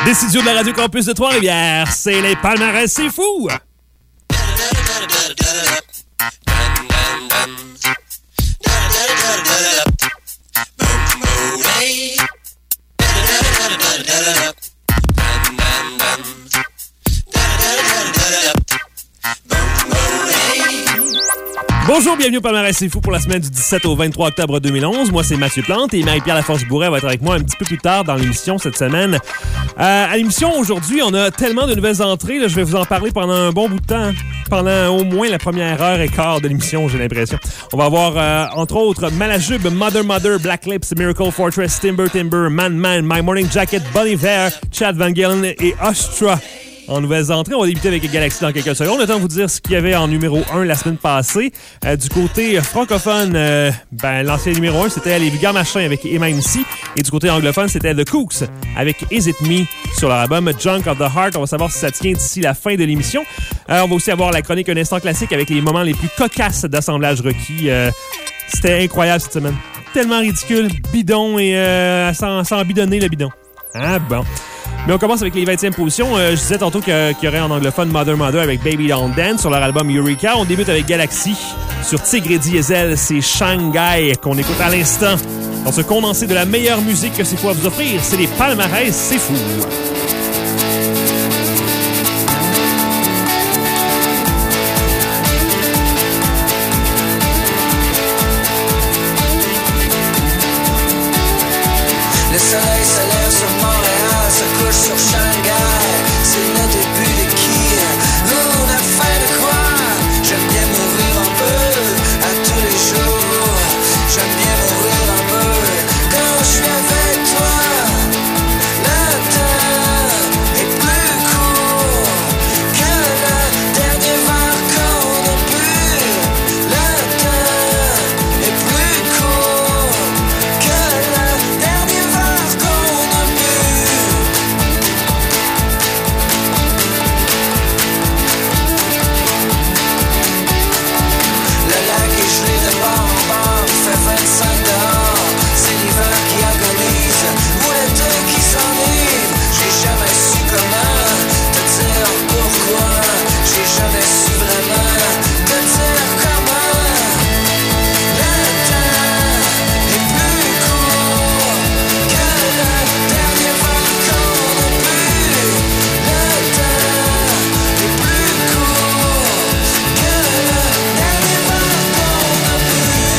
Des studios de la Radio Campus de Trois-Rivières, c'est les palmarès, c'est fou! Bonjour, bienvenue au Palmarès C'est Fou pour la semaine du 17 au 23 octobre 2011. Moi, c'est Mathieu Plante et Marie-Pierre Laforge-Bourret va être avec moi un petit peu plus tard dans l'émission cette semaine. À l'émission aujourd'hui, on a tellement de nouvelles entrées. Là, je vais vous en parler pendant un bon bout de temps. Pendant au moins la première heure et quart de l'émission, j'ai l'impression. On va avoir, entre autres, Malajube, Mother, Black Lips, Miracle Fortress, Timber, My Morning Jacket, Bon Iver, Chad Van Galen et Ostra. En nouvelles entrées, on va débuter avec Galaxy dans quelques secondes. Le temps de vous dire ce qu'il y avait en numéro 1 la semaine passée. Du côté francophone, l'ancien numéro 1, c'était Les Vulgaires Machins avec MMC. Et du côté anglophone, c'était The Kooks avec Is It Me sur leur album Junk of the Heart. On va savoir si ça tient d'ici la fin de l'émission. On va aussi avoir la chronique Un instant classique avec les moments les plus cocasses d'assemblage requis. C'était incroyable cette semaine. Tellement ridicule, bidon et sans bidonner le bidon. Ah bon. Mais on commence avec les 20e positions. Je disais tantôt qu'il y aurait en anglophone Mother avec Baby Don't Dance sur leur album Eureka. On débute avec Galaxy sur Tigre et Diesel. C'est Shanghai qu'on écoute à l'instant. Dans ce condensé de la meilleure musique que c'est fou à vous offrir, c'est les palmarès, c'est fou. Le soleil se lève sur Montréal, se couche sur Shanghai. C'est le début de qui? On a faim de quoi? J'aime bien mourir un peu, à tous les jours. J'aime bien mourir un peu, quand je suis avec toi. Le temps est plus court que le dernier verre qu'on a bu. Le temps est plus court que le dernier verre qu'on a bu. Le lac est gelé de bord en bord, il fait 25 dehors. C'est l'hiver qui agonise, ou l'été qui s'ennuie. J'ai jamais su comment te dire pourquoi. J'ai jamais su vraiment te dire comment. Le temps est plus court que le dernier verre qu'on a bu. Le temps est plus court que le dernier verre qu'on a bu.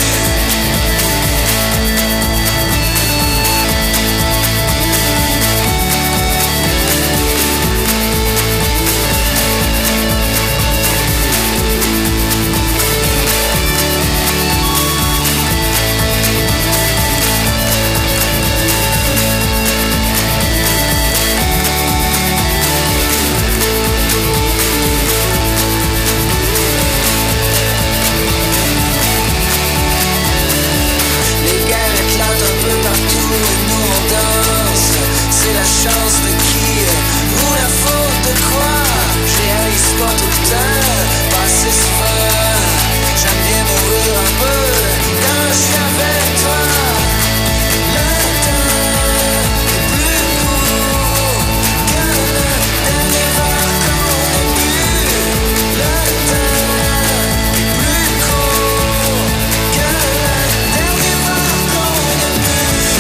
Les guerres éclatent un peu partout et nous on danse. C'est la chance de qui? Ou la faute de quoi? J'ai haïs pas tout le temps, pas assez souvent. J'aime bien mourir un peu quand je suis avec toi. Le temps est plus court que le dernier verre qu'on a bu. Le temps est plus court que le dernier verre qu'on a bu.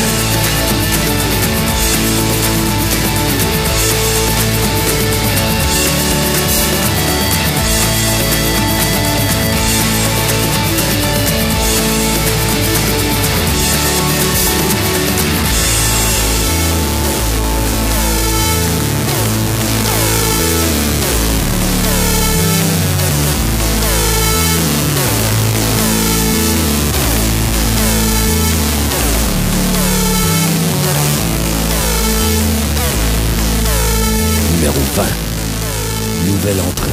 Numéro 20. Nouvelle entrée.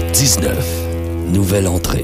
19. Nouvelle entrée.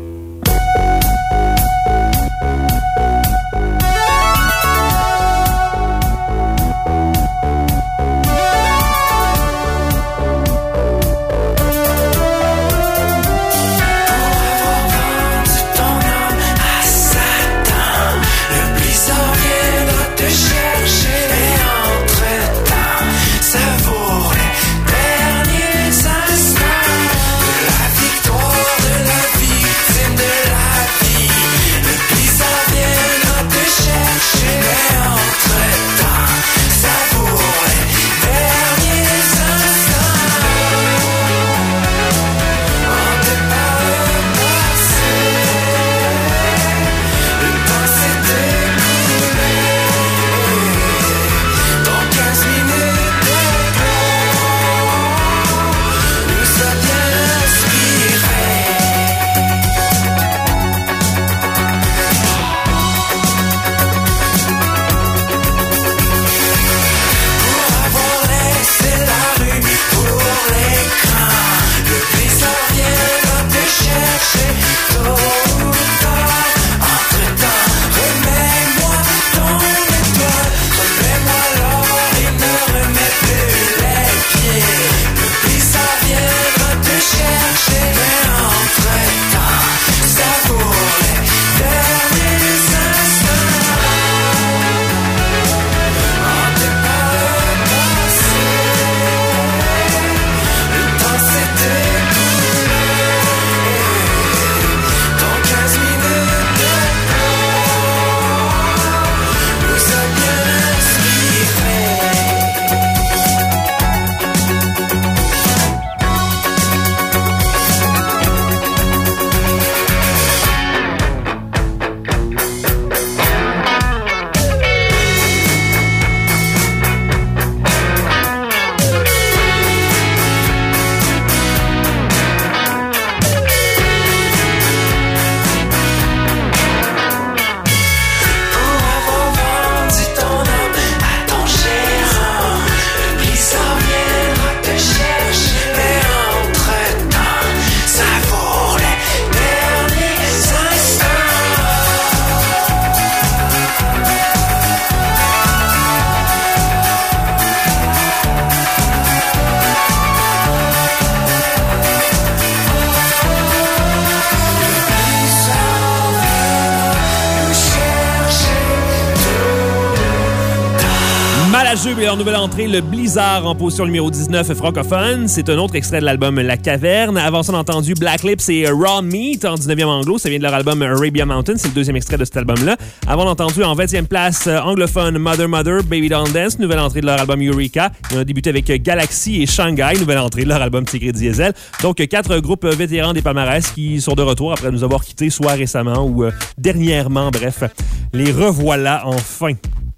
Et leur nouvelle entrée, le Blizzard en position numéro 19 francophone. C'est un autre extrait de l'album La Caverne. Avant ça, on a entendu Black Lips et Raw Meat en 19e anglo. Ça vient de leur album Arabia Mountain. C'est le deuxième extrait de cet album-là. Avant, on a entendu en 20e place anglophone Mother Mother, Baby Don't Dance, nouvelle entrée de leur album Eureka. On a débuté avec Galaxy et Shanghai, nouvelle entrée de leur album Tigre Diesel. Donc, 4 groupes vétérans des palmarès qui sont de retour après nous avoir quittés soit récemment ou dernièrement. Bref, les revoilà enfin.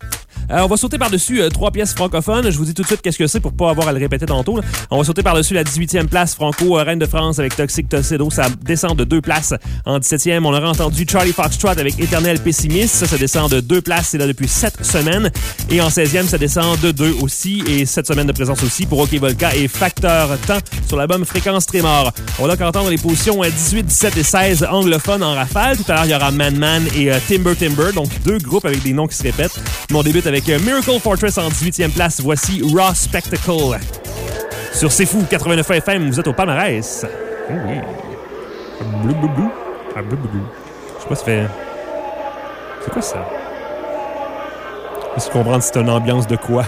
On va sauter par-dessus 3 pièces francophones. Je vous dis tout de suite qu'est-ce que c'est pour pas avoir à le répéter tantôt. Là. On va sauter par-dessus la 18e place franco Reine de France avec Toxic Tuxedo. Ça descend de 2 places. En 17e, on aura entendu Charlie Foxtrot avec Éternel Pessimiste. Ça descend de 2 places. C'est là depuis 7 semaines. Et en 16e, ça descend de 2 aussi. Et 7 semaines de présence aussi pour OK Volca et Facteur Temps sur l'album Fréquence Trémor. On va donc entendre les positions 18, 17 et 16 anglophones en rafale. Tout à l'heure, il y aura Man Man et Timber Timber. Donc 2 groupes avec des noms qui se répètent. Mais on débute avec Miracle Fortress en 18e place. Voici Raw Spectacle. Sur C'est Fou, 89 FM, vous êtes au palmarès. Oui. Blou, blou, blou. Ah, blou, blou, blou. Je sais pas, ça fait... C'est quoi ça? Je sais comprendre si c'est une ambiance de quoi.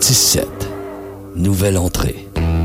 17. Nouvelle entrée.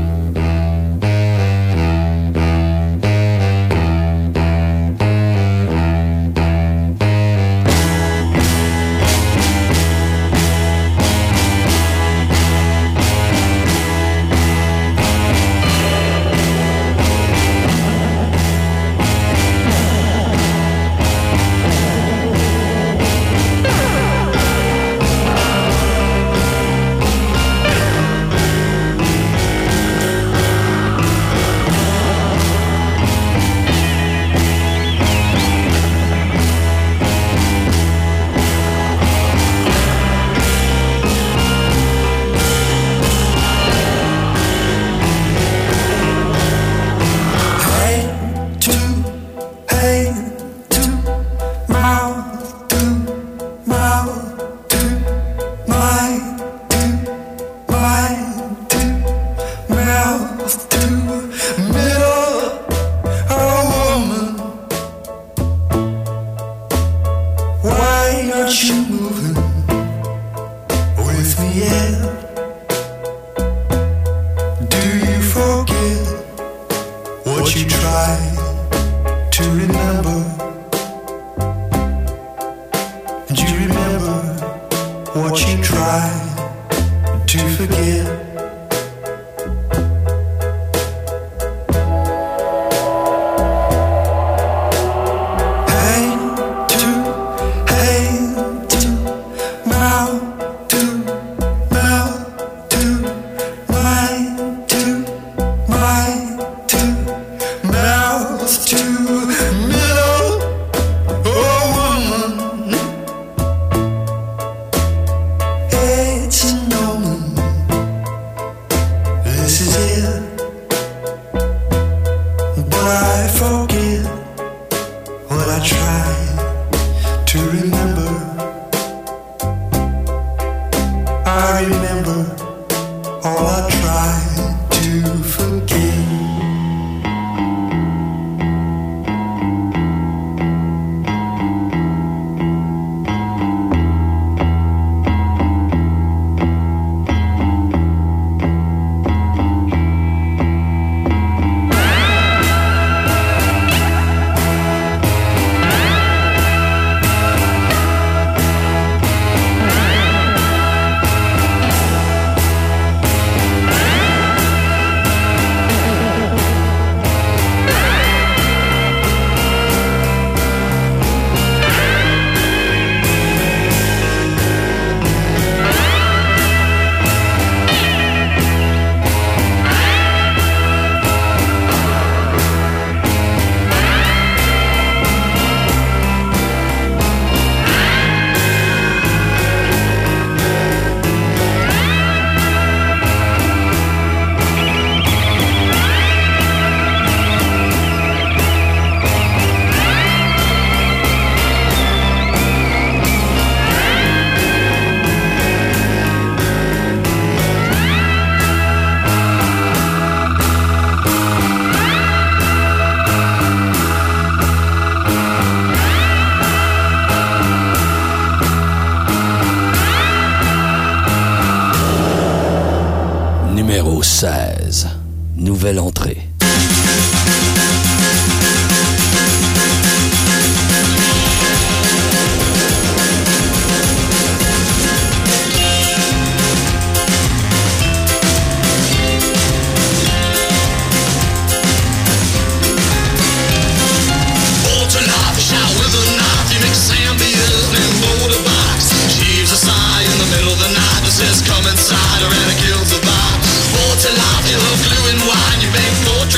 Numéro 16. Nouvelle entrée. Says come inside her and it kills the vibe. Brought to life, you love glue and wine. You make 4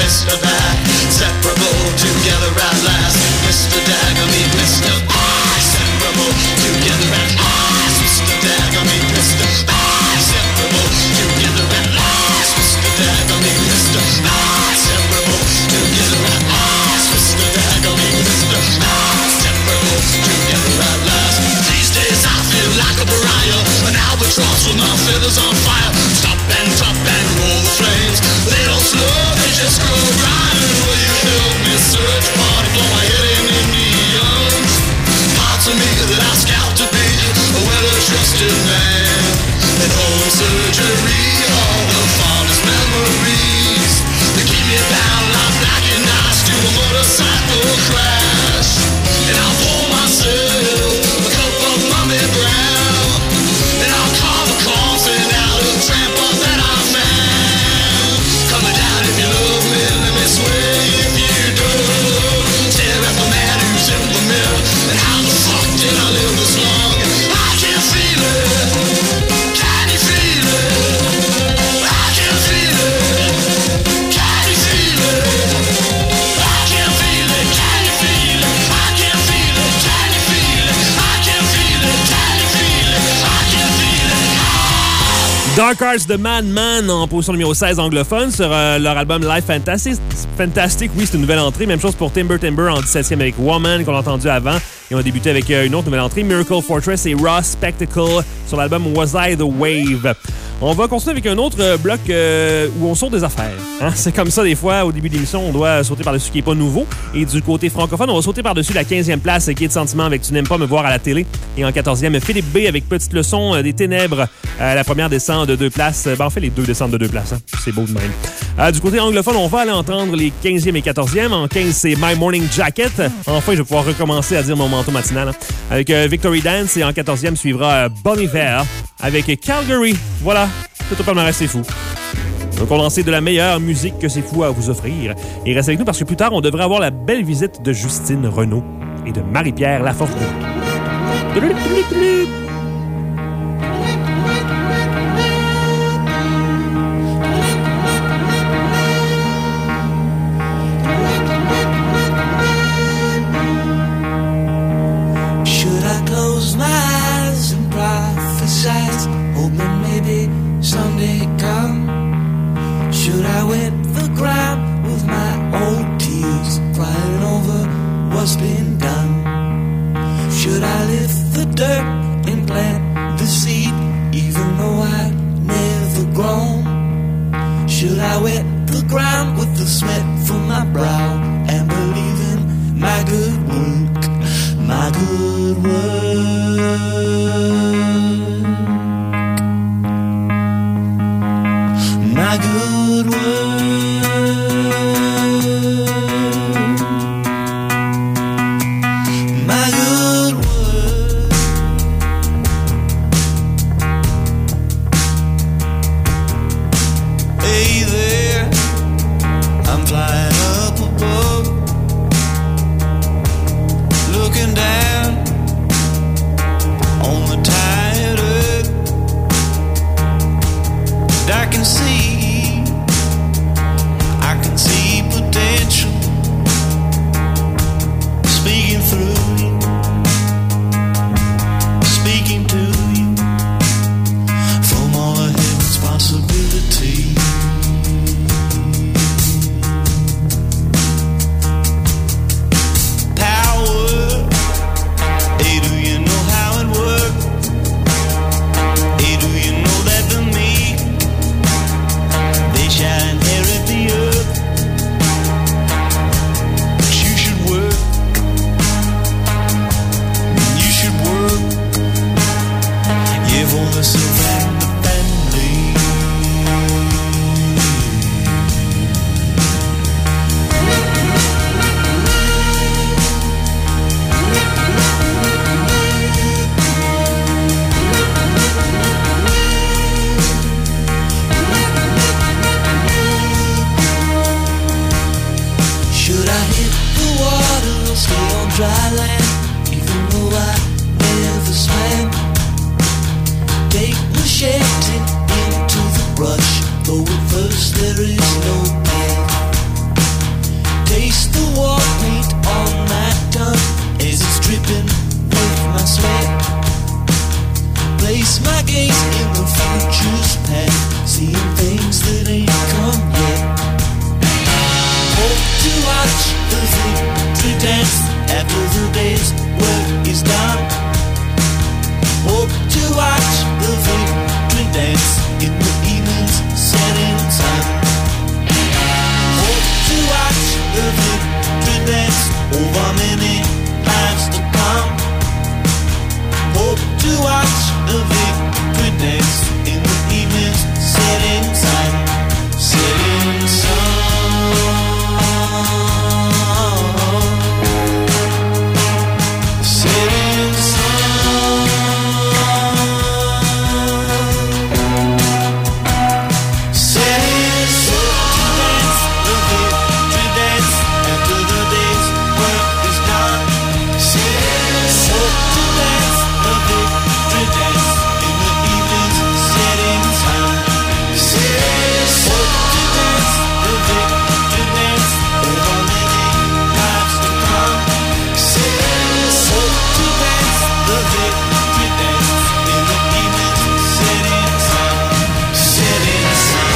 Mr. Dag, separable together at last. Mr. Dag, I mean Mr. Separable together at last. Mr. Dag, I mean Mr. Separable together at last. Mr. Dag, I mean Mr. Separable together at last. Mr. Dag, I mean Mr. Separable together at last. These days I feel like a pariah, an albatross with my feathers on fire. Stop and roll the flames. They don't slow, they just go right. Will you help me search party for my hidden Indians? Parts of me that I scout to be a well-adjusted man. At home surgery, all the fondest memories. They keep me bound like black and ice to a motorcycle crash. And I'll pour myself a cup of Mummy Brown, and I'll carve a coffin out of trample that I found. Coming down if you love me, let me sway if you do. Stare at the man who's in the mirror, and how the fuck did I live this long? I can feel it. Can you feel it? I can feel it. Can you feel it? I can feel it. Can you feel it? I can feel it. Can you feel it? I can feel it. Can you feel it? I can feel it. Dark Arts de Man en position numéro 16 anglophone sur leur album Life Fantastic. Oui, c'est une nouvelle entrée. Même chose pour Timber en 17e avec Woman qu'on a entendu avant. Et on a débuté avec une autre nouvelle entrée, Miracle Fortress et Raw Spectacle sur l'album Was I the Wave. On va continuer avec un autre bloc où on saute des affaires. Hein? C'est comme ça, des fois, au début de l'émission, on doit sauter par-dessus ce qui n'est pas nouveau. Et du côté francophone, on va sauter par-dessus la 15e place, qui est de Sentiment avec Tu n'aimes pas me voir à la télé. Et en 14e, Philippe B avec Petite leçon des ténèbres. La première descend de 2 places. Ben, en fait, les deux descendent de 2 places. Hein? C'est beau de même. Du côté anglophone, on va aller entendre les 15e et 14e. En 15, c'est My Morning Jacket. Enfin, je vais pouvoir recommencer à dire mon manteau matinal. Hein? Avec Victory Dance. Et en 14e, suivra Bon Hiver avec Calgary. Voilà. Tout au palmarès, c'est fou. Un condensé de la meilleure musique que c'est fou à vous offrir. Et restez avec nous parce que plus tard, on devrait avoir la belle visite de Justine Renaud et de Marie-Pierre Laforce. Should I close my eyes and prophesize, hoping maybe someday come? Should I wet the ground with my old tears, crying over what's been done? Should I lift the dirt and plant the seed, even though I've never grown? Should I wet the ground with the sweat from my brow and believe in my good work, my good work? My good word, my good word. Hey there, I'm flying up above, looking down on the tired earth. And I can see potential speaking through you, speaking to you from all of heaven's possibilities. Power, hey, do you know how it works? Hey, do you know that the meek, they shall inherit the earth? For the silver and the family. Should I hit the water or stay on dry land, even though I never swam? Take machete into the brush, though at first there is no path. watch the victory dance after the day's work is done. Hope to watch the victory dance in the evening's setting sun. Hope to watch the victory dance over many lives to come. Hope to watch the victory dance in the evening's setting sun. Setting sun. Setting sun. Setting sun. The victory dance after the day's work is done. Setting sun. The victory dance in the evening's setting sun. Setting sun. The victory dance over many lives to come. Setting sun. The victory dance in the evening's setting sun. Setting sun.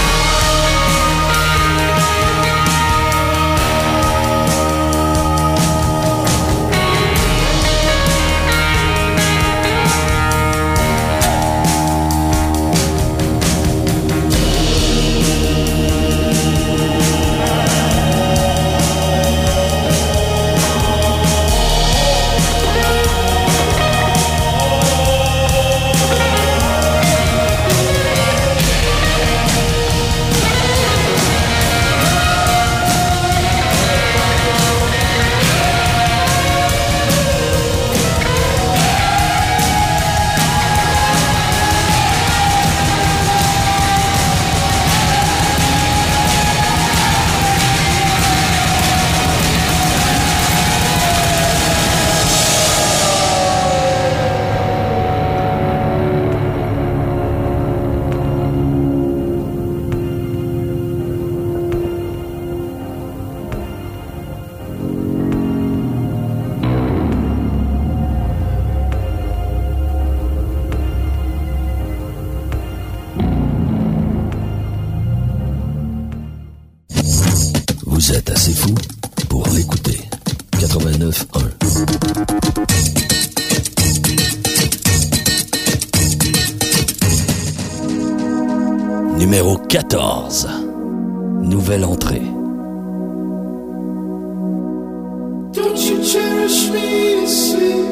Vous êtes assez fou pour l'écouter. 89.1. Numéro 14. Nouvelle entrée. Don't you cherish me to sleep?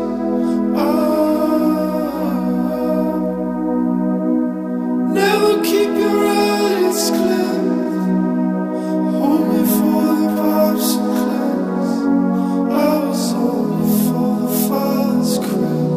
Never keep your eyes clear. Hold me for the pops and clams. I was only for the father's crib.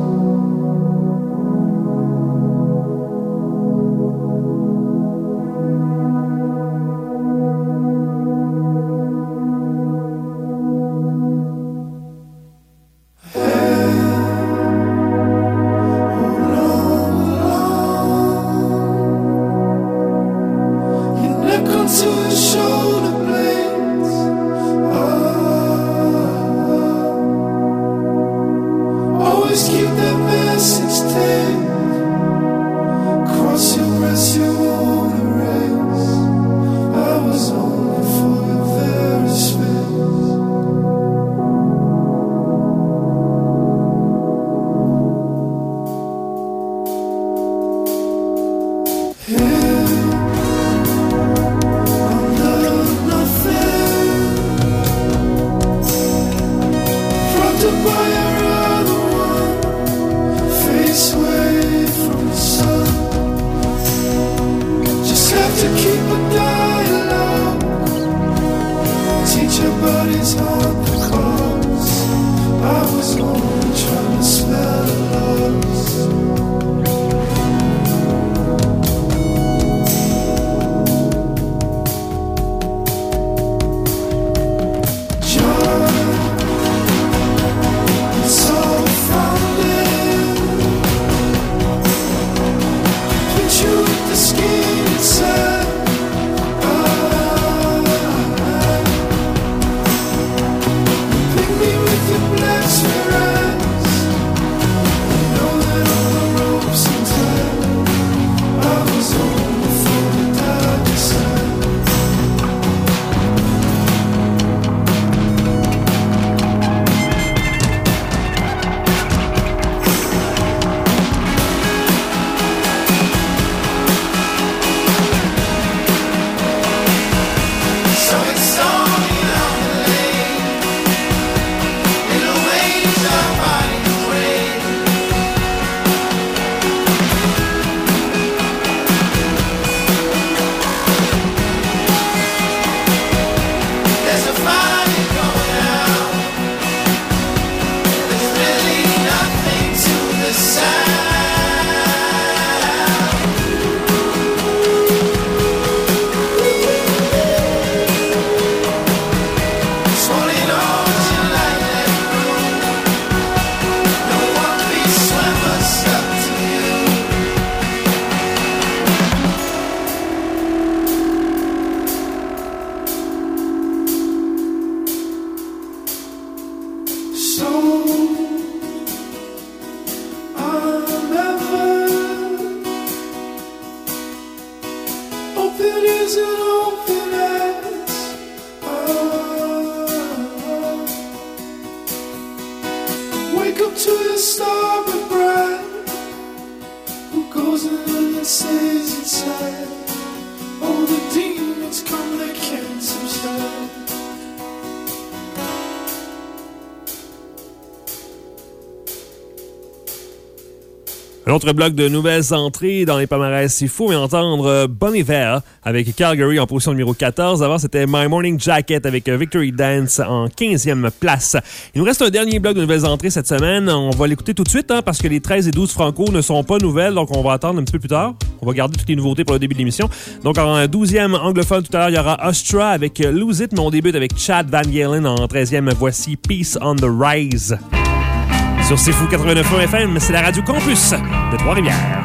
Un autre bloc de nouvelles entrées dans les palmarès. Il faut entendre Bon Iver avec Calgary en position numéro 14. Avant, c'était My Morning Jacket avec Victory Dance en 15e place. Il nous reste un dernier bloc de nouvelles entrées cette semaine. On va l'écouter tout de suite parce que les 13 et 12 franco ne sont pas nouvelles, donc on va attendre un petit peu plus tard. On va garder toutes les nouveautés pour le début de l'émission. Donc en 12e anglophone tout à l'heure, il y aura Ostra avec Lose It, mais on débute avec Chad Van Galen en 13e. Voici Peace on the Rise. Sur C'est Fou 89.1 FM, c'est la Radio Campus de Trois-Rivières.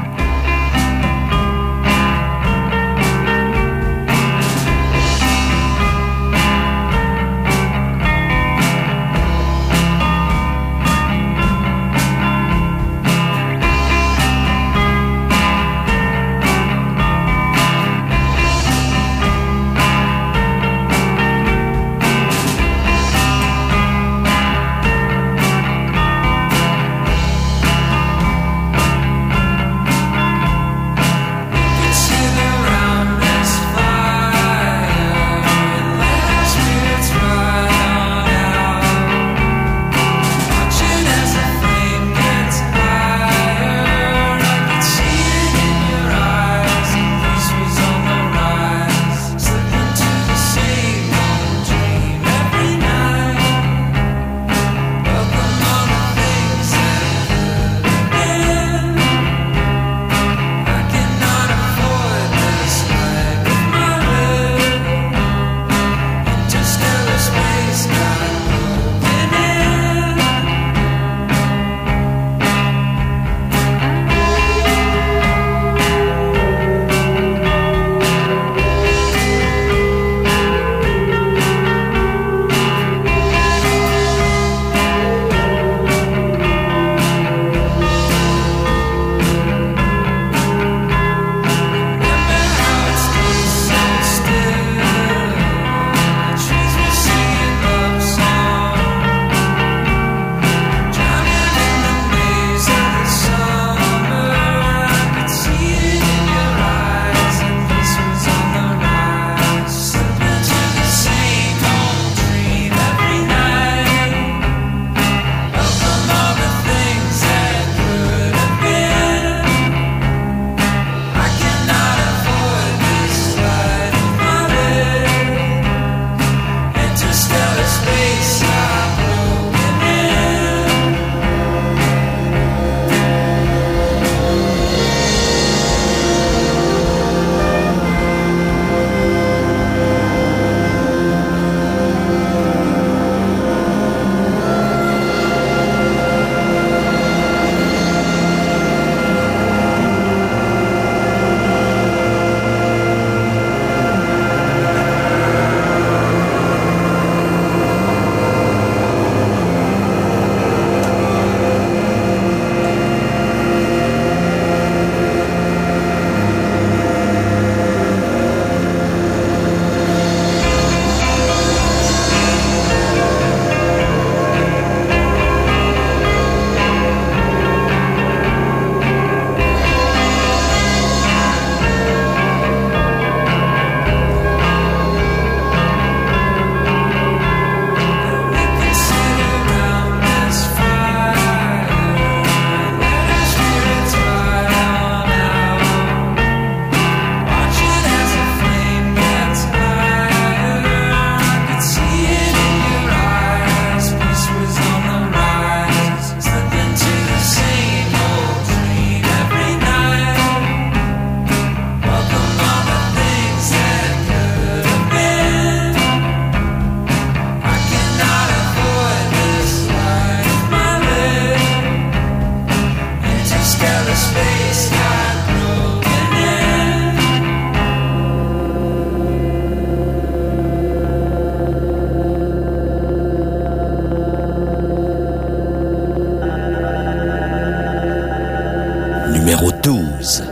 Numéro 12.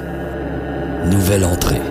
Nouvelle entrée.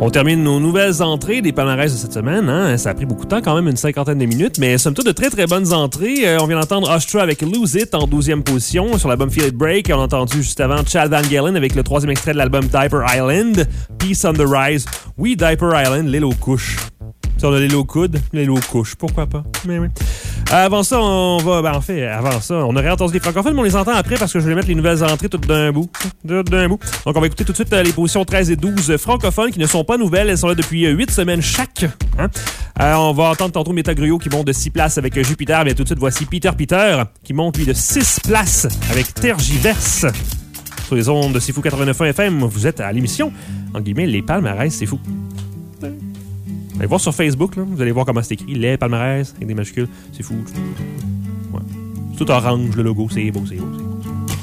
On termine nos nouvelles entrées des palmarès de cette semaine. Hein? Ça a pris beaucoup de temps, quand même, une 50aine de minutes, mais somme toute de très très bonnes entrées. On vient d'entendre Astra avec Lose It en 12e position sur l'album Feel It Break. On a entendu juste avant Chad Van Galen avec le 3e extrait de l'album Diaper Island, Peace on the Rise. Oui, Diaper Island, l'île aux couches. Si on a l'île aux coudes, l'île aux couches, pourquoi pas? Mais oui. Avant ça, on aurait entendu les francophones, mais on les entend après parce que je vais mettre les nouvelles entrées toutes d'un bout. Donc, on va écouter tout de suite les positions 13 et 12 francophones qui ne sont pas nouvelles. Elles sont là depuis 8 semaines chaque. Hein? On va entendre tantôt Métagruyo qui monte de 6 places avec Jupiter. Mais tout de suite, voici Peter qui monte, lui, de 6 places avec Tergiverse. Sur les ondes de C'est Fou 89.1 FM, vous êtes à l'émission, en guillemets, les palmarès, c'est fou. Allez voir sur Facebook, là, vous allez voir comment c'est écrit. Les palmarès, avec des majuscules. C'est fou. Ouais. C'est tout orange, le logo. C'est beau, c'est beau, c'est beau.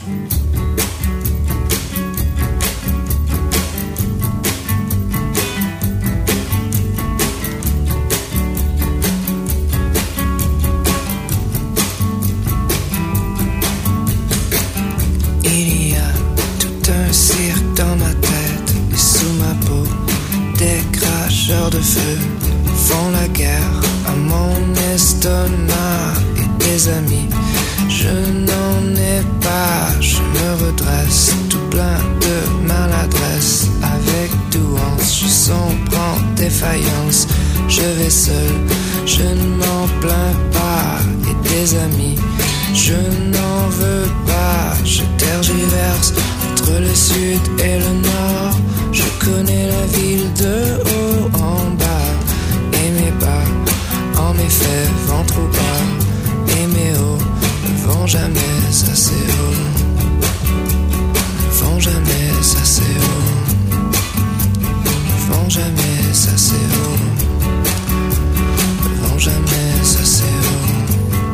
Il y a tout un cirque dans ma tête et sous ma peau. Des cracheurs de feu font la guerre à mon estomac et des amis. Je n'en ai pas, je me redresse tout plein de maladresse. Avec douance, je sombre en défaillance. Je vais seul, je ne m'en plains pas. Et des amis, je n'en veux pas. Je tergiverse entre le sud et le nord. Je connais la ville de haut en bas. Et mes bas, en effet, vont trop bas. Et mes hauts ne vont jamais assez haut. Ne vont jamais assez haut. Ne vont jamais assez haut. Ne vont jamais assez haut.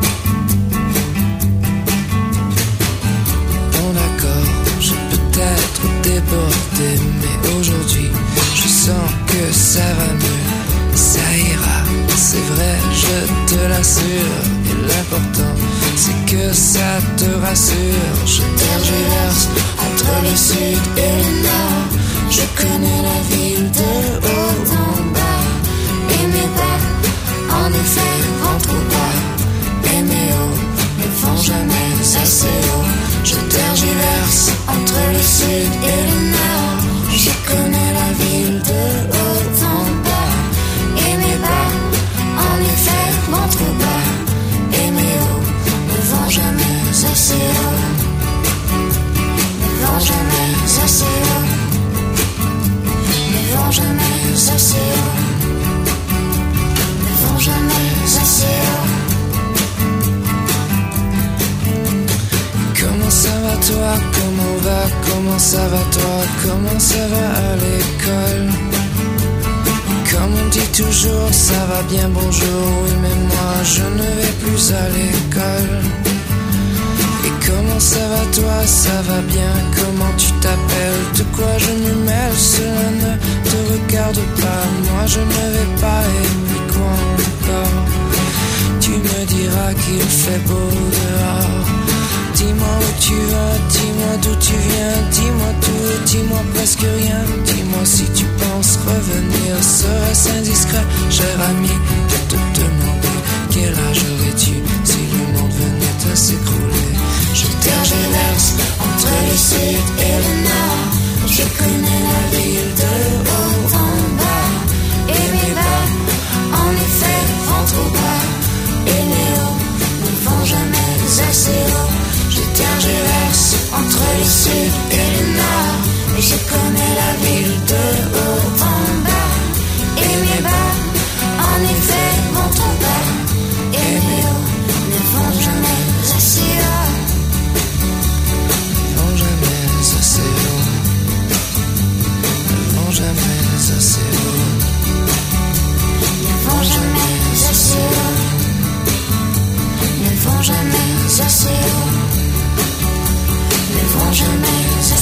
Bon d'accord, je peux être débordé, mais aujourd'hui, je sens que ça va mieux, ça ira, c'est vrai, je te l'assure. Et l'important, c'est que ça te rassure. Je tergiverse entre le sud et le nord. Je connais la ville de haut en bas. Et mes bas, en effet, vont trop bas. Et mes hauts ne vont jamais assez haut. Je tergiverse entre le sud et le nord. Je connais la ville de haut en bas. Et mes bas, en effet, vont trop bas. Et mes hauts ne vont jamais assez haut. Ne vont jamais assez haut. Ne vont jamais assez haut. Ne vont jamais assez haut. Comment ça va toi? Comment ça va toi? Comment ça va à l'école? Comme on dit toujours, ça va bien, bonjour, oui mais moi je ne vais plus à l'école. Et comment ça va toi? Ça va bien, comment tu t'appelles? De quoi je me mêle? Cela ne te regarde pas, moi je ne vais pas, et puis quoi encore? Tu me diras qu'il fait beau dehors. Dis-moi où tu vas, dis-moi d'où tu viens, dis-moi tout, dis-moi presque rien. Dis-moi si tu penses revenir, serait-ce indiscret, cher ami, de te demander quel âge aurais-tu si le monde venait à s'écrouler. Je tergiverse entre le sud et le nord. Je connais la ville de haut en bas. Et mes bas, en effet, vont trop bas. Et mes hauts ne vont jamais assez haut. Je tergiverse entre le sud et le nord. Et je connais la ville de haut en bas. Et mes bas, en effet, vont trop bas. Et mes hauts ne vont jamais assez haut. Ne vont jamais assez haut. Ne vont jamais assez haut. Ne vont jamais assez haut. Ne vont jamais assez haut. Ne vont jamais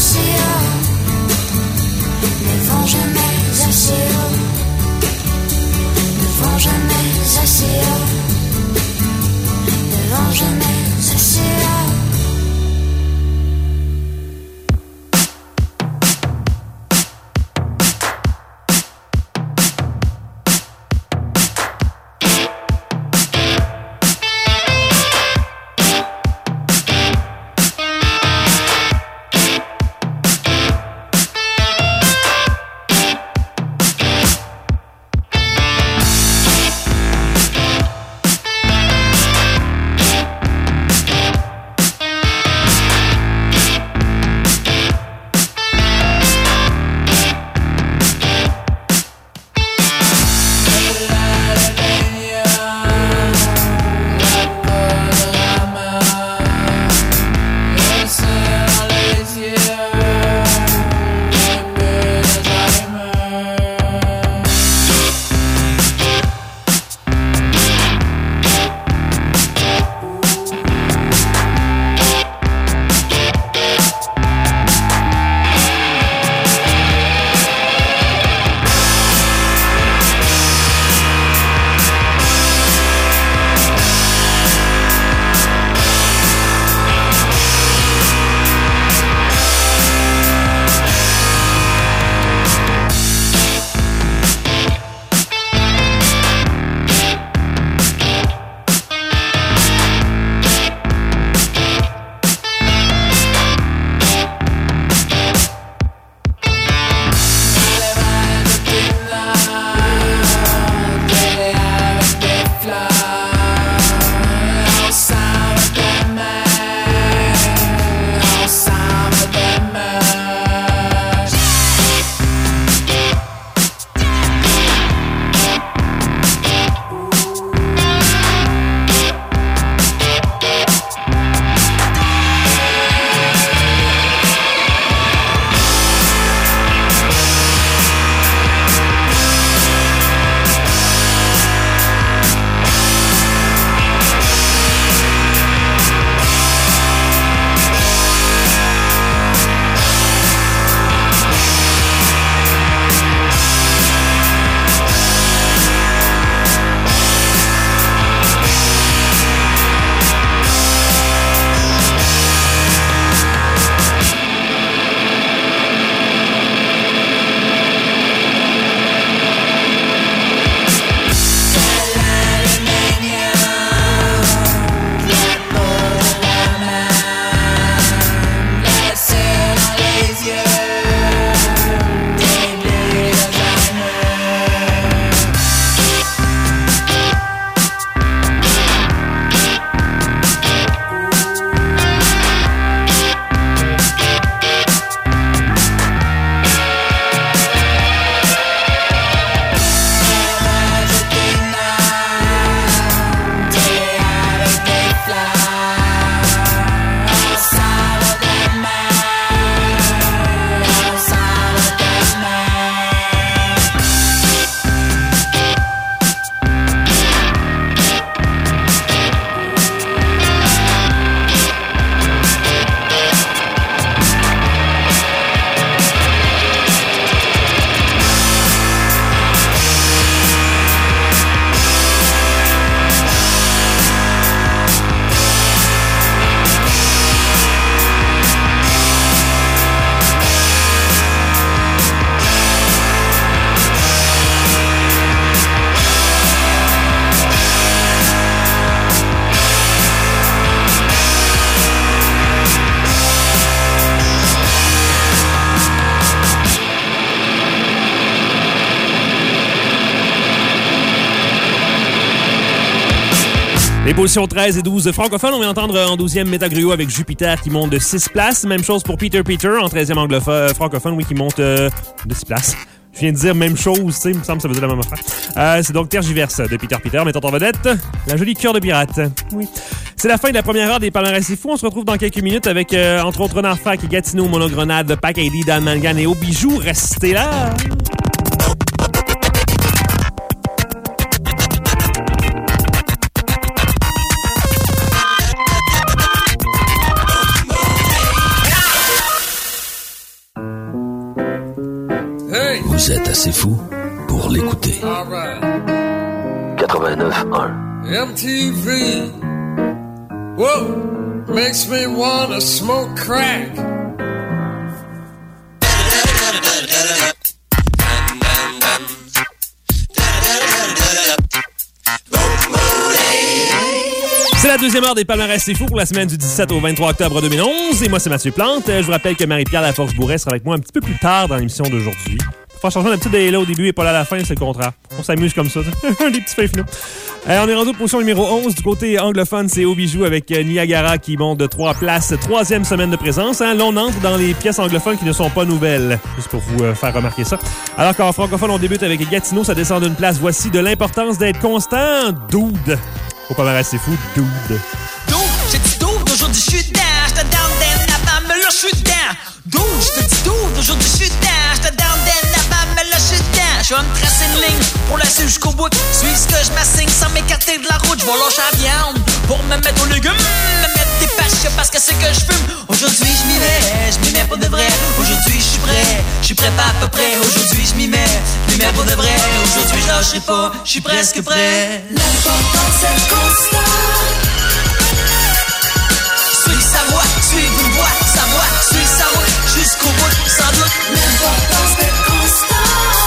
Les positions 13 et 12 francophones, on va entendre en 12e Metagrio avec Jupiter qui monte de 6 places. Même chose pour Peter en 13e anglophone, francophone, oui, qui monte de 6 places. Je viens de dire même chose, tu sais, il me semble que ça faisait la même affaire. C'est donc Tergiverse de Peter, mettant en vedette la jolie Cœur de pirate. Oui. C'est la fin de la première heure des Palmarès C'est Fou. On se retrouve dans quelques minutes avec, entre autres, Narfac, Gatineau, Monogrenade, Pac ID, Dan Mangan et Au-Bijou. Restez là! Vous êtes assez fou pour l'écouter. 89.1 MTV. Whoa, makes me wanna smoke crack. C'est la deuxième heure des Palmarès C'est Fou pour la semaine du 17 au 23 octobre 2011. Et moi, c'est Mathieu Plante. Je vous rappelle que Marie-Pierre Laforce-Bourret sera avec moi un petit peu plus tard dans l'émission d'aujourd'hui. Faire changement d'habitude d'aller là au début et pas là à la fin, c'est le contraire. On s'amuse comme ça. Des petits faits finaux. On est rendu aux positions numéro 11. Du côté anglophone, c'est Au-Bijou avec Niagara qui monte de 3 places. 3e semaine de présence. Là, on entre dans les pièces anglophones qui ne sont pas nouvelles. Juste pour vous faire remarquer ça. Alors qu'en francophone, on débute avec Gatineau. Ça descend d'une place. Voici de l'importance d'être constant. Dude. Au Palmarès C'est Fou. Dude. Dude, j'ai dit dude, aujourd'hui je suis dedans. J'étais down, mais là je suis dedans. Dude, je te dis dude, aujourd'hui je suis dedans. J'étais down, mais là je suis dedans. Je vais me tracer une ligne pour la suivre jusqu'au bout. Suis ce que je m'assigne sans m'écarter de la route. Je vais lâcher la viande pour me mettre aux légumes. Me mettre des pâches parce que c'est que je fume. Aujourd'hui je m'y mets pas de vrai. Aujourd'hui je suis prêt pas à peu près. Aujourd'hui je m'y mets pas de vrai. Aujourd'hui je lâcherai pas, je suis presque prêt. L'important c'est le constat. Suis sa voix, suis une voix, sa voix, suis sa route jusqu'au bout, sans doute. L'important c'est le constat.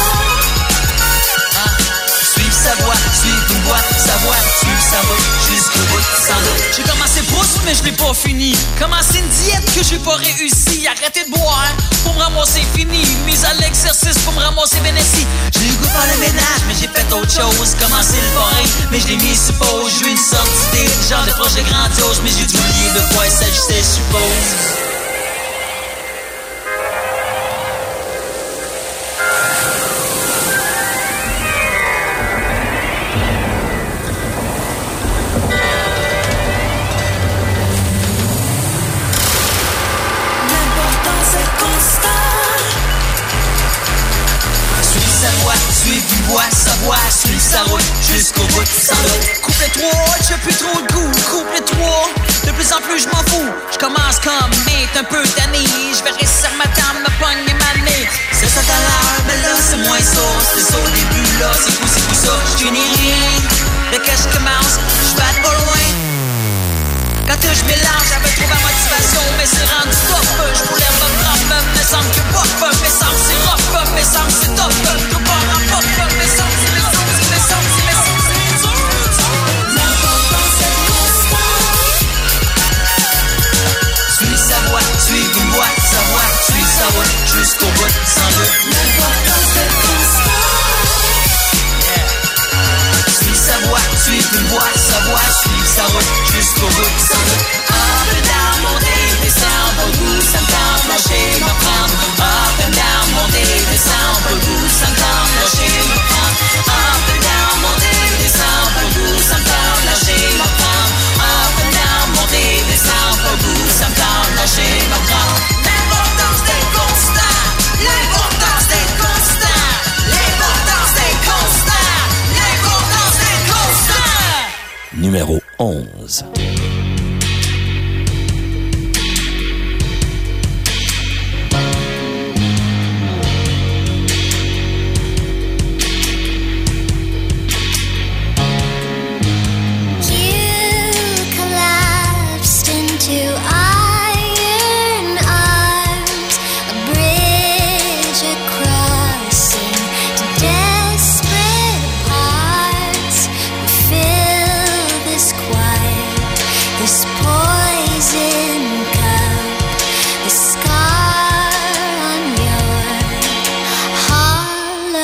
Suivre sa voix, suivre une voix, sa voix, suivre sa route jusqu'au bout, sans doute. J'ai commencé brousse, mais je l'ai pas fini. Commencé une diète que j'ai pas réussi. Arrêtez de boire pour me ramasser fini. Mise à l'exercice pour me ramasser Vénétie. J'ai eu goût par le ménage, mais j'ai fait autre chose. Commencé le forêt, mais je l'ai mis sur pause. J'ai eu une sorte d'idée, genre de projet grandiose, mais j'ai dû oublier de quoi il s'agissait, je suppose. Sa voix, suivre sa route jusqu'au bout, sans doute. Couplet 3, j'ai plus trop de goût. Couplet 3, de plus en plus je m'en fous. Je commence comme être un peu tanné. Je vais réussir ma dame, me pogner ma nez. C'est ça tout à l'heure, mais là c'est moins ça. C'est ça au début, là c'est fou ça. Je finis rien, dès que je commence, je vais pas loin. Quand je mélange, j'avais trouvé la motivation, mais c'est rendu top. Je voulais me prendre, mais semble que pop, mais semble c'est rough, mais semble c'est top. Tout part en pop, mais semble c'est L'important c'est le constat. Suis sa voix, suis une voix, sa voix, suis sa route jusqu'au bout, sans doute. L'important c'est le constat. Suis sa voix, suis une voix, sa voix, suis sa route jusqu'au bout, sans doute. Up and down, monter, descendre, pas le goût, ça me tente, lâcher, me prendre. Up and down, monter, descendre, pas le goût, ça me tente, lâcher, me prendre. Up and down, monter, descendre, pas le goût, ça me tente, lâcher, me prendre. Up and down, monter, descendre, pas le goût, ça me tente, lâcher, me prendre. L'importance d'être constant, l'importance d'être constant, l'importance d'être constant, l'importance d'être constant. Numéro 11.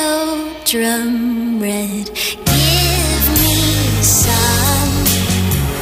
Drum red, give me some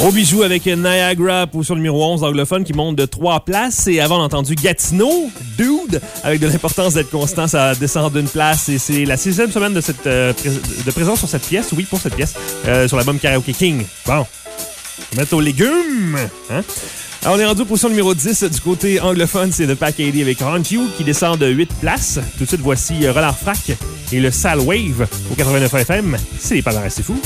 Au bijou avec Niagara, position numéro 11 anglophone qui monte de 3 places. Et avant, on a entendu Gatineau, Dude, avec de l'importance d'être constant, ça descend d'une place. Et c'est la 6e semaine de cette de présence sur cette pièce, oui, pour cette pièce, sur l'album Karaoke King. Bon, on va mettre aux légumes. Hein? Alors, on est rendu aux position numéro 10 du côté anglophone, c'est The Pack 80 avec Haunt You qui descend de 8 places. Tout de suite, voici Roland Frac et le Sal Wave au 89 FM. C'est les palmarès, c'est fou.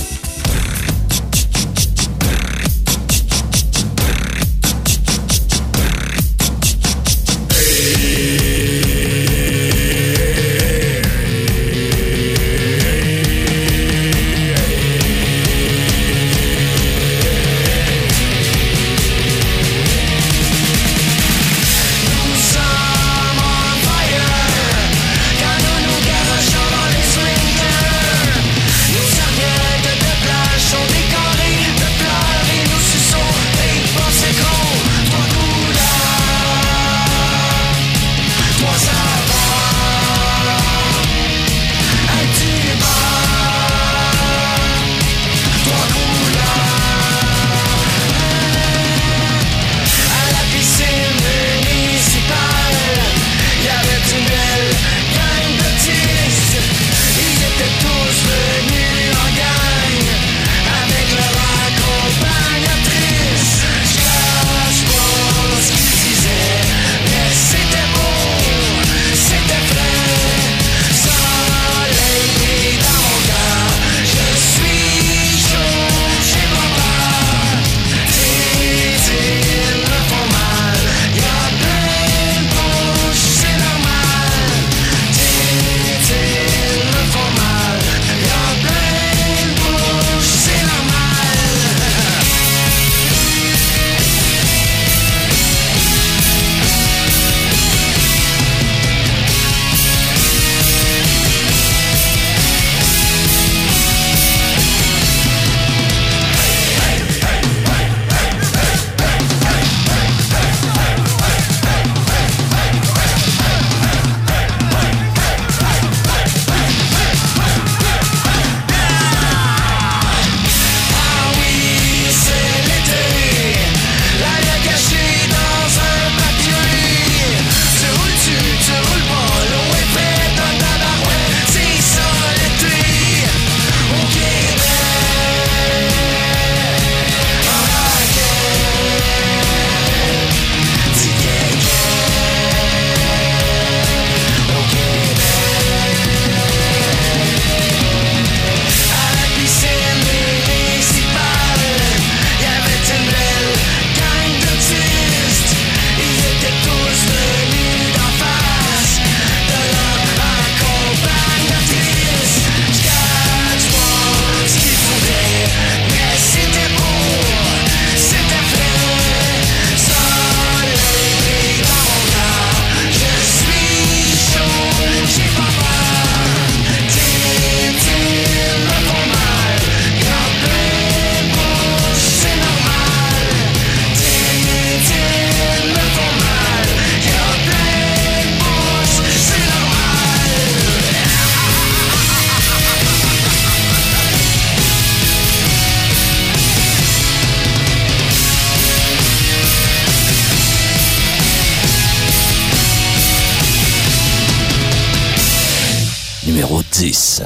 Numéro 10.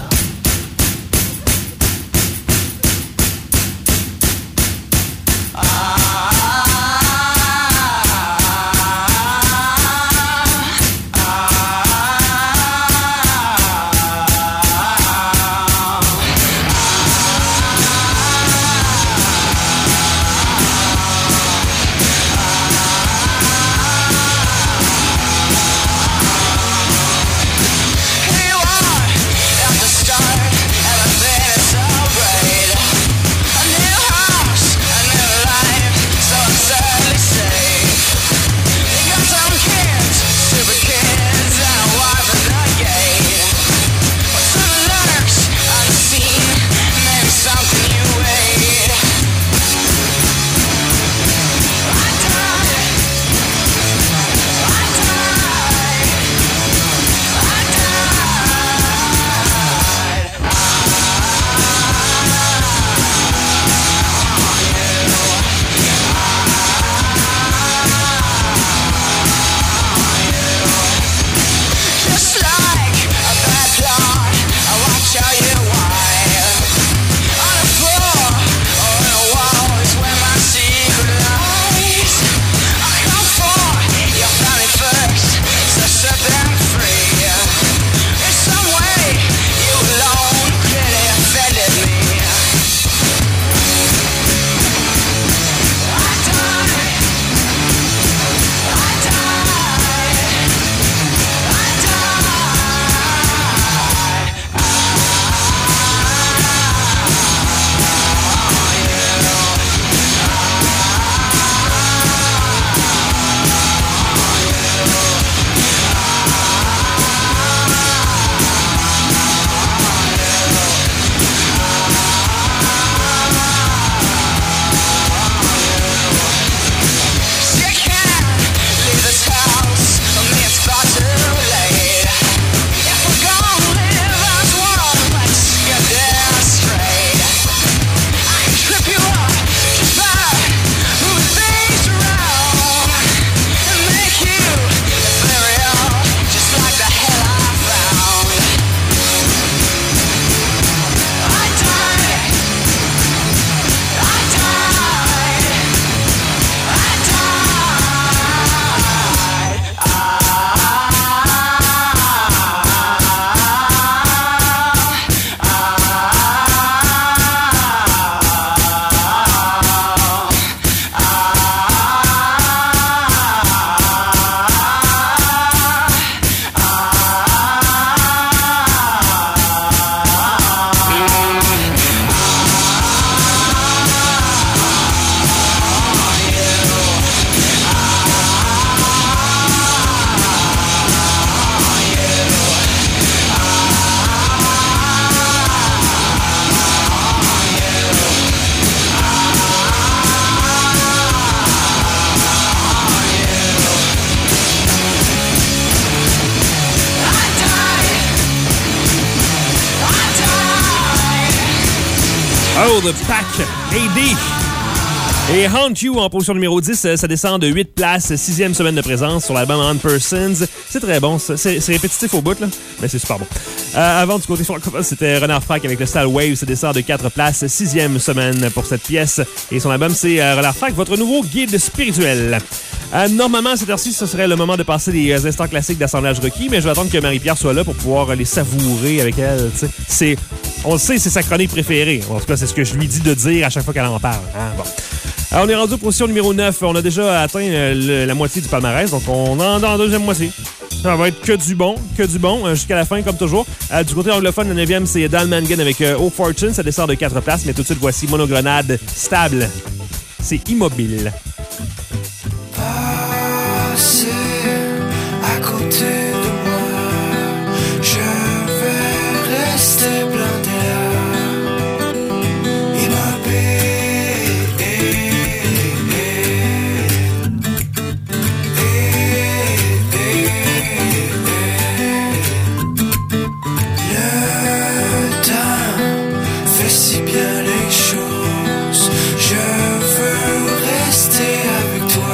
Stop. Oh, The Pack AD. Et Haunt You en position numéro 10, ça descend de 8 places, 6e semaine de présence sur l'album On Persons. C'est très bon, c'est répétitif au bout, là, mais c'est super bon. Avant, du côté sur le cover, c'était Renard Frac avec le Style Wave, ça descend de 4 places, 6e semaine pour cette pièce. Et son album, c'est Renard Frac, votre nouveau guide spirituel. Normalement, à cette heure-ci, ce serait le moment de passer les instants classiques d'assemblage requis, mais je vais attendre que Marie-Pierre soit là pour pouvoir les savourer avec elle. On le sait, c'est sa chronique préférée. En tout cas, c'est ce que je lui dis de dire à chaque fois qu'elle en parle. Hein? Bon. Alors, on est rendu aux positions numéro 9. On a déjà atteint la moitié du palmarès, donc on est dans la deuxième moitié. Ça va être que du bon, jusqu'à la fin, comme toujours. Du côté anglophone, le 9e, c'est Dan Mangan avec Oh Fortune. Ça descend de 4 places, mais tout de suite, voici Monogrenade, Stable. C'est Immobile. Passer à côté de moi, je vais rester planté là, immobile. Le temps fait si bien les choses, je veux rester avec toi.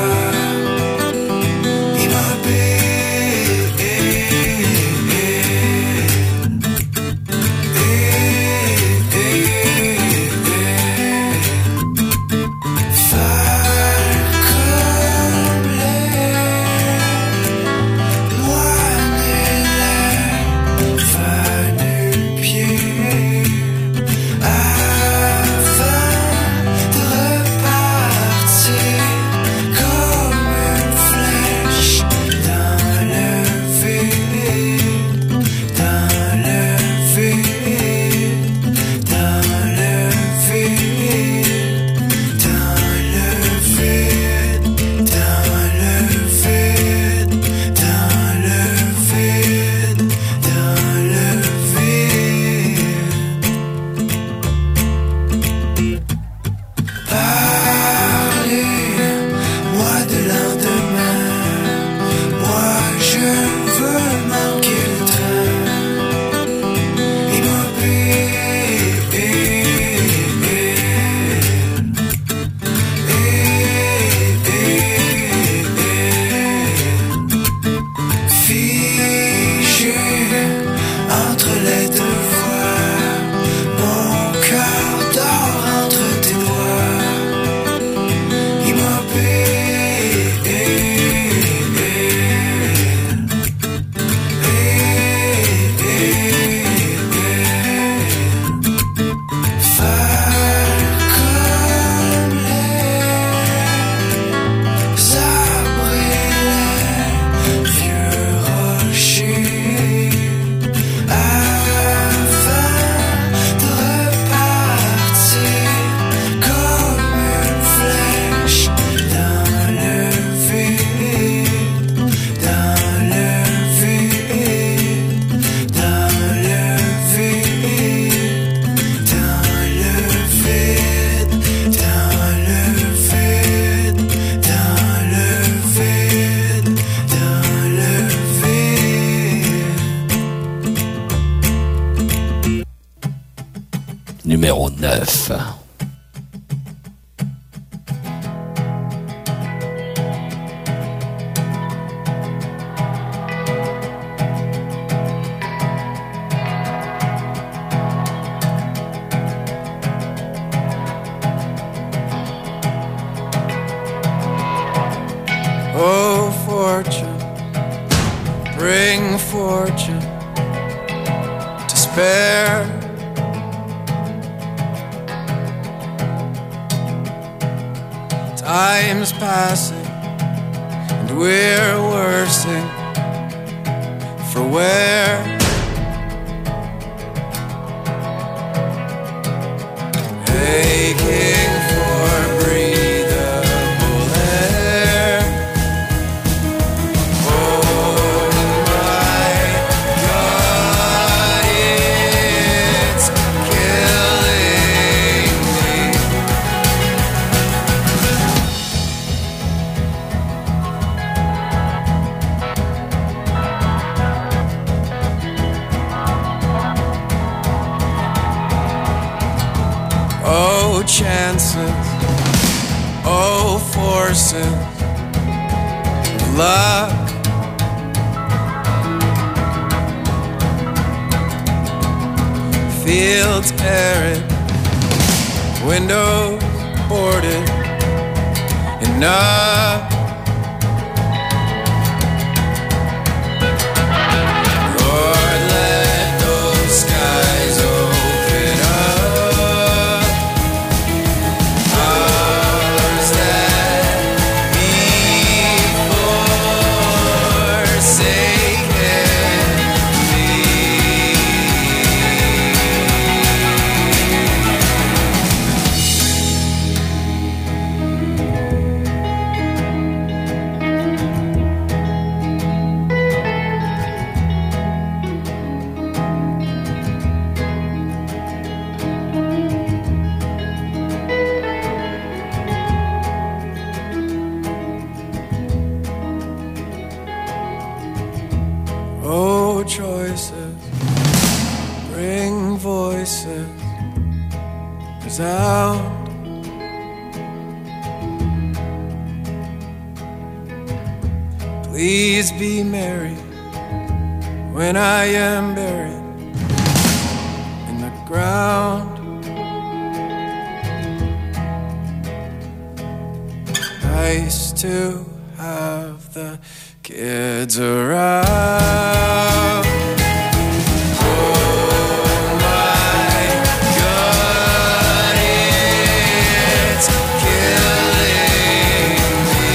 Numéro 9. Oh, fortune, bring fortune to spare. Time's passing and we're worsing for where? Aching for breathable air. Oh my God, it's killing me. oh forces of love. Fields arid, windows boarded, enough. Lord, let those skies open up. Ours that be forsaken oh, choices bring voices resound. Please be merry when I am buried in the ground. Nice to have the kids around. Oh my God, it's killing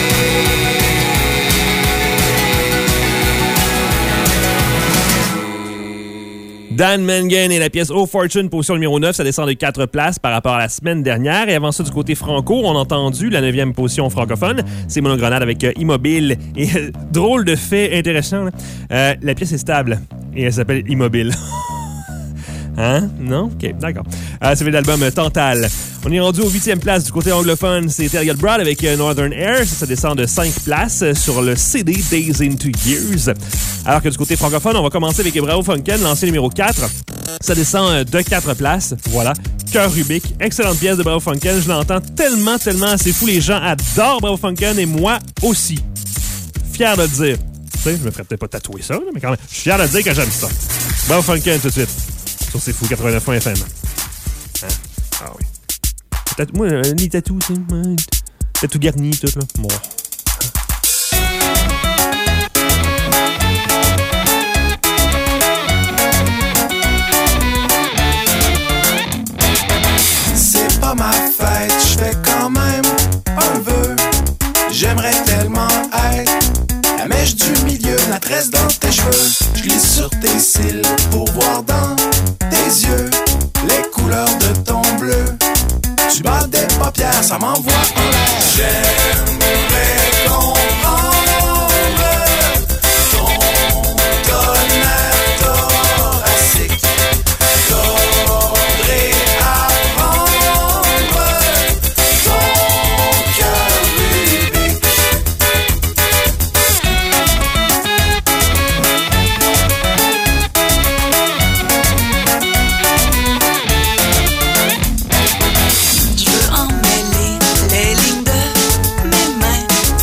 me. Dan Mangan et la pièce Oh Fortune, position numéro 9, ça descend de 4 places par rapport à la semaine dernière. Et avant ça, du côté franco, on a entendu la 9e position francophone. C'est Monogrenade avec Immobile. Et drôle de fait intéressant, la pièce est stable et elle s'appelle Immobile. Hein? Non? OK, d'accord. Ça fait l'album Tantal. On est rendu aux 8e place du côté anglophone. C'est Elliot Broad avec Northern Air. Ça descend de 5 places sur le CD Days into Years. Alors que du côté francophone, on va commencer avec Bravo Funken, l'ancien numéro 4. Ça descend de 4 places. Voilà. Cœur Rubik. Excellente pièce de Bravo Funken. Je l'entends tellement, c'est fou. Les gens adorent Bravo Funken et moi aussi. Fier de le dire. Tu sais, je me ferais peut-être pas tatouer ça, mais quand même, je suis fier de dire que j'aime ça. Bravo Funken tout de suite. Sur C'est Fou 89.1 FM. Hein? Ah oui. Moi, les tatous, c'est... tatou garni, tout, là. Bon. C'est pas ma fête, je fais quand même un vœu. J'aimerais tellement être la mèche du milieu, la tresse dans tes cheveux. Je glisse sur tes cils pour voir dans tes yeux les couleurs de ton bleu. Tu bats des paupières, ça m'envoie en l'air. J'aimerais comprendre ton tonnerre thoracique. Faudrait apprendre ton cœur Rubik. Je veux emmêler les lignes de mes mains.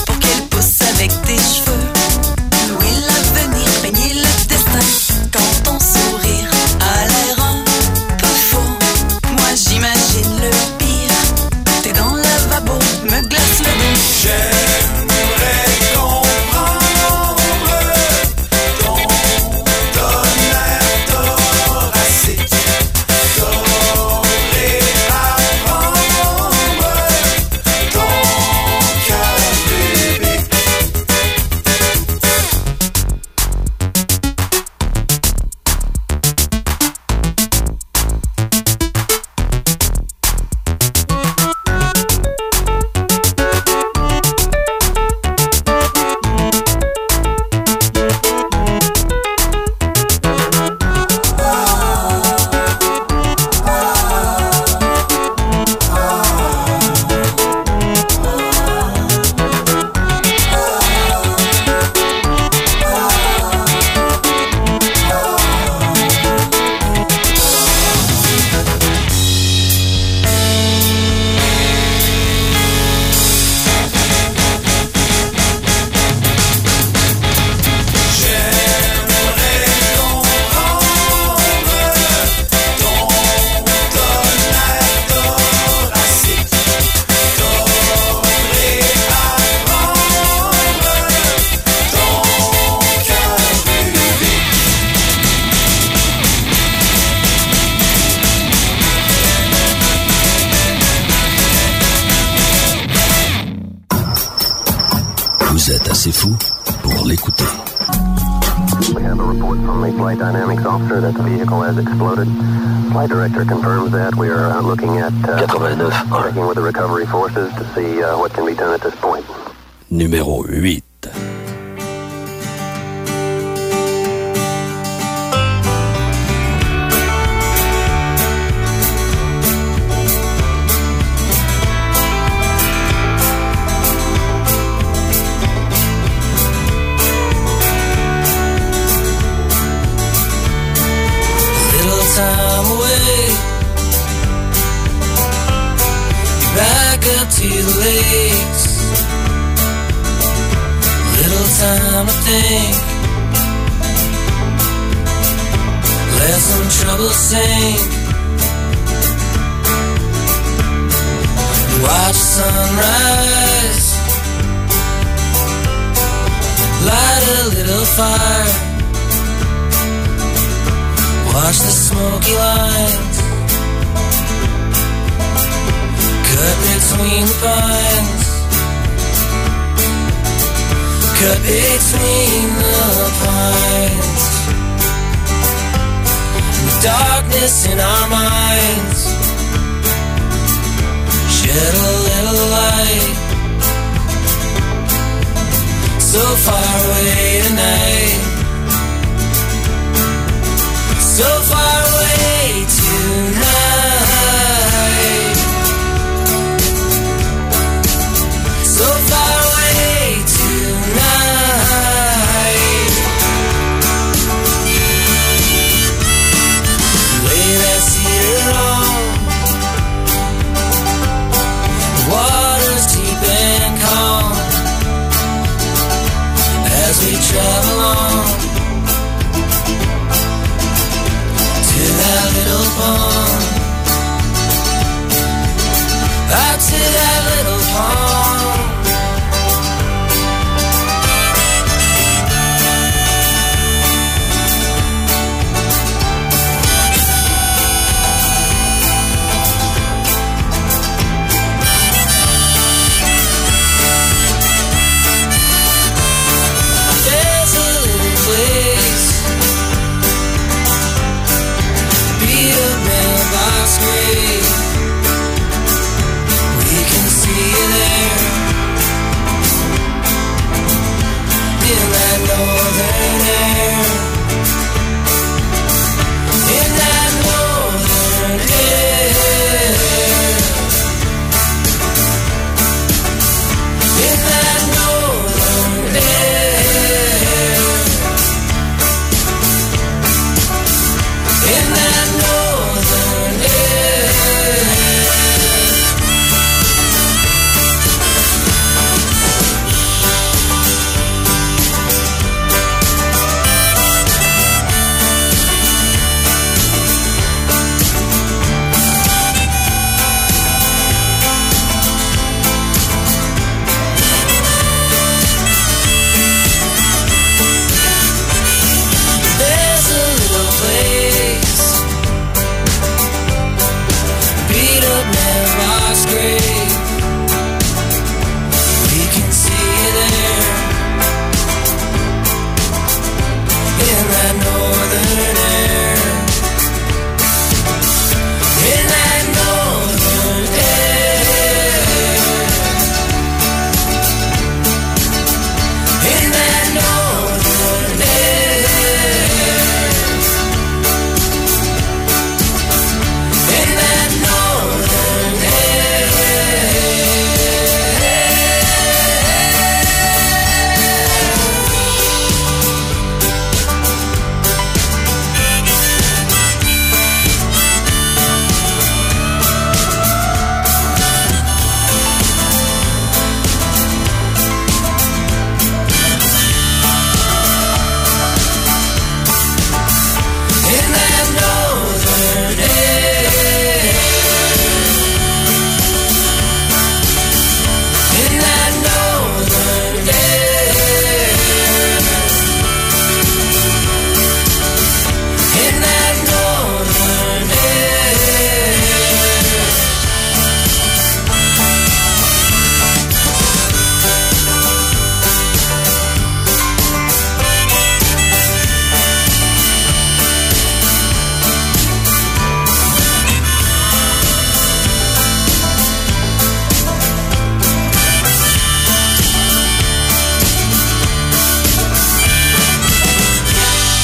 Vous êtes assez fou pour l'écouter. We have a report from the flight dynamics officer that the vehicle has exploded. Flight director confirms that. We are looking at 89. checking with the recovery forces to see what can be done at this point. Numéro 8. Time away, back up to the lakes. Little time to think, let some trouble sink. Watch the sunrise, light a little fire. Watch the smoky lines cut between the pines, cut between the pines. The darkness in our minds shed a little light. So far away tonight, so far away tonight, so far away tonight. Lay that cedar on, the water's deep and calm as we travel on that little pond, out to that little pond. There's a little place, mailbox grave. We can see you there,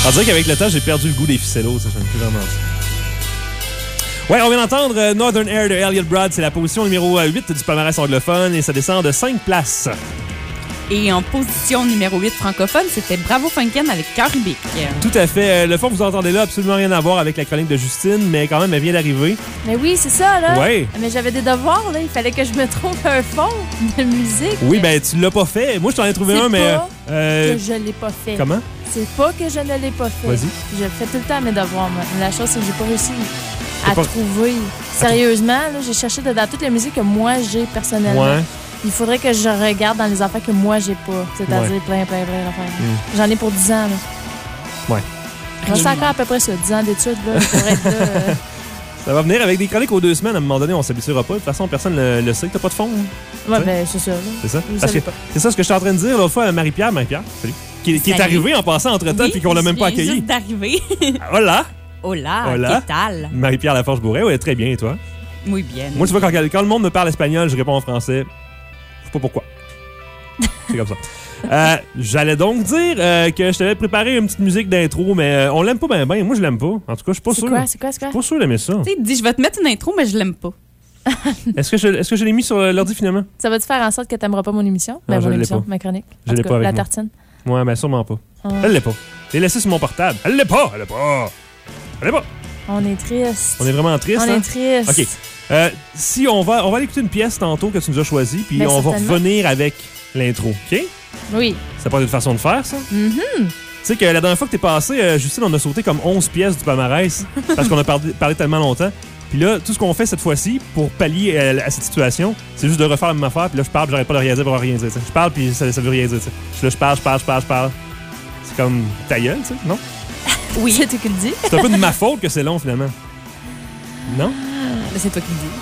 On dirait qu'avec le temps, j'ai perdu le goût des ficellos. Ça, j'aime plus vraiment ça. Ouais, on vient d'entendre Northern Air de Elliott Broad. C'est la position numéro 8 du palmarès anglophone et ça descend de 5 places. Et en position numéro 8 francophone, c'était Bravo Funken avec Cœur Ubique. Tout à fait. Le fond que vous entendez là, absolument rien à voir avec la chronique de Justine, mais quand même, elle vient d'arriver. Mais oui, c'est ça, là. Ouais. Mais j'avais des devoirs, là. Il fallait que je me trouve un fond de musique. Oui, ben tu l'as pas fait. Moi, je t'en ai trouvé un, mais... que je l'ai pas fait. Comment? C'est pas que je ne l'ai pas fait. Vas-y. Je fais tout le temps mes devoirs, moi. La chose, c'est que j'ai pas réussi à pas- trouver. Sérieusement, là, j'ai cherché dans toutes les musiques que moi, j'ai personnellement. Ouais. Il faudrait que je regarde dans les affaires que moi, j'ai pas. C'est-à-dire plein d'affaires. J'en ai pour 10 ans, là. Ouais. J'en encore à peu près ça, 10 ans d'études, là. Je devrais être là. Ça va venir avec des chroniques aux 2 semaines. À un moment donné, on s'habituera pas. De toute façon, personne le sait. T'as pas de fond. Hein? Ouais, ben, c'est ça, là. C'est ça? Vous Parce que savez pas. c'est ça ce que je suis en train de dire l'autre fois à Marie-Pierre, salut, qui est Salut. arrivée en passant entre-temps Oui, puis qu'on l'a même pas je viens accueillie. juste d'arriver. Hola! Hola, Hola. que tal? Marie-Pierre Laforge-Bourret, oui, très bien. Et toi? Muy bien. Moi, tu vois, quand le monde me parle espagnol, je réponds en français. Je sais pas pourquoi. C'est comme ça. J'allais donc dire que je t'avais préparé une petite musique d'intro, mais on l'aime pas bien. Moi, je l'aime pas. En tout cas, je suis pas sûr. C'est quoi? Je suis pas sûr d'aimer ça. Tu sais, dis, je vais te mettre une intro, mais je l'aime pas. Est-ce que je l'ai mis sur l'ordi finalement? Ça va-tu faire en sorte que t'aimeras pas mon émission? Ben, Non, je mon l'ai émission, pas. ma chronique. Je En l'ai tout pas cas, avec la moi. tartine. Ouais, mais sûrement pas. Ah. Elle l'est pas. Je l'ai laissé sur mon portable. Elle l'est pas. Elle l'est pas. Elle l'est pas. On est triste. On est vraiment triste. On hein? est triste. OK. Si on va aller écouter une pièce tantôt que tu nous as choisie, puis Ben, on va certainement. revenir avec l'intro. OK? Oui. Ça pas une façon de faire, ça? Mm-hmm. Tu sais que la dernière fois que t'es passé, Justine, on a sauté comme 11 pièces du palmarès parce qu'on a parlé tellement longtemps. Puis là, tout ce qu'on fait cette fois-ci pour pallier à cette situation, c'est juste de refaire la même affaire. Puis là, je parle, puis j'arrête pas de rien dire pour rien dire. T'sais. Je parle, puis ça veut rien dire. T'sais. Puis là, je parle. C'est comme ta gueule, tu sais, non? Oui. C'est toi qui le dis. C'est un peu de ma faute que c'est long, finalement. Non? Mais c'est toi qui le dis.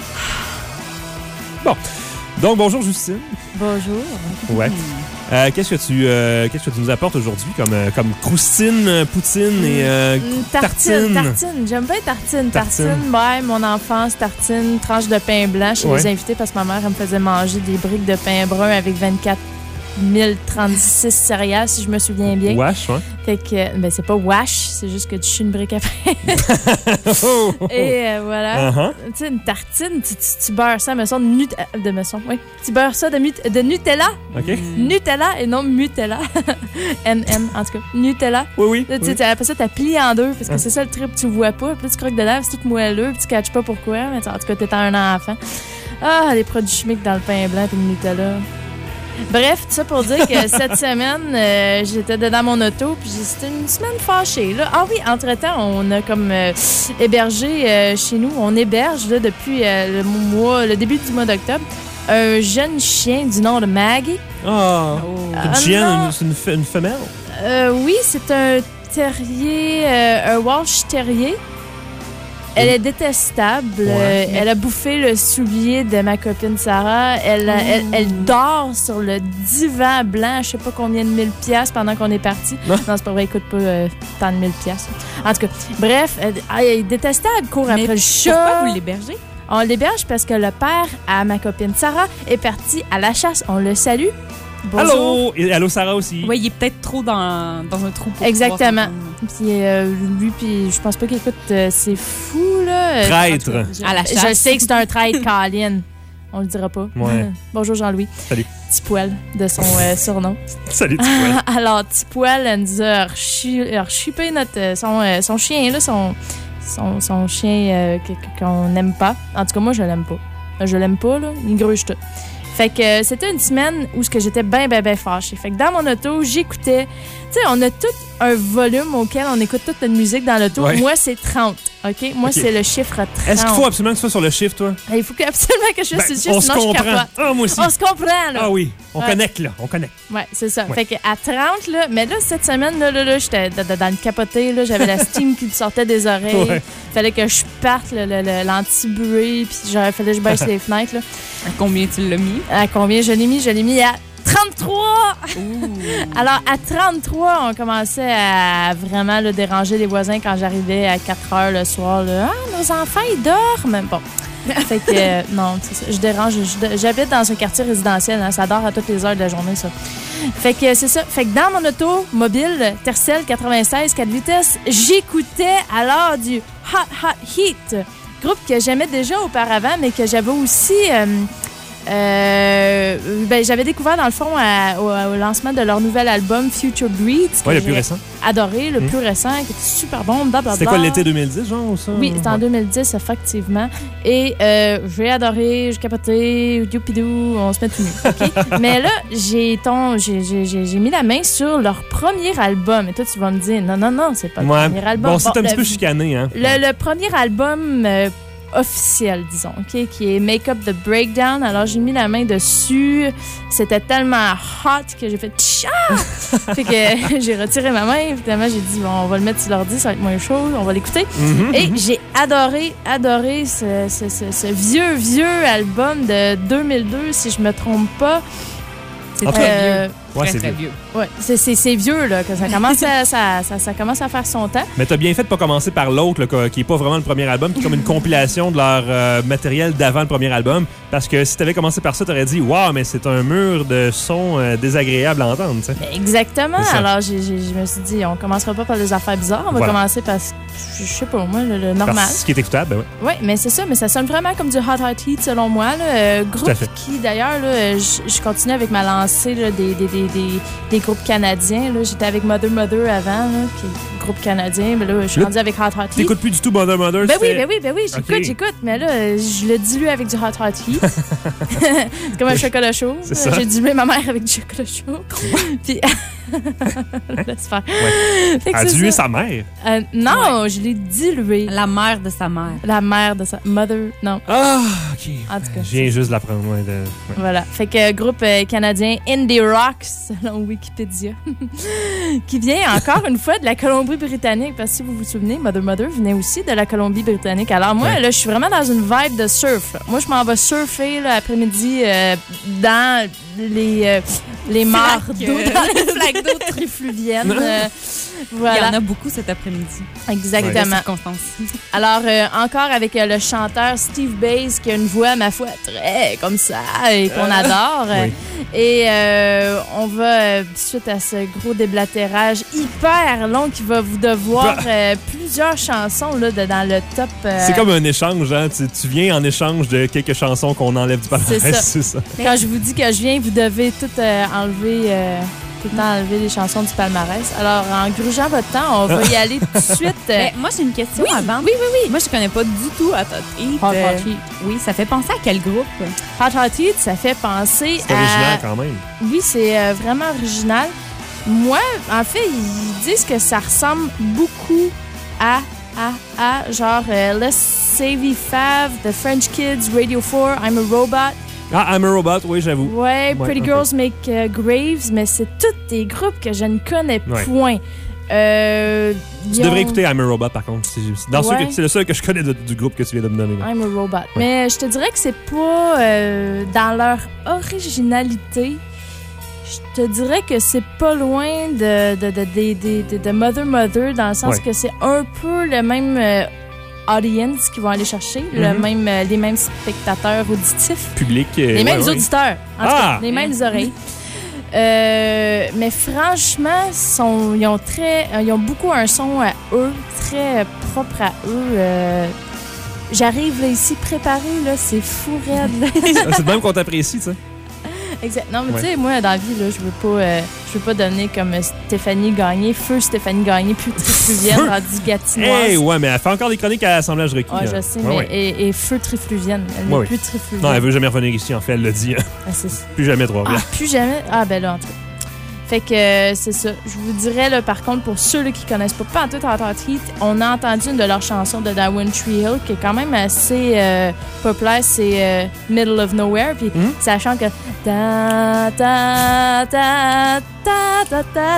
Bon. Donc, bonjour, Justine. Bonjour. Ouais. Qu'est-ce que tu nous apportes aujourd'hui comme croustine, poutine et tartine? Tartine. J'aime bien tartine. Ouais, mon enfance, tartine, tranche de pain blanc chez les invités parce que ma mère, elle me faisait manger des briques de pain brun avec 24 1036 céréales, si je me souviens bien. Wash, ouais. Fait que, ben, c'est pas wash, c'est juste que tu chutes une brique après. Et voilà. Tu sais, une tartine, tu beurres ça, meçon, oui. Tu beurres ça de Nutella. OK. Nutella et non Mutella. NM, en tout cas. Nutella. Oui. Là, après ça, t'as plié en deux, parce que c'est ça le trip, tu vois pas. Puis là, tu croques dedans, c'est tout moelleux, puis tu catches pas pourquoi. Mais en tout cas, t'es un enfant. Ah, les produits chimiques dans le pain blanc et le Nutella. Bref, tout ça pour dire que cette semaine, j'étais dans mon auto, puis c'était une semaine fâchée. Là. Ah oui, entre-temps, on a comme hébergé chez nous, on héberge là, depuis le début du mois d'octobre, un jeune chien du nom de Maggie. Oh. Une chienne, c'est une femelle? Oui, c'est un terrier, un Walsh terrier. Elle est détestable. Ouais. Elle a bouffé le soulier de ma copine Sarah. Elle dort sur le divan blanc, je sais pas combien de 1000 piastres pendant qu'on est parti. Non, c'est pas vrai, elle coûte pas tant de 1000 piastres. En tout cas, bref, elle est détestable. Elle court après le chat. Pourquoi vous l'hébergez? On l'héberge parce que le père à ma copine Sarah est parti à la chasse. On le salue. Bonjour. Allô! Et allô, Sarah aussi. Oui, il est peut-être trop dans un trou pour Exactement. pouvoir Puis lui, puis je pense pas qu'il écoute C'est fou, là. Traître. À la chasse. Je sais que c'est un traître, Caroline. On le dira pas. Ouais. Bonjour, Jean-Louis. Salut. Petit poil de son surnom. Salut, petit poil. Alors, Petit poil, elle nous a rechupé son chien, là, son chien qu'on n'aime pas. En tout cas, moi, je l'aime pas. Je l'aime pas, là. Il gruge tout. Fait que c'était une semaine où j'étais bien fâchée. Fait que dans mon auto, j'écoutais... Tu sais, on a tout un volume auquel on écoute toute notre musique dans l'auto. Ouais. Moi, c'est 30, OK? Moi, c'est le chiffre 30. Est-ce qu'il faut absolument que tu sois sur le chiffre, toi? Il faut absolument que je sois sur le chiffre, on se sinon je comprend. capote. Ah, moi aussi. On se comprend, là. Ah oui, on Ouais. connecte, là. On connecte. Ouais, c'est ça. Ouais. Fait qu'à 30, là, mais là, cette semaine, là j'étais dans le capoté, là, j'avais la steam qui me sortait des oreilles. Ouais. Fallait que je parte l'anti-bruit, puis fallait que je baisse les fenêtres, là. À combien tu l'as mis? À combien je l'ai mis? Je l'ai mis à 33! Alors, à 33, on commençait à vraiment déranger les voisins quand j'arrivais à 4 heures le soir. Là. Ah, nos enfants, ils dorment! Bon. Fait que, non, c'est ça. Je dérange. J'habite dans un quartier résidentiel. Hein, ça dort à toutes les heures de la journée, ça. Fait que c'est ça. Fait que dans mon auto mobile, Tercel 96, 4 vitesses, j'écoutais alors du Hot Heat, groupe que j'aimais déjà auparavant, mais que j'avais aussi... j'avais découvert dans le fond au lancement de leur nouvel album Future Breeds. Oui, le plus récent. Adoré, le plus récent, qui était super bon. C'était quoi, l'été 2010, genre, ou ça? Oui, c'était en 2010, effectivement. Et j'ai adoré, j'ai capoté, youpidou, on se met tout nu. OK? Mais là, j'ai mis la main sur leur premier album. Et toi, tu vas me dire, non, c'est pas le premier album. Bon, c'est un petit peu chicané, hein? Le premier album... officiel, disons, OK, qui est Make Up the Breakdown. Alors, j'ai mis la main dessus. C'était tellement hot que j'ai fait tcha! Fait que j'ai retiré ma main. Évidemment, j'ai dit, bon, on va le mettre sur l'ordi, ça va être moins chaud, on va l'écouter. Et j'ai adoré ce vieux album de 2002, si je me trompe pas. C'est très vieux. Ouais, très vieux. Ouais, c'est vieux, là, que ça commence ça commence à faire son temps. Mais t'as bien fait de pas commencer par l'autre, là, qui est pas vraiment le premier album, qui est comme une compilation de leur matériel d'avant le premier album. Parce que si t'avais commencé par ça, t'aurais dit, waouh, mais c'est un mur de son désagréable à entendre, tu sais. Exactement. Alors, je me suis dit, on commencera pas par des affaires bizarres, on va commencer par, je sais pas, moi, le normal. Parce ce qui est écoutable, ben oui. Oui, mais c'est ça, mais ça sonne vraiment comme du Hot Heat, selon moi. Là, groupe qui, d'ailleurs, là, je continue avec ma lancée là, des groupes canadiens. Là. J'étais avec Mother avant, là, qui est un groupe canadien. Mais là, je suis rendue avec Hot Heat. T'écoutes plus du tout Mother? Ben oui, j'écoute. Mais là, je le dilue avec du Hot Heat. C'est comme un chocolat chaud. C'est ça. J'ai dilué ma mère avec du chocolat chaud. Puis... Laisse faire. Ouais. Elle a dilué sa mère? Non, je l'ai dilué. La mère de sa mère. La mère de sa... Mother, non. Ah, OK. En tout cas. Je viens juste de l'apprendre. Ouais, Voilà. Fait que groupe canadien Indie Rock, selon Wikipédia, qui vient encore une fois de la Colombie-Britannique. Parce que si vous vous souvenez, Mother venait aussi de la Colombie-Britannique. Alors moi, là, je suis vraiment dans une vibe de surf. Là. Moi, je m'en vais surfer l'après-midi dans les mares d'eau, dans les flaques d'eau trifluviennes. Voilà. Il y en a beaucoup cet après-midi. Exactement. Alors, encore avec le chanteur Steve Bays, qui a une voix, ma foi, très comme ça, et qu'on adore. Oui. Et on va, suite à ce gros déblatérage hyper long qui va vous devoir plusieurs chansons là, dans le top. C'est comme un échange, hein? Tu viens en échange de quelques chansons qu'on enlève du palmarès. C'est ça. Quand je vous dis que je viens, vous devez tout enlever... tout le temps enlever les chansons du palmarès. Alors, en grugeant votre temps, on va y aller tout de suite. Mais moi, j'ai une question avant. Oui. Moi, je connais pas du tout Hot Heat. Hot Heat. Oui, ça fait penser à quel groupe? Hot Heat, ça fait penser C'est original quand même. Oui, c'est vraiment original. Moi, en fait, ils disent que ça ressemble beaucoup à genre Let's Save You Fav, The French Kids, Radio 4, I'm a Robot. Ah, I'm a Robot, oui, j'avoue. Ouais, Pretty Girls Make Graves, mais c'est tous des groupes que je ne connais point. Tu devrais écouter I'm a Robot, par contre. C'est le seul que je connais du groupe que tu viens de me donner. Là. I'm a Robot. Ouais. Mais je te dirais que c'est pas dans leur originalité. Je te dirais que c'est pas loin de Mother dans le sens que c'est un peu le même audience qui vont aller chercher, les mêmes spectateurs auditifs. Public. Les mêmes auditeurs. En tout cas, les mêmes oreilles. Mais franchement, ils ont beaucoup un son à eux, très propre à eux. J'arrive là, ici préparé, là, c'est fou raide. C'est de même qu'on t'apprécie, tu sais. Exact. Non, mais tu sais, moi, dans la vie, là, je veux pas donner comme Stéphanie Gagné, feu Stéphanie Gagné, plus trifluvienne, rendue Gatinoise. Hey, ouais, mais elle fait encore des chroniques à l'assemblage requis. Ouais, je sais, mais et feu trifluvienne. Elle n'est plus trifluvienne. Non, elle veut jamais revenir ici, en fait, elle l'a dit. Plus jamais Trois-Rivières. Plus jamais? Ah, ben là, en tout cas. Fait que c'est ça. Je vous dirais, là, par contre, pour ceux là, qui connaissent pas en tout Hot Heat, on a entendu une de leurs chansons de The One Tree Hill qui est quand même assez populaire, c'est Middle of Nowhere. Puis ça chante que ta ta ta ta ta ta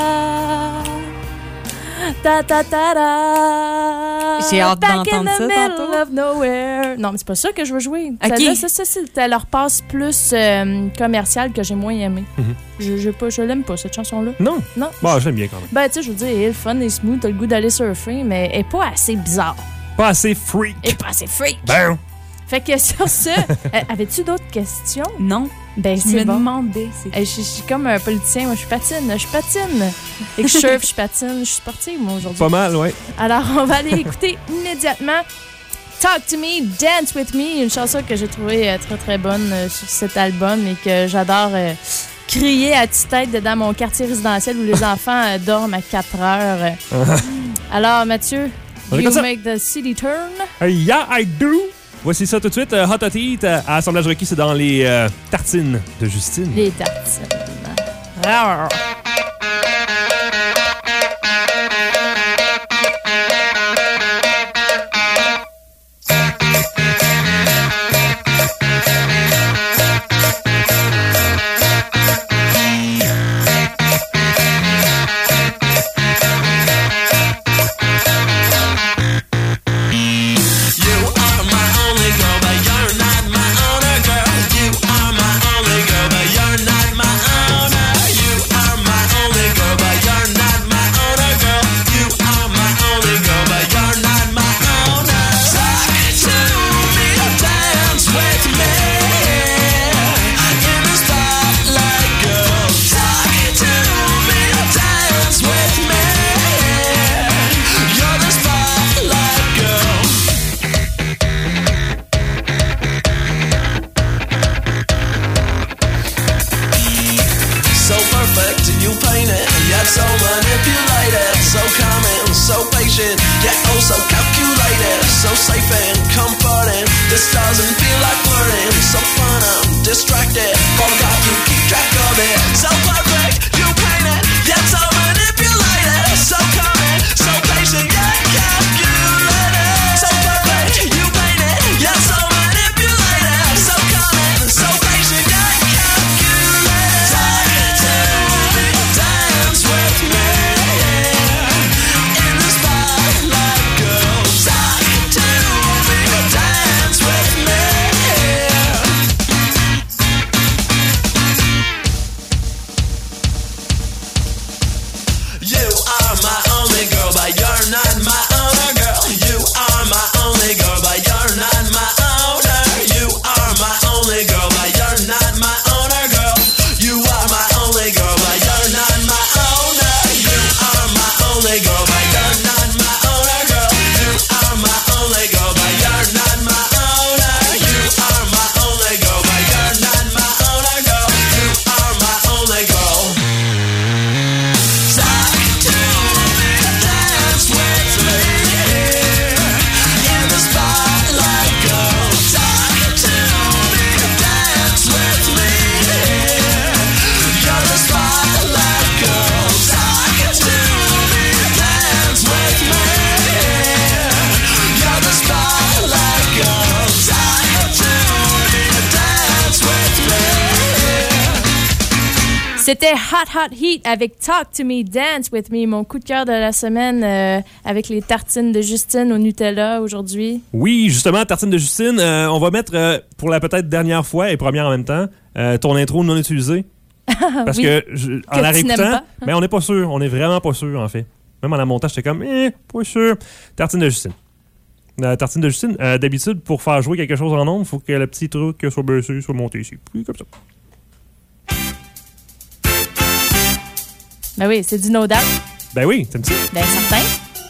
ta ta ta ta. J'ai hâte d'entendre ça tantôt. Of nowhere. Non, mais c'est pas ça que je veux jouer. Okay. Ça leur passe plus commercial que j'ai moins aimé. Je l'aime pas, cette chanson-là. Non? Bon, j'aime bien quand même. Ben, tu sais, je veux dire, elle est fun et smooth, t'as le goût d'aller surfer, mais elle est pas assez bizarre. Pas assez freak. Elle est pas assez freak. Ben. Fait que sur ce, avais-tu d'autres questions? Non. Ben, Je c'est me bon. demandais. Je suis comme un politicien, moi, je patine. Et que je surfe, je patine, je suis sportive, moi, aujourd'hui. Pas mal, ouais. Alors, on va aller écouter immédiatement Talk to Me, Dance with Me, une chanson que j'ai trouvée très, très bonne sur cet album et que j'adore crier à tue-tête dedans mon quartier résidentiel où les enfants dorment à 4 heures. Alors, Mathieu, On you écoute ça. make the city turn. Yeah, I do! Voici ça tout de suite. Hot Hot Heat à Assemblage requis, c'est dans les tartines de Justine. Les tartines. Rawr. C'était Hot Hot Heat avec Talk to Me, Dance with Me, mon coup de cœur de la semaine avec les tartines de Justine au Nutella aujourd'hui. Oui, justement, tartines de Justine, on va mettre pour la peut-être dernière fois et première en même temps ton intro non utilisée. Parce oui, que en la réécoutant, mais on n'est pas sûr, on n'est vraiment pas sûr en fait. Même en la montage, j'étais comme, pas sûr. Tartine de Justine. Tartine de Justine, d'habitude, pour faire jouer quelque chose en ondes, il faut que le petit truc soit baissé, soit monté ici. Puis comme ça. Ben oui, c'est du no doubt. Ben oui, t'aimes ça? Ben certain.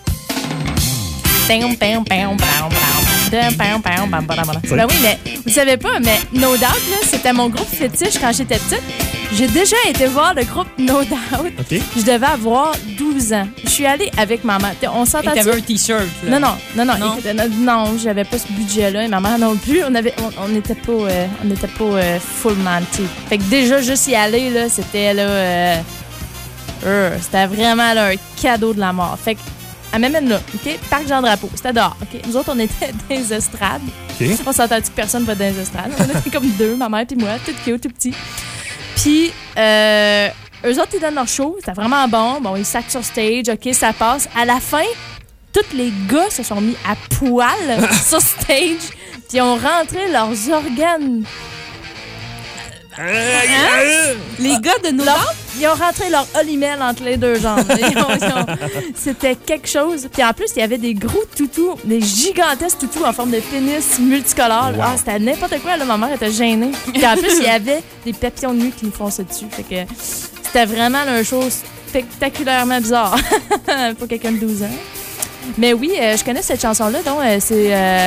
Ben oui, mais vous savez pas, mais No Doubt, là, c'était mon groupe fétiche quand j'étais petite. J'ai déjà été voir le groupe No Doubt. OK. Je devais avoir 12 ans. Je suis allée avec ma mère. On s'entend. Et t'avais un T-shirt, là. Non. Non, j'avais pas ce budget-là. Et ma mère non plus. On n'était pas full nanti. Fait que déjà, juste y aller, là, c'était là. C'était vraiment là, un cadeau de la mort. Fait que, elle m'amène là, OK? Parc Jean-Drapeau. C'était dehors, OK? Nous autres, on était dans les estrades. OK. On s'entend-tu que personne va dans les estrades? On était comme deux, ma mère puis moi, tout cute, tout petit. Puis, eux autres, ils donnent leur show. C'était vraiment bon. Bon, ils sacent sur stage. OK, ça passe. À la fin, tous les gars se sont mis à poil sur stage. Puis, ont rentré leurs organes. Les gars de No Doubt? Ils ont rentré leur olimel entre les deux jambes. C'était quelque chose. Puis en plus, il y avait des gros toutous, des gigantesques toutous en forme de pénis multicolores. Wow. Ah, c'était n'importe quoi. Là, ma mère était gênée. Puis en plus, il y avait des papillons de nuit qui nous fonçaient dessus. Fait que c'était vraiment une chose spectaculairement bizarre pour quelqu'un de 12 ans. Mais oui, je connais cette chanson-là. Donc, c'est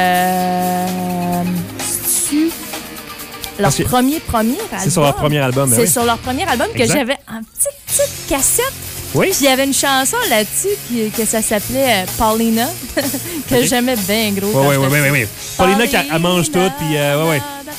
leur premier album. C'est sur leur premier album. C'est sur leur premier album que j'avais en petite cassette. Oui. Puis il y avait une chanson là-dessus que ça s'appelait Paulina, que j'aimais bien gros. Oui. Paulina, elle mange tout, puis ouais.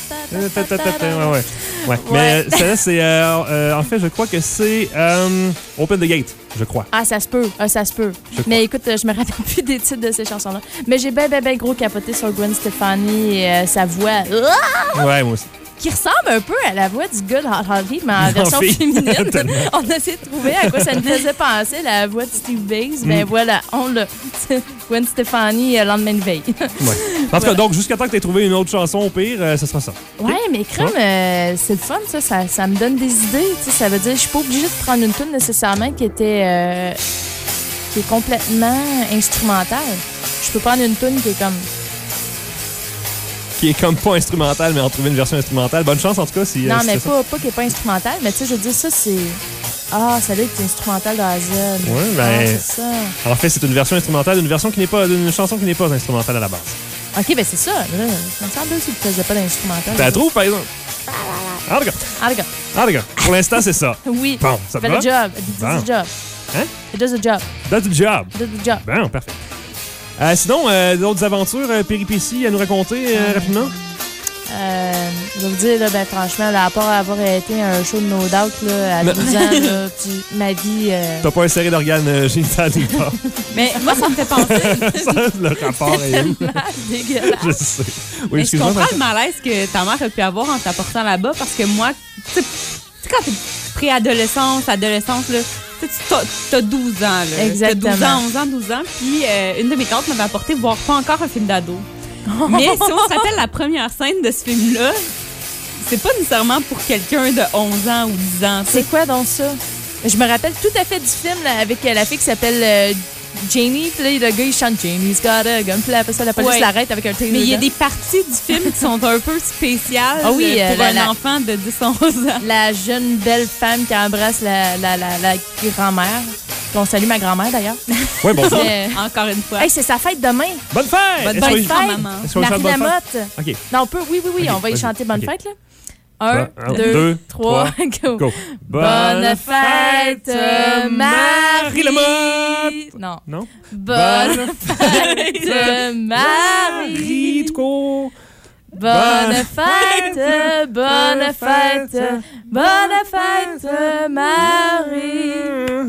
Mais celle-là, c'est... en fait, je crois que c'est Open the Gate, je crois. Ah, ça se peut. Mais écoute, je me rappelle plus des titres de ces chansons-là. Mais j'ai bien gros capoté sur Gwen Stefani et sa voix. Ouais, moi aussi. Qui ressemble un peu à la voix du gars de Hot Heat, mais en version féminine. On a essayé de trouver à quoi ça nous faisait penser, la voix de Steve Bass. Ben voilà, on l'a. Gwen Stefani, lendemain de veille. Ouais. En tout cas, donc, jusqu'à temps que tu aies trouvé une autre chanson, au pire, ce sera ça. Ouais, mais crème, c'est le fun, ça me donne des idées. Ça veut dire que je suis pas obligée de prendre une tune nécessairement qui est complètement instrumentale. Je peux prendre une tune qui est comme... Qui est comme pas instrumentale, mais en trouver une version instrumentale. Bonne chance, en tout cas, si... Non, si mais c'est pas qui est pas instrumentale, mais tu sais, je veux dire, ça, c'est... Ah, ça doit être instrumental de A à Z. Oui, ben... Ah, c'est ça. En fait, c'est une version instrumentale d'une chanson qui n'est pas instrumentale à la base. OK, ben c'est ça. Là, ça me semble aussi que tu faisais pas d'instrumental. Tu la trouves, par exemple? En tout cas. Pour l'instant, c'est ça. Oui. Bon, ça te fait va? le job. It does the job. Hein? It does the job. That's the job. It does the job. Bon, parfait. Sinon, d'autres aventures, péripéties à nous raconter rapidement? Je vais vous dire, là, ben, franchement, là, à part avoir été un show de No Doubt là, à 12 ans, là, ma vie... T'as pas inséré d'organes génitales nulle part. Mais moi, ça me fait penser... Le rapport est où? dégueulasse. Je sais. Oui, Mais je excuse-moi, comprends le malaise que ta mère a pu avoir en t'apportant là-bas parce que moi, tu sais, quand t'es préadolescence, adolescence, là, tu t'as 12 ans. Là. Exactement. T'as 12 ans, 11 ans. Puis une de mes tantes m'avait apporté voir pas encore un film d'ado. Mais si on se rappelle la première scène de ce film-là, c'est pas nécessairement pour quelqu'un de 11 ans ou 10 ans. C'est quoi donc ça? Je me rappelle tout à fait du film là, avec la fille qui s'appelle Janie. Puis là, le gars, il chante Janie's got a gun. Puis là, après ça, la police l'arrête avec un taser. Mais il y a des parties du film qui sont un peu spéciales pour un enfant de 10-11 ans. La jeune belle femme qui embrasse la grand-mère. On salue ma grand-mère, d'ailleurs. Oui, bonjour. Encore une fois. Hey, c'est sa fête demain. Bonne fête! Bonne fête, maman. Est-ce qu'on chante Bonne fête? Lamotte. OK. Non, on peut. Oui, Okay, on va y chanter Bonne okay. fête, là. 1, 2, 3, go. Bonne fête, Marie Lamotte! Non. Non? Bonne fête, Marie. Bonne fête, Marie.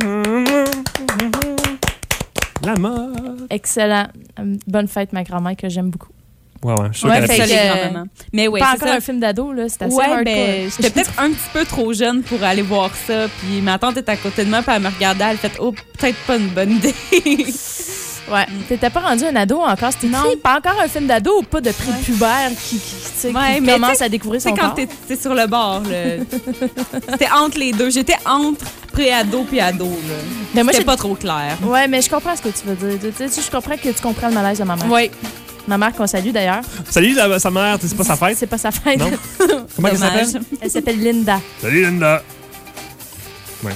Lamotte. Excellent. Bonne fête, ma grand-mère, que j'aime beaucoup. Ouais, je suis sûr Ouais, qu'elle a fait fait que, grand-maman. Mais ouais, pas c'est encore ça. un film d'ado, là. C'est assez Ouais, hardcore. ben, j'étais peut-être un petit peu trop jeune pour aller voir ça. Puis ma tante était à côté de moi, puis elle me regardait, elle fait « Oh, peut-être pas une bonne idée. » Ouais. T'étais pas rendu un ado encore. C'était écrit pas encore un film d'ado ou pas de prépubère qui commence à découvrir son corps. Tu sais, quand t'es sur le bord, là. C'était entre les deux. J'étais entre pré-ado puis ado, là. Mais moi, c'était pas trop clair. Ouais, mais je comprends ce que tu veux dire. Tu sais, je comprends que tu comprends le malaise de ma mère. Oui. Ma mère qu'on salue, d'ailleurs. Salut, sa mère, c'est pas sa fête? C'est pas sa fête. Non. Comment elle s'appelle? Elle s'appelle Linda. Salut, Linda. Ouais.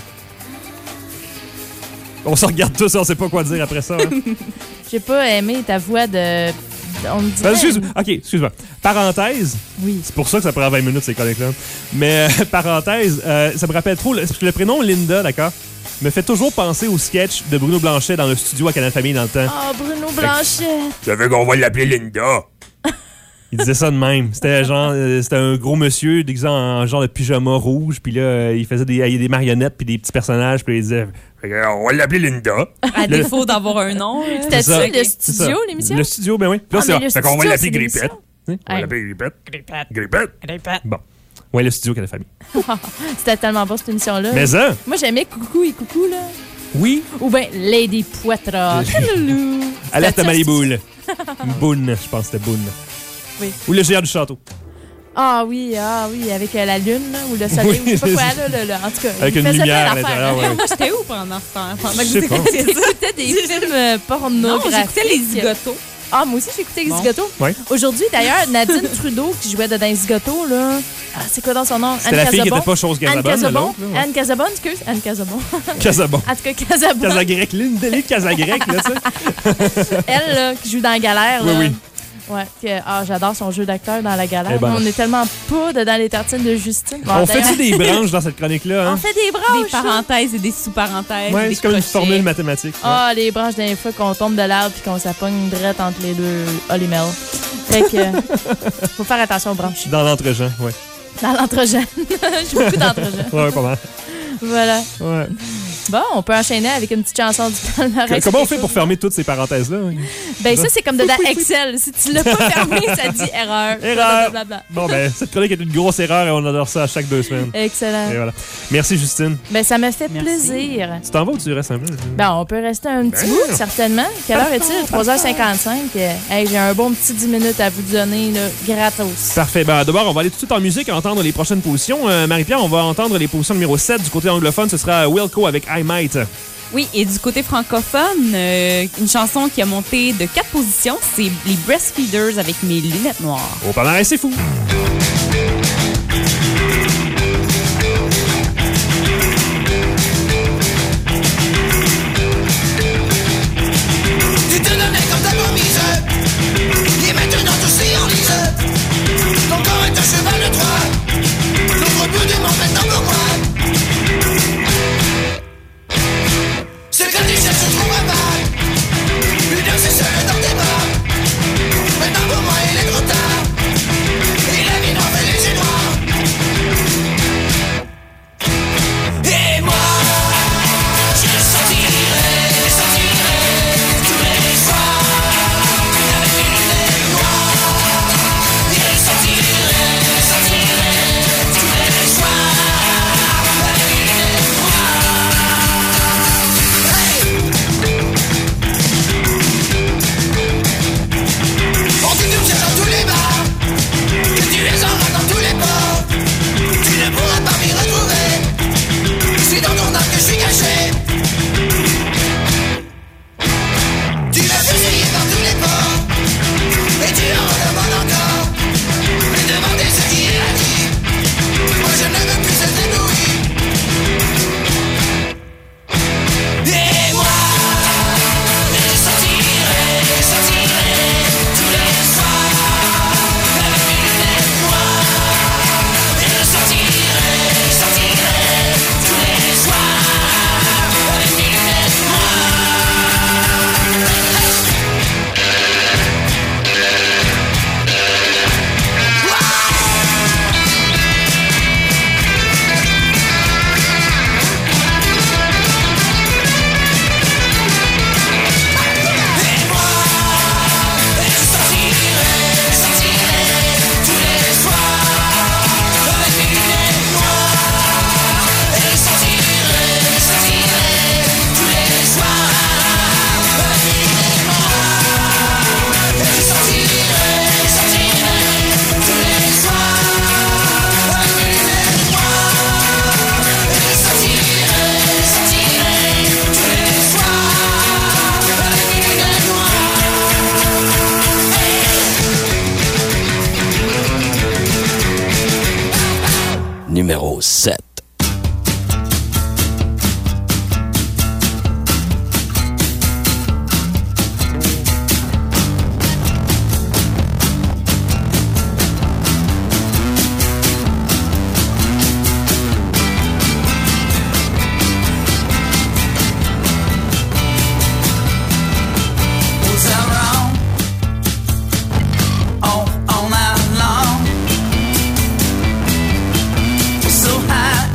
On se regarde tous et on sait pas quoi dire après ça. Hein? J'ai pas aimé ta voix de... On me dirait... Excuse-moi. Parenthèse. Oui. C'est pour ça que ça prend 20 minutes, ces chroniques-là. Mais parenthèse, ça me rappelle trop... Parce que le prénom Linda, d'accord, me fait toujours penser au sketch de Bruno Blanchet dans le studio à Canal Famille dans le temps. Oh, Bruno Blanchet. Ça veut qu'on va l'appeler Linda. Il disait ça de même. C'était genre, c'était un gros monsieur déguisé en genre de pyjama rouge, puis là, il faisait des marionnettes puis des petits personnages, puis il disait, on va l'appeler Linda. À défaut d'avoir un nom. C'était-tu le studio, l'émission? Le studio, ben oui. Puis là, c'est qu'on va l'appeler Grippette. On va Hey. l'appeler Grippette. Bon. Ouais, le studio Canal Famille. C'était tellement bon, cette émission-là. Mais ça? Moi, j'aimais Coucou et Coucou, là. Oui. Ou bien Lady Poitras. Alerte à Malibu. Boone, je pense que c'était Boone. Oui. Ou le géant du château. Ah oui, avec la lune, là, ou le soleil, Oui, ou je sais pas quoi, là, en tout cas. Avec il une faisait lumière à plein l'intérieur, d'affaires. ouais. J'étais où pendant ce temps? Pendant que Je sais vous pas. écoutiez ça? J'écoutais des films Non, pornographiques. j'écoutais les zigotos. Ah, moi aussi, j'écoutais les Bon. zigotos. Ouais. Aujourd'hui, d'ailleurs, Nadine Trudeau, qui jouait dedans les zigotos, là. Ah, c'est quoi dans son nom? C'était la fille qui était pas chose Anne Casabonne, Casabon. l'autre. là, ouais. Anne Casabon, excuse. Anne Casabon. Casabon. En tout cas, Casabon. Casagrec, l'une des Casagrec, là, tu sais. Elle, là, qui joue dans Galère. Oui, là. oui. Ouais, j'adore son jeu d'acteur dans La Galère. Eh ben. On est tellement pas dedans les tartines de Justine. Bon, On d'ailleurs, fait-tu des branches dans cette chronique-là, hein? On fait des branches. Des parenthèses et des sous-parenthèses. Ouais, des c'est comme une crochets. formule mathématique. Ah, les branches d'un fois qu'on tombe de l'arbre puis qu'on s'appogne drette entre les deux Olimel. Fait que, faut faire attention aux branches. Dans l'entre-gens, ouais. Dans l'entre-gens. J'ai beaucoup d'entre-gens. Ouais, pas mal. Voilà. Ouais. Bon, on peut enchaîner avec une petite chanson du palmarès. Comment on fait pour fermer toutes ces parenthèses-là? Ben, ça, c'est comme dedans Excel. Si tu l'as pas fermé, ça dit erreur. Erreur! Blablabla. Bon, ben, cette chronique est une grosse erreur et on adore ça à chaque 2 semaines. Excellent. Et voilà. Merci, Justine. Ben, ça me fait Merci. plaisir. Tu t'en vas ou tu restes un peu? Ben, on peut rester un petit Ben, bout, certainement. Quelle heure est-il? 3h55. Hey, j'ai un bon petit 10 minutes à vous donner, là, gratos. Parfait. Ben, d'abord, on va aller tout de suite en musique et entendre les prochaines positions. Marie-Pierre, on va entendre les positions numéro 7 du côté anglophone. Ce sera Wilco avec I Might. Oui, et du côté francophone, une chanson qui a monté de 4 positions, c'est les Breastfeeders avec Mes lunettes noires. Au palmarès, c'est fou. Tu te donnais comme ta promise, et maintenant tout s'y enlise. Ton corps est un cheval de Troie, l'autre bout du monde maintenant pour moi. Ce que tu cherches, je trouve pas. Une heure, c'est seul dans tes bras. Maintenant pour moi, il est trop tard. Et la vie n'en fait les yeux noirs. Et moi, je sortirai tous les soirs avec une lunette noire. Et je sortirai tous les soirs avec une lunette noire. On dit que tu es dans tous les bars, que tu es en rang dans tous les ports. Tu ne pourras pas m'y retrouver. C'est dans ton âme que je suis caché. Tu m'as fusillé dans tous les ports, et tu en demandes encore. Mais demandez ce qui est à dire. Moi je ne veux plus être ébloui. Et moi, je sortirai tous les soirs avec mes lunettes noires. Et je sortirai tous les soirs avec mes lunettes Numéro 7. What's that wrong? All night long. So high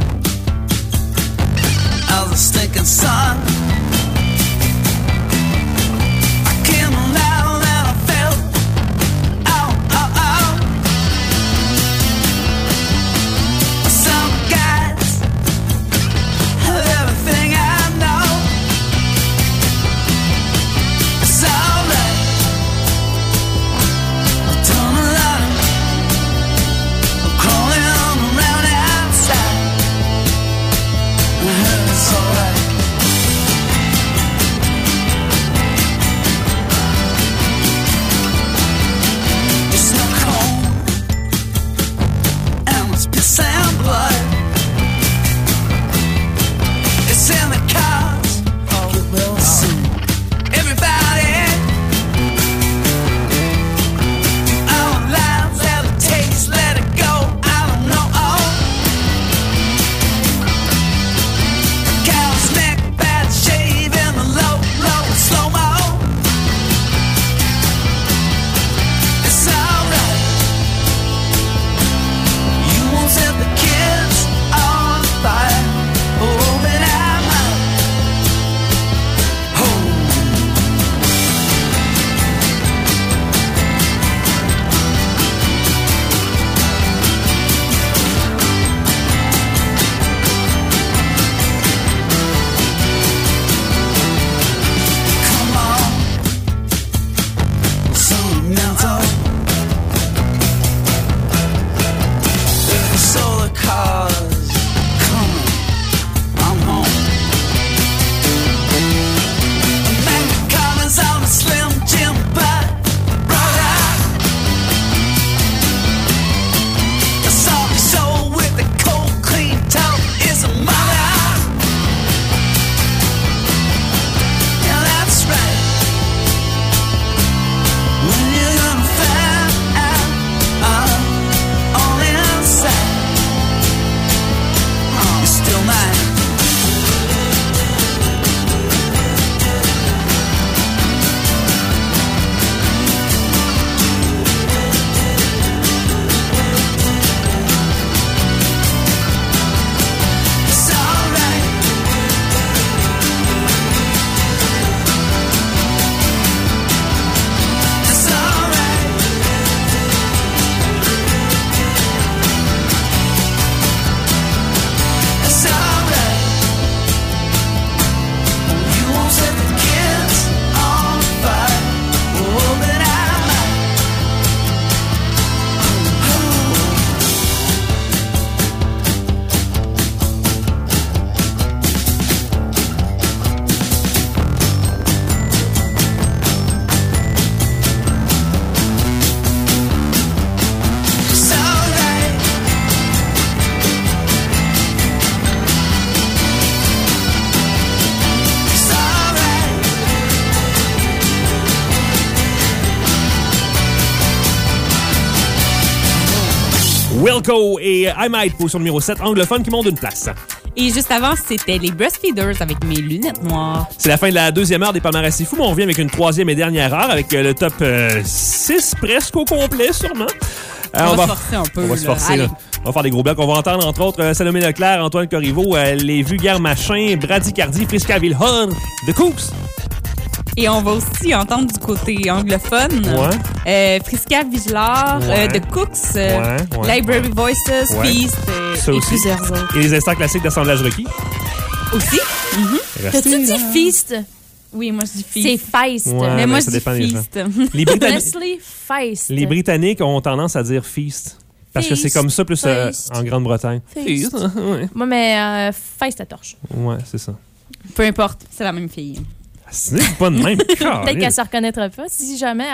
Wilco et I Might, position numéro 7, anglophone qui monte d'une place. Et juste avant, c'était les Breastfeeders avec mes lunettes noires. C'est la fin de la deuxième heure des palmarès C'est fou, mais on revient avec une troisième et dernière heure avec le top 6 presque au complet, sûrement. On va se forcer un peu. On va se forcer. Là. On va faire des gros blocs. On va entendre, entre autres, Salomé Leclerc, Antoine Corriveau, les Vulgaires Machins, Bradycardie, Friska Wilhelm, The Cooks. Et on va aussi entendre du côté anglophone. Friska Vigilard, The Cooks, Library Voices, Feast et plusieurs autres. Et les instants classiques d'assemblage requis. Aussi. T'as-tu dit Feast? Oui, moi je dis Feast. C'est Feist. Ouais, mais moi ça je dis dépend Feast. Leslie Feist. Les Britanniques ont tendance à dire Feast. Parce que c'est comme ça plus en Grande-Bretagne. Feast. Ouais. Moi, mais Feist à torche. Ouais, c'est ça. Peu importe, c'est la même fille. C'est pas de même. Peut-être qu'elle se reconnaîtra pas. Si jamais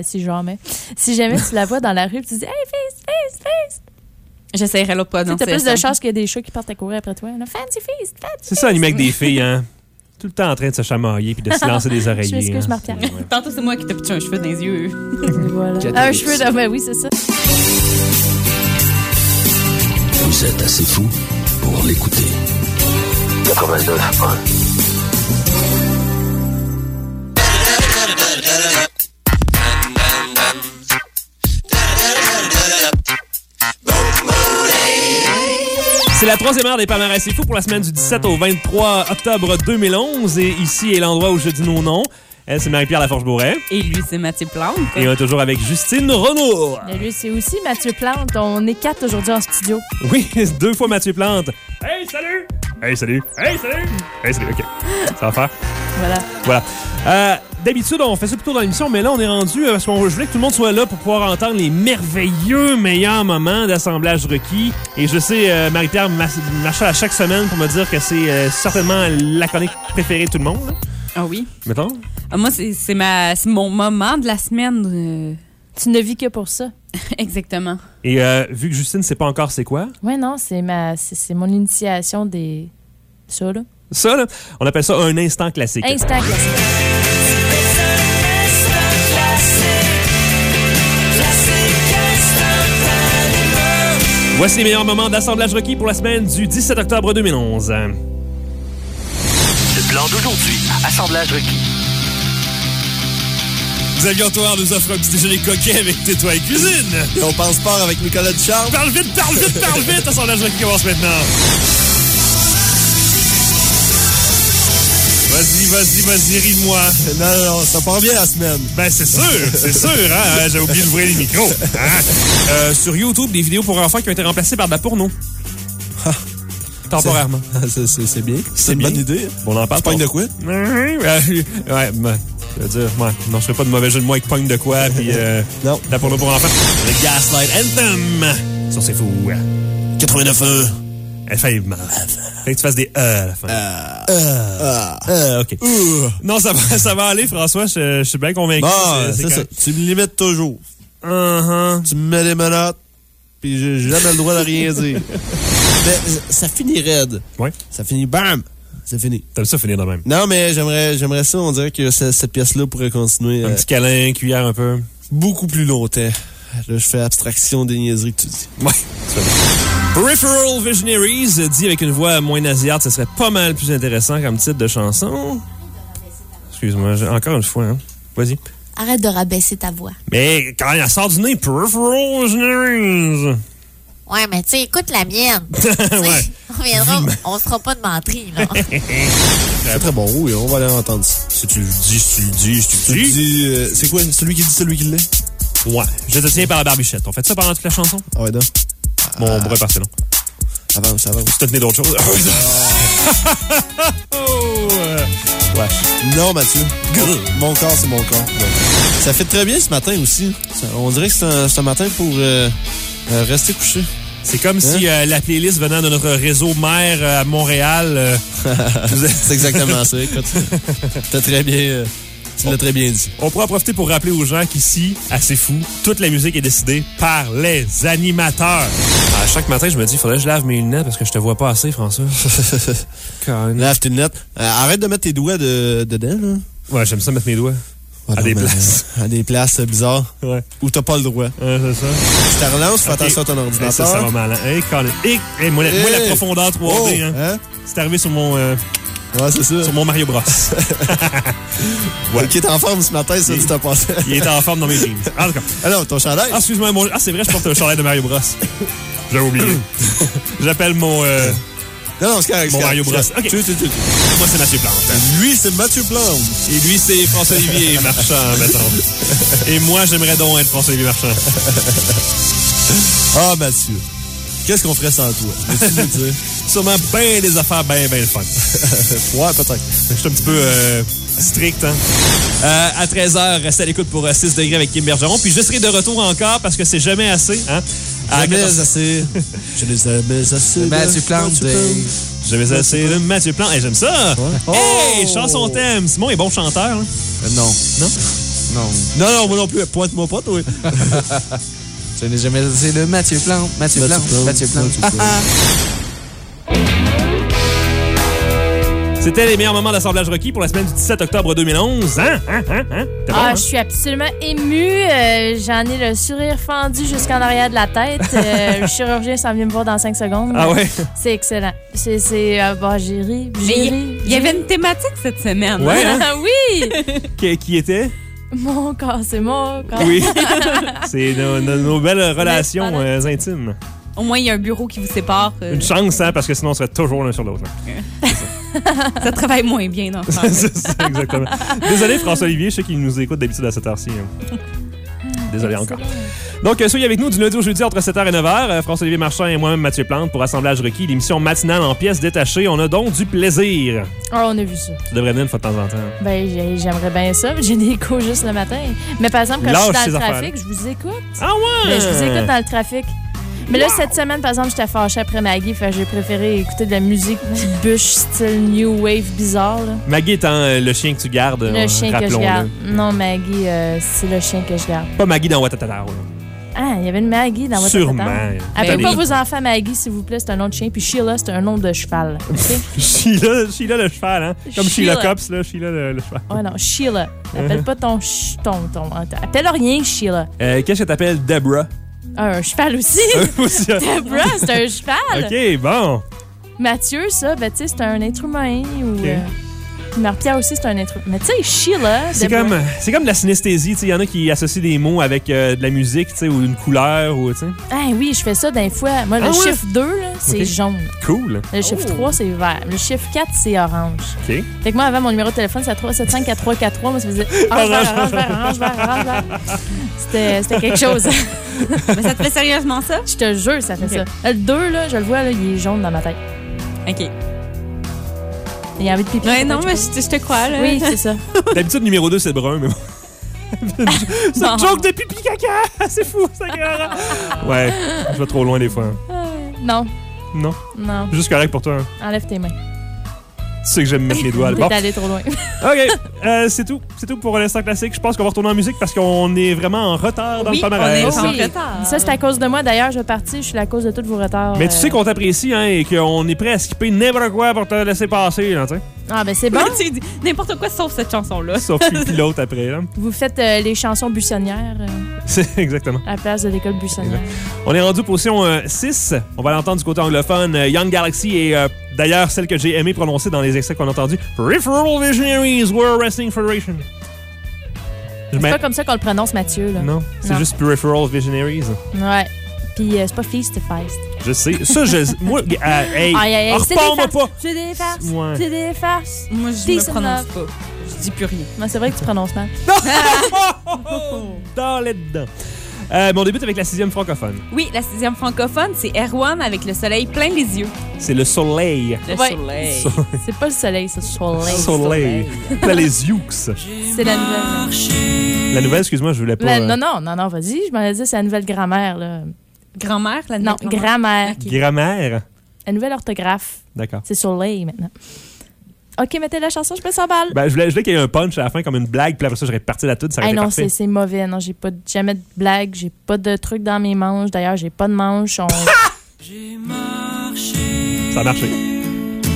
tu la vois dans la rue et tu dis « Hey, Feast! » J'essaierai l'autre pas. T'as plus de chances qu'il y a des chats qui partent à courir après toi. Là, Fancy Feast! C'est ça, animer avec des filles, hein? Tout le temps en train de se chamailler puis de se lancer des oreillers. Je m'excuse, Marc-Pierre. Tantôt, c'est moi qui t'ai pitché un cheveu dans les yeux. Voilà. Un cheveu, ben oui, c'est ça. Vous êtes assez fou pour l'écouter. 89.1. C'est la troisième heure des palmarès C'est fou pour la semaine du 17 au 23 octobre 2011. Et ici est l'endroit où je dis nos noms. Elle, c'est Marie-Pierre Laforge-Bourret. Et lui, c'est Mathieu Plante. Et on est toujours avec Justine Renaud. Et lui, c'est aussi Mathieu Plante. On est 4 aujourd'hui en studio. Oui, 2 fois Mathieu Plante. Hey, salut! Hey, salut! Hey, salut! Hey, salut! OK, ça va faire. Voilà. D'habitude, on fait ça plutôt dans l'émission, mais là, on est rendu parce que je voulais que tout le monde soit là pour pouvoir entendre les merveilleux meilleurs moments d'assemblage requis. Et je sais, Marie-Pierre marche à chaque semaine pour me dire que c'est certainement la chronique préférée de tout le monde. Là. Ah oui? Mettons? Moi, c'est mon moment de la semaine. Tu ne vis que pour ça. Exactement. Et vu que Justine sait pas encore c'est quoi? Ouais, non, c'est mon initiation des... Ça, là. Ça, là, on appelle ça un instant classique. Instant classique. Voici les meilleurs moments d'assemblage requis pour la semaine du 17 octobre 2011. Le plan d'aujourd'hui, assemblage requis. Xavier Antoine nous offre un petit déjeuner coquet avec Tétoile Cuisine. Et on pense sport avec Nicolas Ducharme. Parle vite! Assemblage requis commence maintenant. Vas-y, ris de moi. Non, ça part bien la semaine. Ben, c'est sûr, hein? J'ai oublié d'ouvrir les micros. Hein? Sur YouTube, des vidéos pour enfants qui ont été remplacées par de la porno. Temporairement. C'est bien. C'est une bonne idée. Bon, on en parle. Tu pognes de quoi? Je veux dire, non, je ferai pas de mauvais jeu de mots avec pogne de quoi, puis non. La porno pour enfants. Le Gaslight Anthem. Ça, c'est fou. 89.1. Elle fait mal. Fait que tu fasses des à la fin. OK. Non, ça va aller, François. Je suis bien convaincu. Bon, c'est ça. Tu me limites toujours. Tu me mets les menottes, puis j'ai jamais le droit de rien dire. Mais ça finit raide. Ouais. Ça finit bam. C'est fini. T'aimes ça finir de même? Non, mais j'aimerais ça. On dirait que cette pièce-là pourrait continuer. Un petit câlin, cuillère un peu. Beaucoup plus longtemps. Là, je fais abstraction des niaiseries que tu dis. Ouais, c'est vrai. Peripheral Visionaries, dit avec une voix moins nasillarde, ça serait pas mal plus intéressant comme titre de chanson. Excuse-moi, encore une fois, hein. Vas-y. Arrête de rabaisser ta voix. Mais quand elle sort du nez, Peripheral Visionaries. Ouais, mais tu sais, écoute la mienne. Ouais. On sera pas de menterie, là. C'est très bon, oui, on va aller entendre ça. Si tu le dis. C'est quoi? Celui qui dit celui qui l'est? Ouais. Je te tiens par la barbichette. On fait ça pendant toute la chanson? Ah ouais, donc. Bon, on pourrait passer long. Avance. Tu te tenais d'autres choses. Ouais. Non, Mathieu. Mon corps, c'est mon corps. Ouais. Ça fait très bien ce matin aussi. On dirait que c'est un matin pour rester couché. C'est comme si la playlist venant de notre réseau mère à Montréal. C'est exactement ça. Écoute, t'as très bien... Tu l'as très bien dit. On pourra en profiter pour rappeler aux gens qu'ici, à C'est Fou, toute la musique est décidée par les animateurs. Chaque matin, je me dis, il faudrait que je lave mes lunettes parce que je te vois pas assez, François. Lave tes lunettes. Arrête de mettre tes doigts dedans, là. Ouais, j'aime ça mettre mes doigts. À des places. À des places bizarres. Ouais. Où t'as pas le droit. C'est ça. Je te relance, fais attention à ton ordinateur. Ça va mal. Hey, Colin. Moi, la profondeur 3D. Hein? C'est arrivé sur mon... Ouais, c'est ça. Sur mon Mario Bros. Ouais. Qui est en forme ce matin, ça, tu t'as passé. Il est en forme dans mes jeans. En tout cas. Alors, ton chandail? Excuse-moi. C'est vrai, je porte un chandail de Mario Bros. J'avais oublié. J'appelle mon... Non, c'est correct. Mon Mario Bros. OK. Moi, c'est Mathieu Plante. Lui, c'est Mathieu Plante. Et lui, c'est François-Olivier Marchand, mettons. Et moi, j'aimerais donc être François-Olivier Marchand. Ah, Mathieu. Qu'est-ce qu'on ferait sans toi? Veux-tu nous dire? Sûrement bien des affaires bien le fun. Ouais, peut-être. Je suis un petit peu strict. Hein? À 13h, restez à l'écoute pour 6 degrés avec Kim Bergeron. Puis je serai de retour encore parce que c'est jamais assez. Hein? Jamais assez. Je les jamais assez. Mathieu Plante. Jamais assez de Mathieu Plante. Hey, j'aime ça. Ouais. Hey, chanson thème. Simon est bon chanteur. Là. Non. Non, moi non plus. Pointe-moi pas, toi. Je n'ai jamais assez de Mathieu Plante. Mathieu Plante. C'était les meilleurs moments d'assemblage requis pour la semaine du 17 octobre 2011. Je suis absolument émue. J'en ai le sourire fendu jusqu'en arrière de la tête. Le chirurgien s'en vient me voir dans 5 secondes. Ah ouais? C'est excellent. J'ai ri. Il y avait une thématique cette semaine. Ouais, hein? Oui! Qui était? Mon corps, c'est mon corps. Oui. C'est nos belles relations intimes. Au moins, il y a un bureau qui vous sépare. Une chance, hein, parce que sinon, on serait toujours l'un sur l'autre. Ça travaille moins bien dans ce sens. C'est ça, exactement. Désolé, François-Olivier, je sais qu'il nous écoute d'habitude à cette heure-ci. Désolé encore. Donc, soyez avec nous du lundi au jeudi entre 7h et 9h. François-Olivier Marchand et moi-même, Mathieu Plante, pour Assemblage requis, l'émission matinale en pièces détachées. On a donc du plaisir. On a vu ça. Ça devrait venir une fois de temps en temps. Ben, j'aimerais bien ça. J'ai des échos juste le matin. Mais par exemple, quand je suis dans le trafic, je vous écoute. Ah ouais? Ben, je vous écoute dans le trafic. Mais là, cette semaine, par exemple, j'étais fâchée après Maggie. Fait que j'ai préféré écouter de la musique qui bûche style New Wave bizarre. Là. Maggie étant le chien que tu gardes. Le chien que je garde. Non, Maggie, c'est le chien que je garde. Pas Maggie dans Watatata. Ah, il y avait une Maggie dans Watatata. Sûrement. Appelez pas vos enfants Maggie, s'il vous plaît. C'est un nom de chien. Puis Sheila, c'est un nom de cheval. Okay? Sheila le cheval, hein? Comme Sheila Cops, là. Sheila le cheval. Oh non, Sheila. Appelle pas ton... Appelle rien Sheila. Qu'est-ce que t'appelles Deborah? Un cheval aussi. Deborah, c'est un cheval. OK, bon. Mathieu, ça, ben, tu sais, c'est un être humain. Ou, Marie-Pierre aussi, c'est un être humain. Mais tu sais, Sheila. C'est comme de la synesthésie. Il y en a qui associent des mots avec de la musique ou une couleur. Ou, ah oui, je fais ça d'un fois. Moi, le chiffre 2, là, c'est jaune. Cool. Le chiffre 3, c'est vert. Le chiffre 4, c'est orange. OK. Fait que moi, avant, mon numéro de téléphone, c'est 375-4343. Moi, ça faisait orange, vert. C'était quelque chose. Mais ça te fait sérieusement ça? Je te jure, ça fait ça. Le 2, là, je le vois, là, il est jaune dans ma tête. OK. Il a envie de pipi. Ouais, non, mais je te crois, là. Oui, c'est ça. D'habitude, numéro 2, c'est brun, mais bon. C'est une joke de pipi caca! C'est fou, c'est grave. Ouais, je vais trop loin des fois. Non. Non? Non. Juste correct pour toi. Enlève tes mains. Tu sais que j'aime mettre mes doigts à T'es allé trop loin. OK, c'est tout. C'est tout pour l'instant classique. Je pense qu'on va retourner en musique parce qu'on est vraiment en retard dans le palmarès. On est en retard. Ça, c'est à cause de moi. D'ailleurs, je vais partir. Je suis la cause de tous vos retards. Mais tu sais qu'on t'apprécie, hein, et qu'on est prêt à skipper n'importe quoi pour te laisser passer, là, tu sais. Ah, ben c'est bon. Tu dis n'importe quoi sauf cette chanson-là. Sauf puis l'autre après, là. Vous faites les chansons buissonnières. C'est exactement. À la place de l'école buissonnière. On est rendu position 6. On va l'entendre du côté anglophone. Young Galaxy et d'ailleurs celle que j'ai aimé prononcer dans les extraits qu'on a entendus. Peripheral Visionaries World Wrestling Federation. C'est pas comme ça qu'on le prononce, Mathieu. Là. Non, c'est juste Peripheral Visionaries. Ouais. Puis c'est pas Feast to Feist. Je sais. Ça, moi, hey, repars-moi pas. C'est des farces. Ouais. C'est des farces. Moi, je me prononce pas. Je dis plus rien. Non, c'est vrai que tu prononces mal. Dans les dedans. On débute avec la 6e francophone. Oui, la 6e francophone, c'est Erwan avec le soleil plein les yeux. C'est le soleil. Le soleil. C'est pas le soleil, c'est le soleil. Soleil. Plein les yeux. C'est la nouvelle. La nouvelle, excuse-moi, je voulais pas... Non, vas-y. Je m'en ai dit, c'est la nouvelle grammaire, là. Grand-mère, la nouvelle Non, grammaire. Okay. Grammaire? La nouvelle orthographe. D'accord. C'est soleil, maintenant. OK, mettez la chanson, je peux 100 balles. Ben, je voulais qu'il y ait un punch à la fin, comme une blague, puis après ça, j'aurais parti là-dessus, ça aurait été parfait. Non, c'est mauvais. Non, j'ai pas jamais de blague, j'ai pas de truc dans mes manches. D'ailleurs, j'ai pas de manches. J'ai marché. Ça a marché.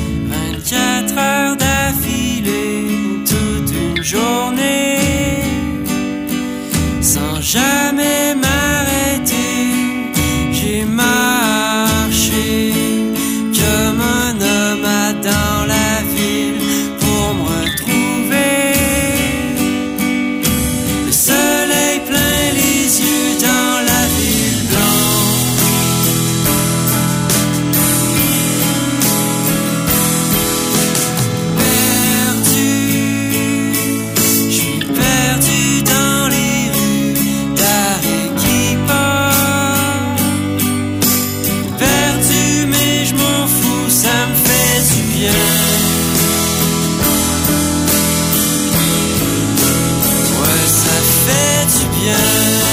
24 heures d'affilée, toute une journée. sans jamais m'arrêter. J'ai marché comme un nomade dans la ville pour me retrouver. Le soleil plein les yeux dans la ville blanche. Perdu, je suis perdu dans les rues d'Arequipa. Perdu mais je m'en fous, ça me fait du bien. Ouais, ça fait du bien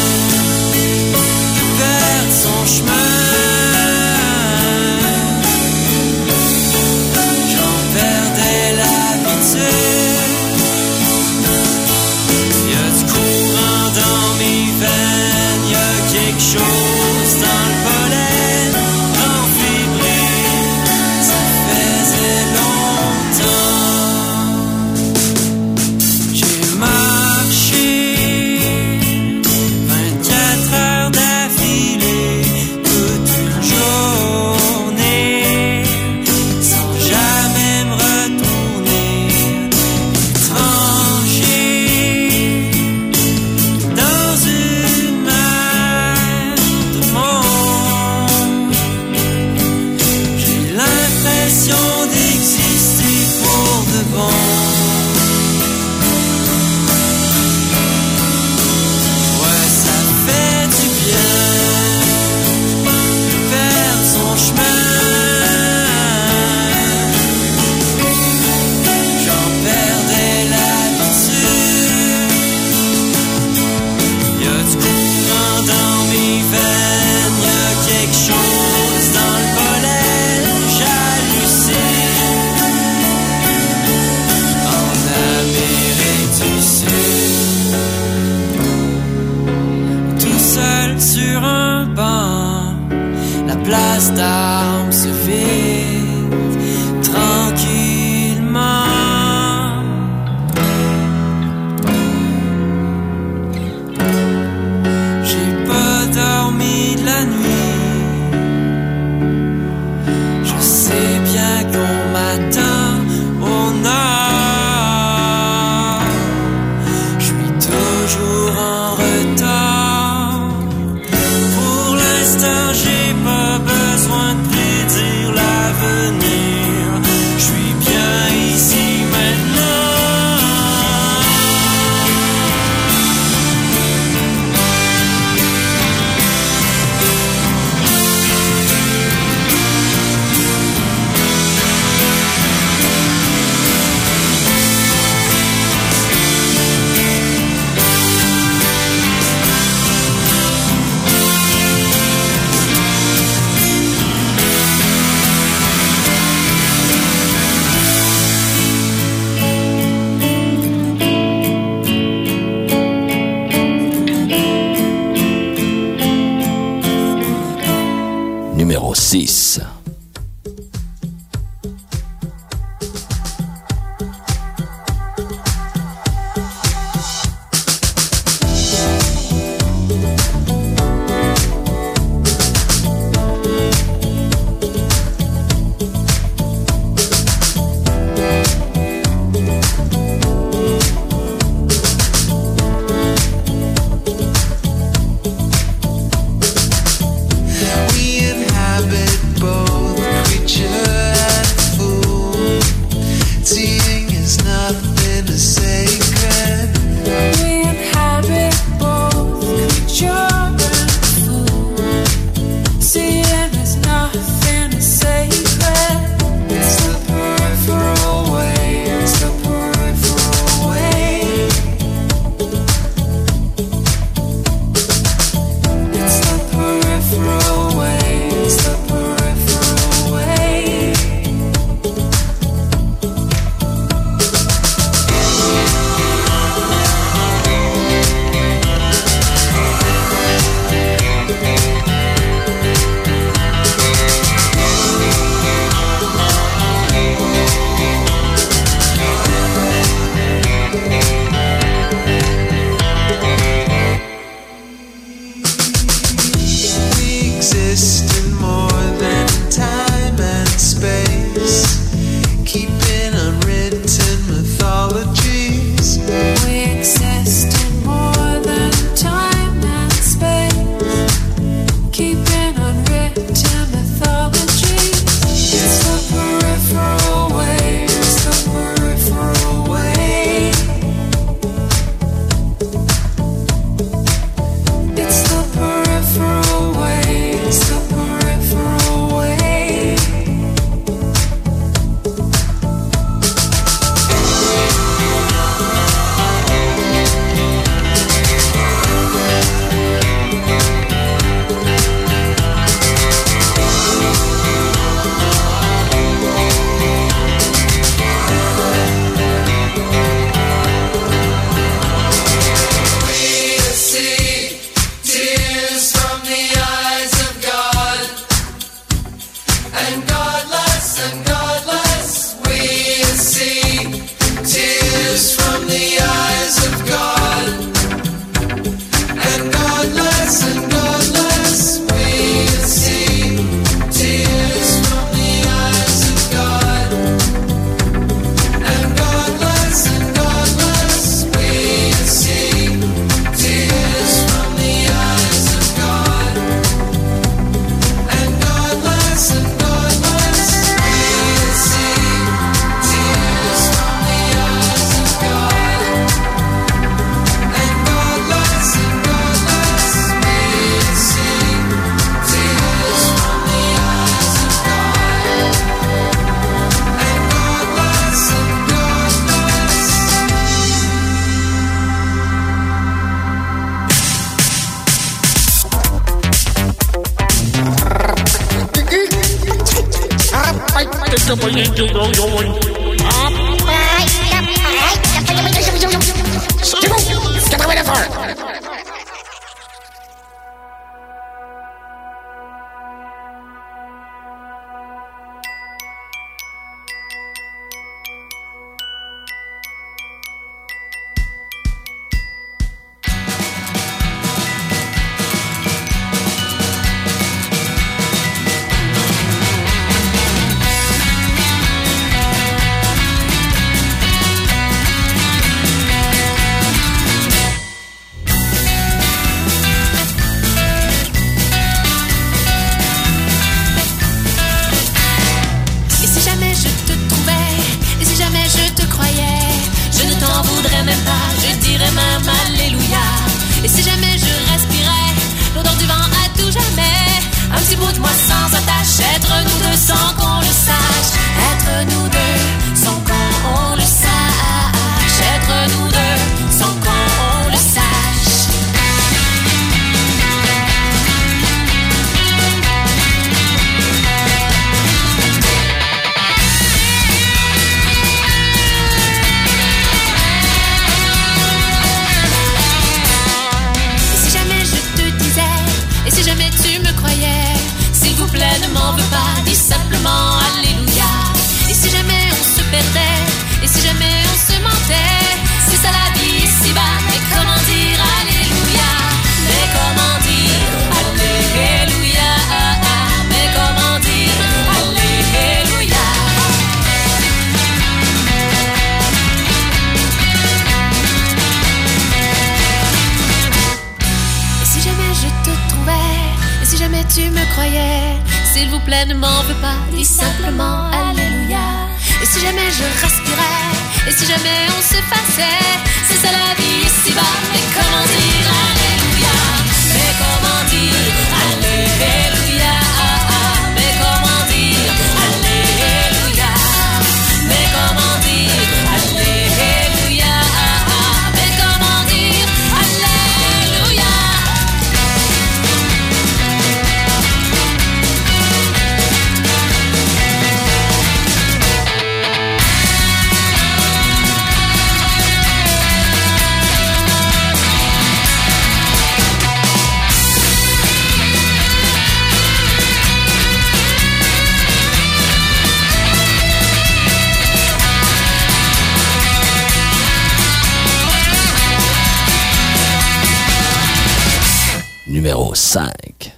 de perdre son chemin. J'en perdais l'habitude. Y'a du courant dans mes veines, y'a quelque chose dans le pollen enfébrile. Ça faisait longtemps. J'ai marché 24 heures d'affilée, toute une journée, sans jamais me retourner. Étranger dans une mer de monde, j'ai l'impression d'exister pour de bon. Ouais, ça fait du bien de perdre son chemin. J'en perdais l'habitude. Y'a du courant dans mes veines, y'a quelque chose dans le pollen, j'hallucine. En Amérique du Sud, tout seul sur un banc, la place d'Armes se vide tranquillement. J'ai pas dormi de la nuit. Je sais bien qu'on m'attend au nord. Je suis toujours en retard. Pour l'instant, j'ai pas besoin de prédire l'avenir. Je suis bien ici maintenant. Numéro 6. We inhabit both. C'est bon, 89 heures. S'il vous plaît, ne m'en veux pas, dis simplement Alléluia. Et si jamais je respirais, et si jamais on s'effaçait, c'est ça la vie ici-bas. Mais comment dire Alléluia? Mais comment dire Alléluia? Mais comment dire Alléluia? Mais comment dire Alléluia? Mais comment dire Alléluia? Numéro 5.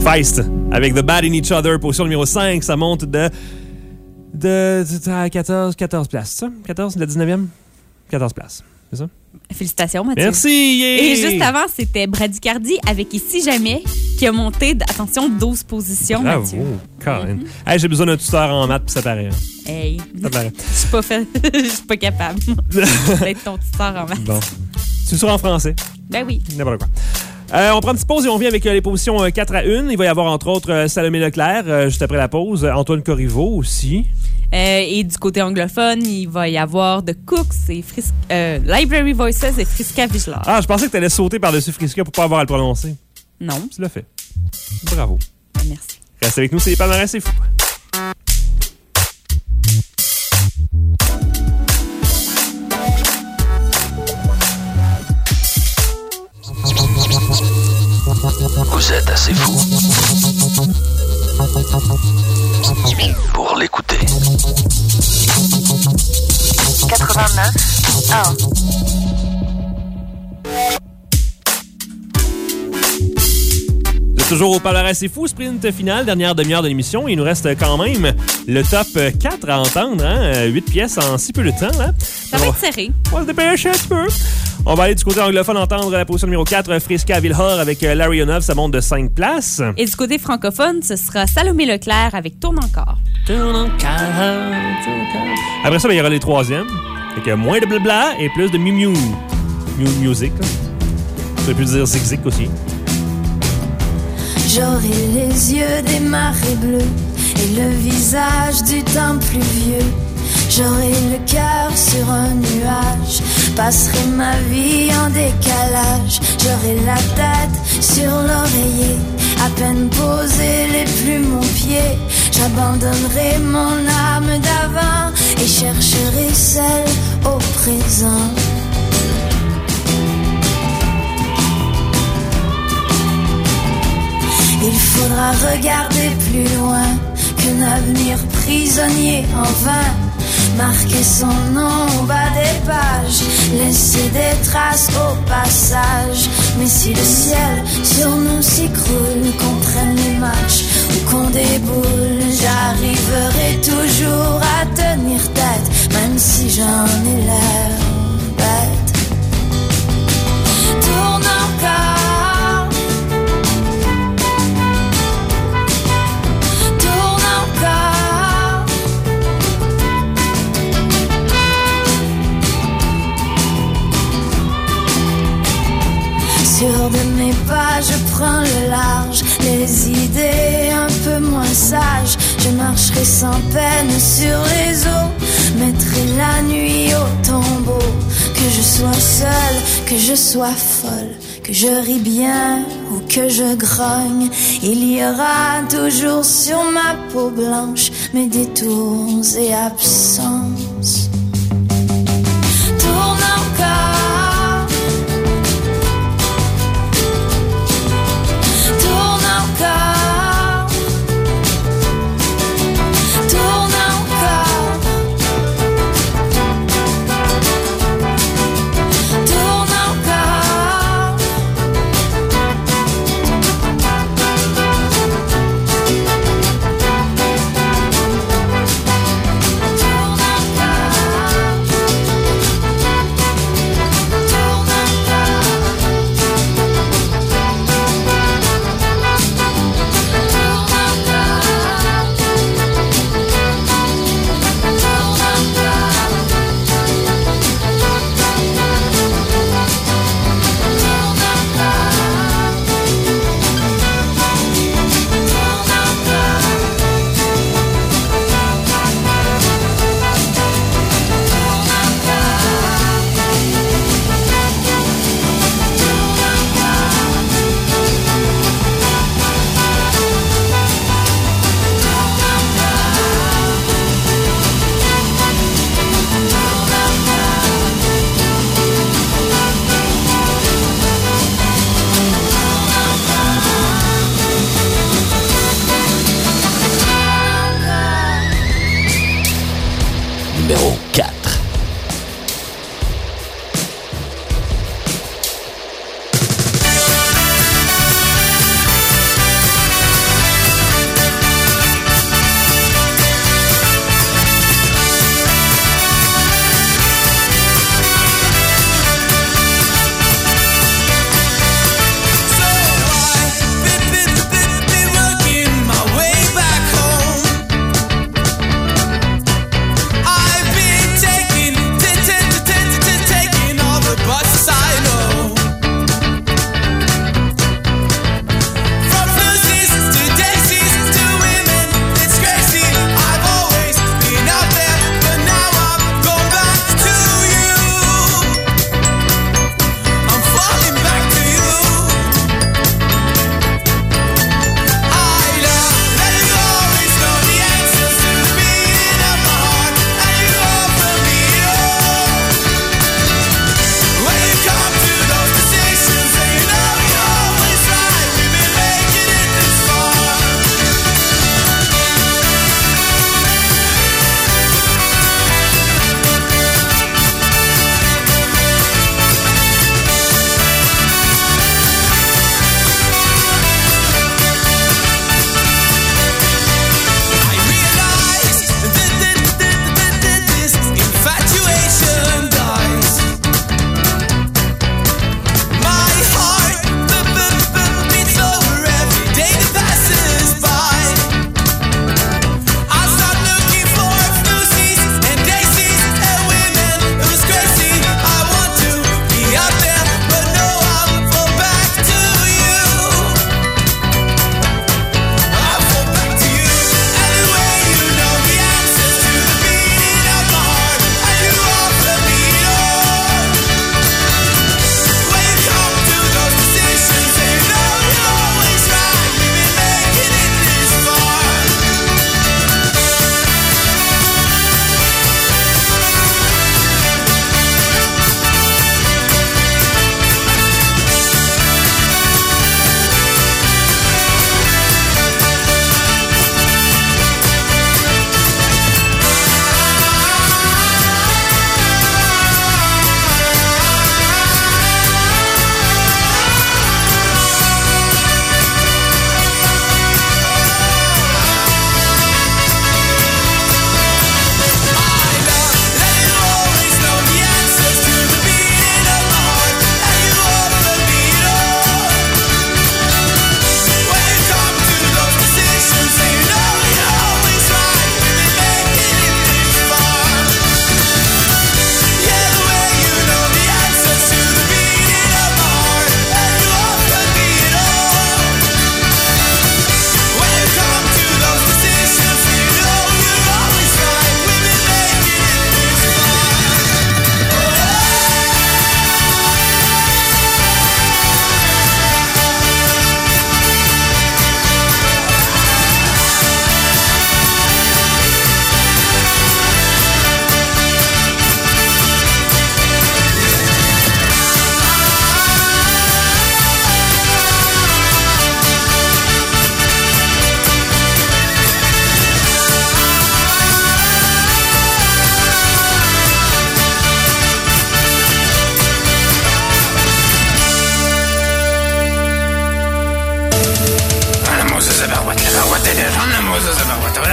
Feist avec The Bad in Each Other, position numéro 5. Ça monte de 14 places, c'est ça? 14, la 19e? 14 places, c'est ça? Félicitations, Mathieu. Merci! Yeah! Et juste avant, c'était Bradycardie avec Ici Jamais qui a monté, attention, 12 positions, Bravo, Mathieu. Colin. Hey, j'ai besoin d'un tuteur en maths, puis ça paraît. Hey, Ça paraît. je suis pas fait, je suis pas capable d'être ton tuteur en maths. Bon. Tu le seras en français? Ben oui. N'importe quoi. On prend une petite pause et on vient avec les positions 4 à 1. Il va y avoir entre autres Salomé Leclerc, juste après la pause. Antoine Corriveau aussi. Et du côté anglophone, il va y avoir The Cooks et Library Voices et Friska Vigilard. Ah, je pensais que tu allais sauter par-dessus Friska pour pas avoir à le prononcer. Non. Tu l'as fait. Bravo. Merci. Reste avec nous, c'est les palmarès, c'est fou. Vous êtes assez fou pour l'écouter. 89 1. Vous êtes toujours au palmarès, c'est fou, sprint final, dernière demi-heure de l'émission. Il nous reste quand même le top 4 à entendre, hein? 8 pièces en si peu de temps. Hein? Ça va être serré. On va se dépêcher un petit peu. On va aller du côté anglophone entendre la position numéro 4, Friska Vigilard avec Larry Onov, ça monte de 5 places. Et du côté francophone, ce sera Salomé Leclerc avec Tourne encore. Tourne encore. Après ça, il y aura les troisièmes. Avec moins de blabla et plus de music. Ça peut dire zig-zig aussi. J'aurai les yeux des marées bleues et le visage du temps pluvieux. J'aurai le cœur sur un nuage, passerai ma vie en décalage. J'aurai la tête sur l'oreiller, à peine posé les plumes aux pieds. J'abandonnerai mon âme d'avant et chercherai celle au présent. Il faudra regarder plus loin qu'un avenir prisonnier en vain. Marquer son nom au bas des pages, laisser des traces au passage. Mais si le ciel sur nous s'écroule, qu'on prenne les matchs ou qu'on déboule, j'arriverai toujours à tenir tête, même si j'en ai l'air bête. Tourne encore. Sur de mes pas, je prends le large, les idées un peu moins sages. Je marcherai sans peine sur les eaux, mettrai la nuit au tombeau. Que je sois seule, que je sois folle, que je ris bien ou que je grogne, il y aura toujours sur ma peau blanche mes détours et absences. Tourne encore.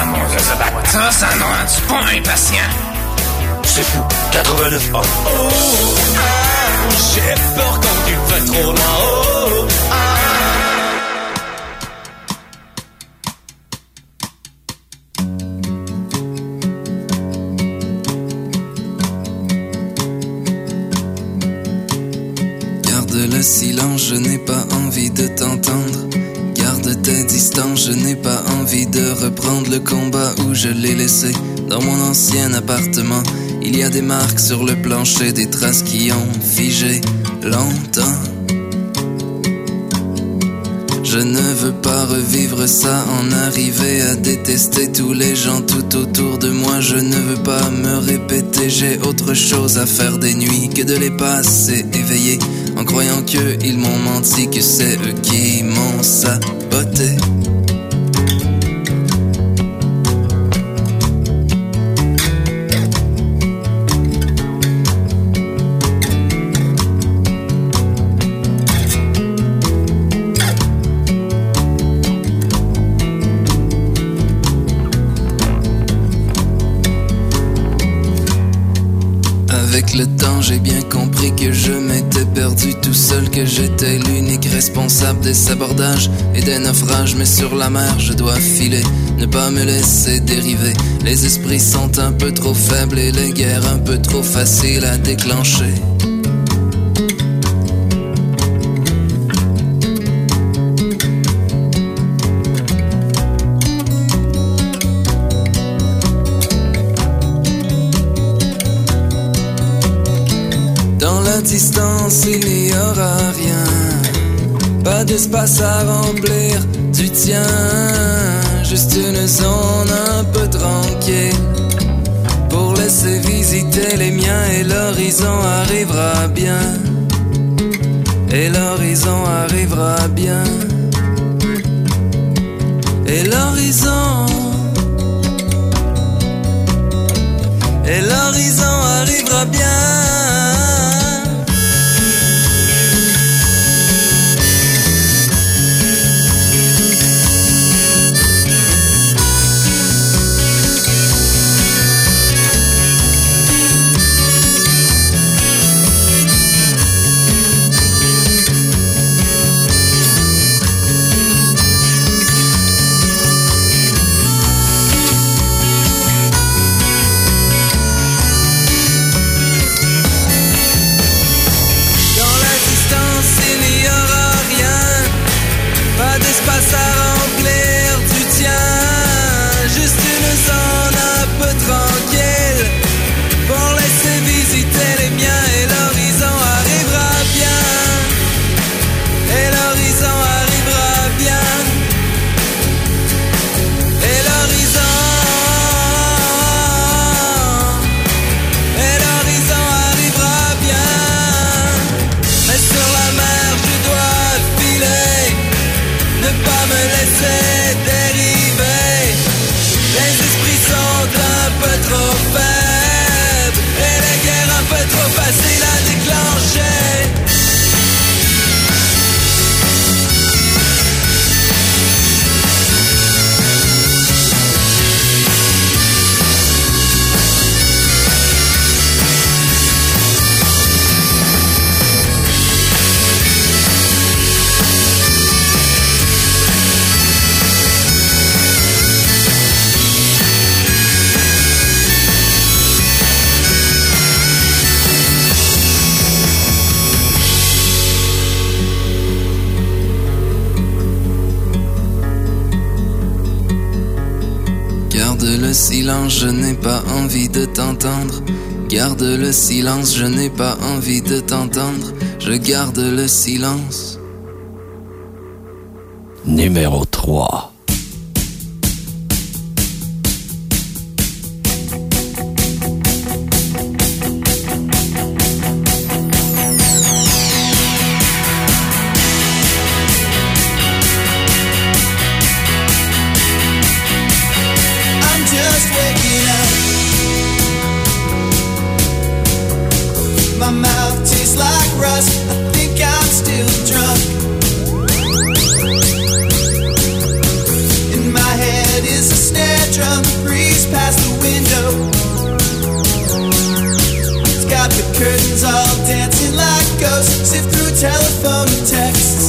l'amour de se battre. Ça ne rend pas impatient. C'est fou. 89 ans. Oh, ah, j'ai peur quand tu fais trop loin. Oh, ah. Garde le silence, je n'ai pas envie de t'entendre. Garde tes distances, je n'ai pas envie de reprendre le combat où je l'ai laissé. Dans mon ancien appartement, il y a des marques sur le plancher, des traces qui ont figé longtemps. Je ne veux pas revivre ça, en arriver à détester tous les gens tout autour de moi. Je ne veux pas me répéter, j'ai autre chose à faire des nuits que de les passer éveillés, en croyant qu'ils m'ont menti, que c'est eux qui m'ont saboté. Avec le temps, j'ai bien compris que je m'étais perdu tout seul, que j'étais l'unique responsable des sabordages et des naufrages. Mais sur la mer, je dois filer, ne pas me laisser dériver. Les esprits sont un peu trop faibles et les guerres un peu trop faciles à déclencher. Dans la distance, il n'y aura rien. Pas d'espace à remplir du tien. Juste une zone un peu tranquille pour laisser visiter les miens. Et l'horizon arrivera bien. Et l'horizon arrivera bien. Et l'horizon. Et l'horizon arrivera bien. D'espace à remplir du tien. Juste une zone un peu tranquille pour laisser visiter les miens. Et l'horizon arrivera bien. Et l'horizon arrivera bien. Et l'horizon. Et l'horizon arrivera bien. Mais sur la mer je dois filer, ne pas me laisser dériver. Les esprits sont un peu trop faibles et les guerres un peu trop faciles à déclencher. Garde le silence, je n'ai pas envie de t'entendre. Garde le silence, je n'ai pas envie de t'entendre. Je garde le silence. Numéro 3. Just waking up. My mouth tastes like rust. I think I'm still drunk. summer breeze past the window. It's got the curtains all dancing like ghosts, sift through telephone and texts.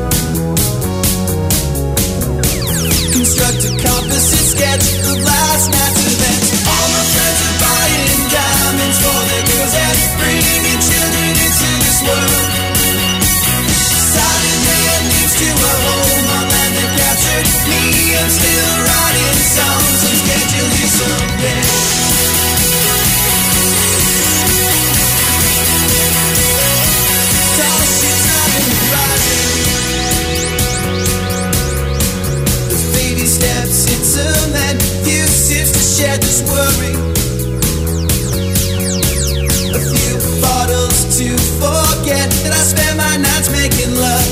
Construct a composite sketch of last night's events. All my friends are buying diamonds for their girls and bringing children into this world. Signing their names to a home on land that captured me. I'm still writing songs and schedule you someday. Tall ships rising, rising. The baby steps in cement, few sips to shed this worry. A few bottles to forget that I spend my nights making love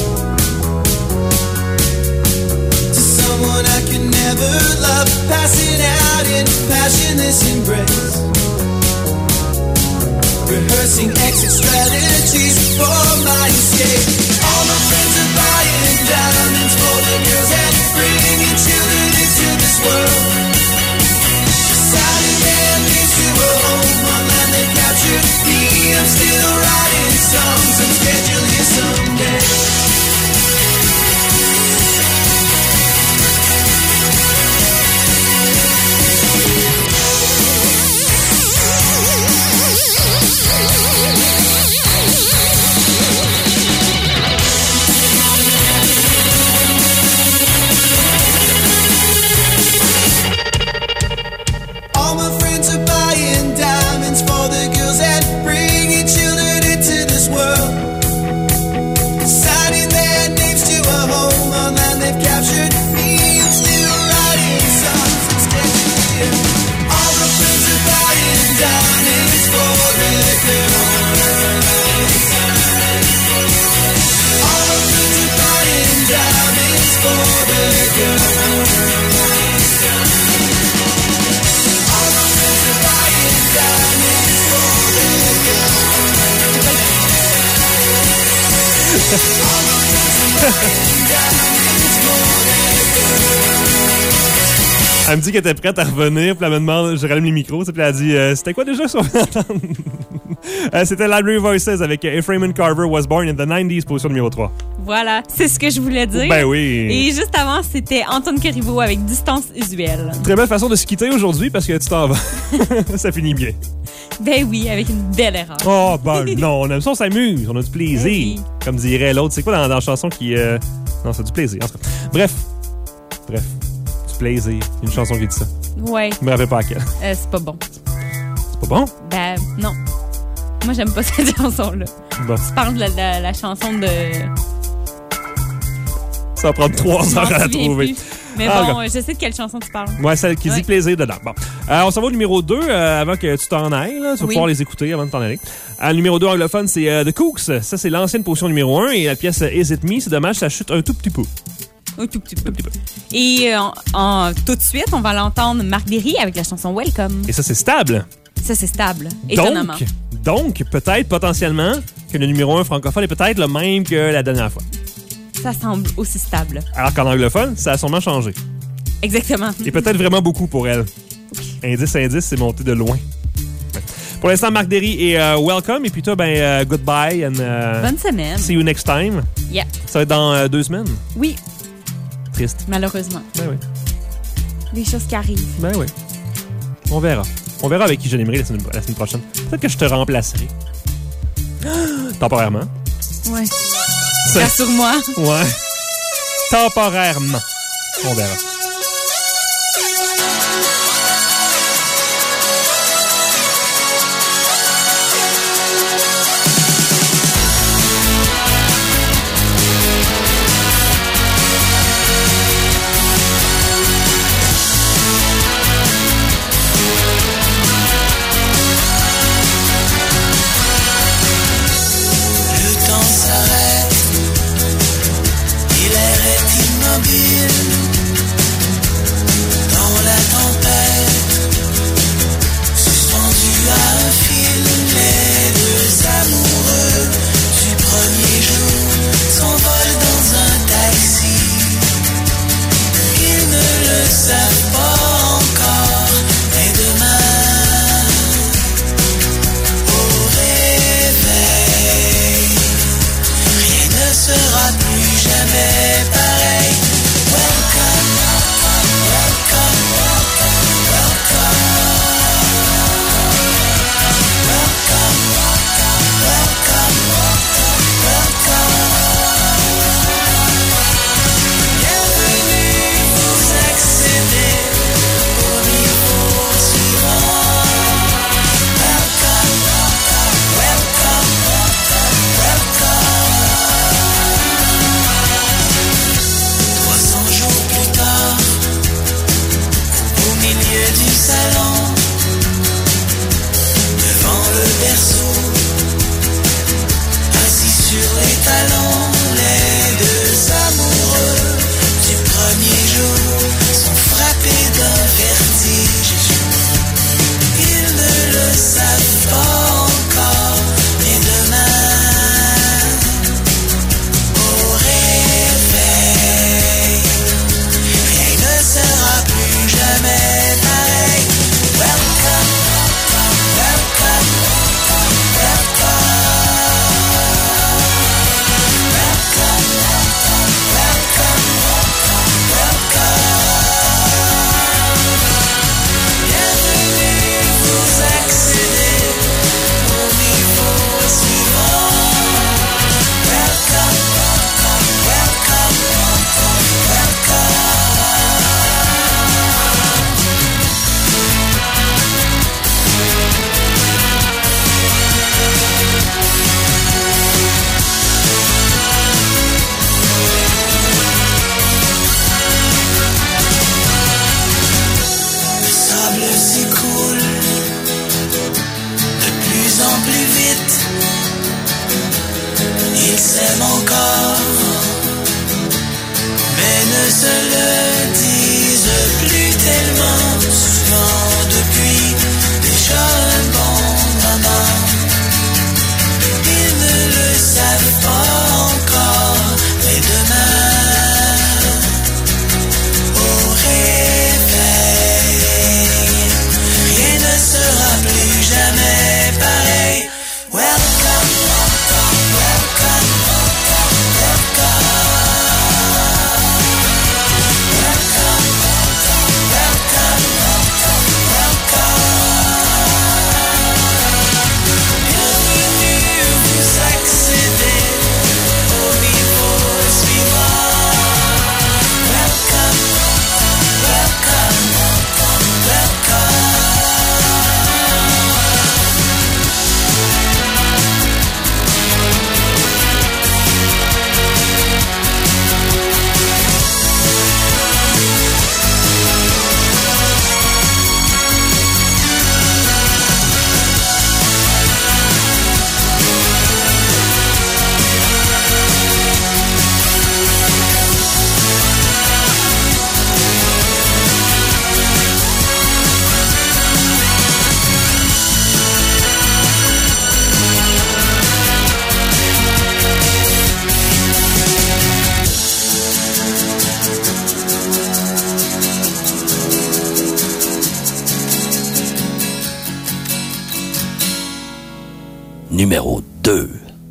to someone I could never love, passing out in passionless embrace, rehearsing exit strategies for my escape. All my friends are buying diamonds for their girls and bringing children into this world. Deciding their names to a home on land that captured me. I'm still writing songs and schedule you someday. All my friends are buying diamonds for the girls and bringing children into this world. Signing their names to a home on land they've captured me. I'm still writing songs and sketching you. All my friends are buying diamonds for their girls. All my friends are buying diamonds for their girls. Elle me dit qu'elle était prête à revenir, puis elle me demande, je rallume les micros, puis elle a dit, c'était quoi déjà ça? C'était Library Voices avec Ephraim and Carver Was Born in the 90s, position numéro 3. Voilà, c'est ce que je voulais dire. Ben oui. Et juste avant, c'était Antoine Carriveau avec Distance usuelle. Très belle façon de se quitter aujourd'hui parce que tu t'en vas. Ça finit bien. Ben oui, avec une belle erreur. Oh, ben non, on aime ça, on s'amuse, on a du plaisir. Oui. Comme dirait l'autre. C'est quoi dans la chanson qui... Non, c'est du plaisir, en tout cas. Bref. Du plaisir. Une chanson qui dit ça. Ouais. Je me rappelle pas à quelle. C'est pas bon. C'est pas bon? Ben, non. Moi, j'aime pas cette chanson-là. Bon. Tu parles de la chanson de... Ça va prendre 3 heures à la trouver. Plus. Mais bon, je sais de quelle chanson tu parles. Ouais, celle qui dit plaisir dedans. Bon. On s'en va au numéro 2 avant que tu t'en ailles. Là. Tu vas pouvoir les écouter avant de t'en aller. Le numéro 2 anglophone, c'est The Cooks. Ça, c'est l'ancienne position numéro 1. Et la pièce Is It Me, c'est dommage, ça chute un tout petit peu. Un tout petit peu. Et tout de suite, on va l'entendre Marc Derry avec la chanson Welcome. Et ça, c'est stable. Ça, c'est stable, étonnamment. Donc, peut-être, potentiellement, que le numéro 1 francophone est peut-être le même que la dernière fois. Ça semble aussi stable. Alors qu'en anglophone, ça a sûrement changé. Exactement. Et peut-être vraiment beaucoup pour elle. Indice, c'est monté de loin. Pour l'instant, Marc Derry et Welcome. Et puis toi, goodbye. And, bonne semaine. See you next time. Yeah. Ça va être dans 2 semaines? Oui. Triste. Malheureusement. Ben oui. Des choses qui arrivent. Ben oui. On verra. On verra avec qui je l'aimerai la semaine prochaine. Peut-être que je te remplacerai. Temporairement. Ouais. Rassure-moi. Ouais. Temporairement. On verra. Il est immobile. du salon, devant le berceau, assis sur les talons, les deux amoureux du premier jour sont frappés d'un vertige. Ils ne le savent pas encore, mais demain, au réveil, rien ne sera plus jamais pareil. Welcome, welcome, welcome. Le sable s'écoule de plus en plus vite. Ils s'aiment encore, mais ne se le disent plus tellement souvent depuis déjà un bon moment. Ils ne le savent pas encore, mais demain, au réveil, rien ne sera plus jamais pareil. Welcome, welcome, welcome, welcome. Welcome, welcome, welcome. Bienvenue, vous accédez au niveau suivant. Welcome, welcome, welcome. Numéro 2.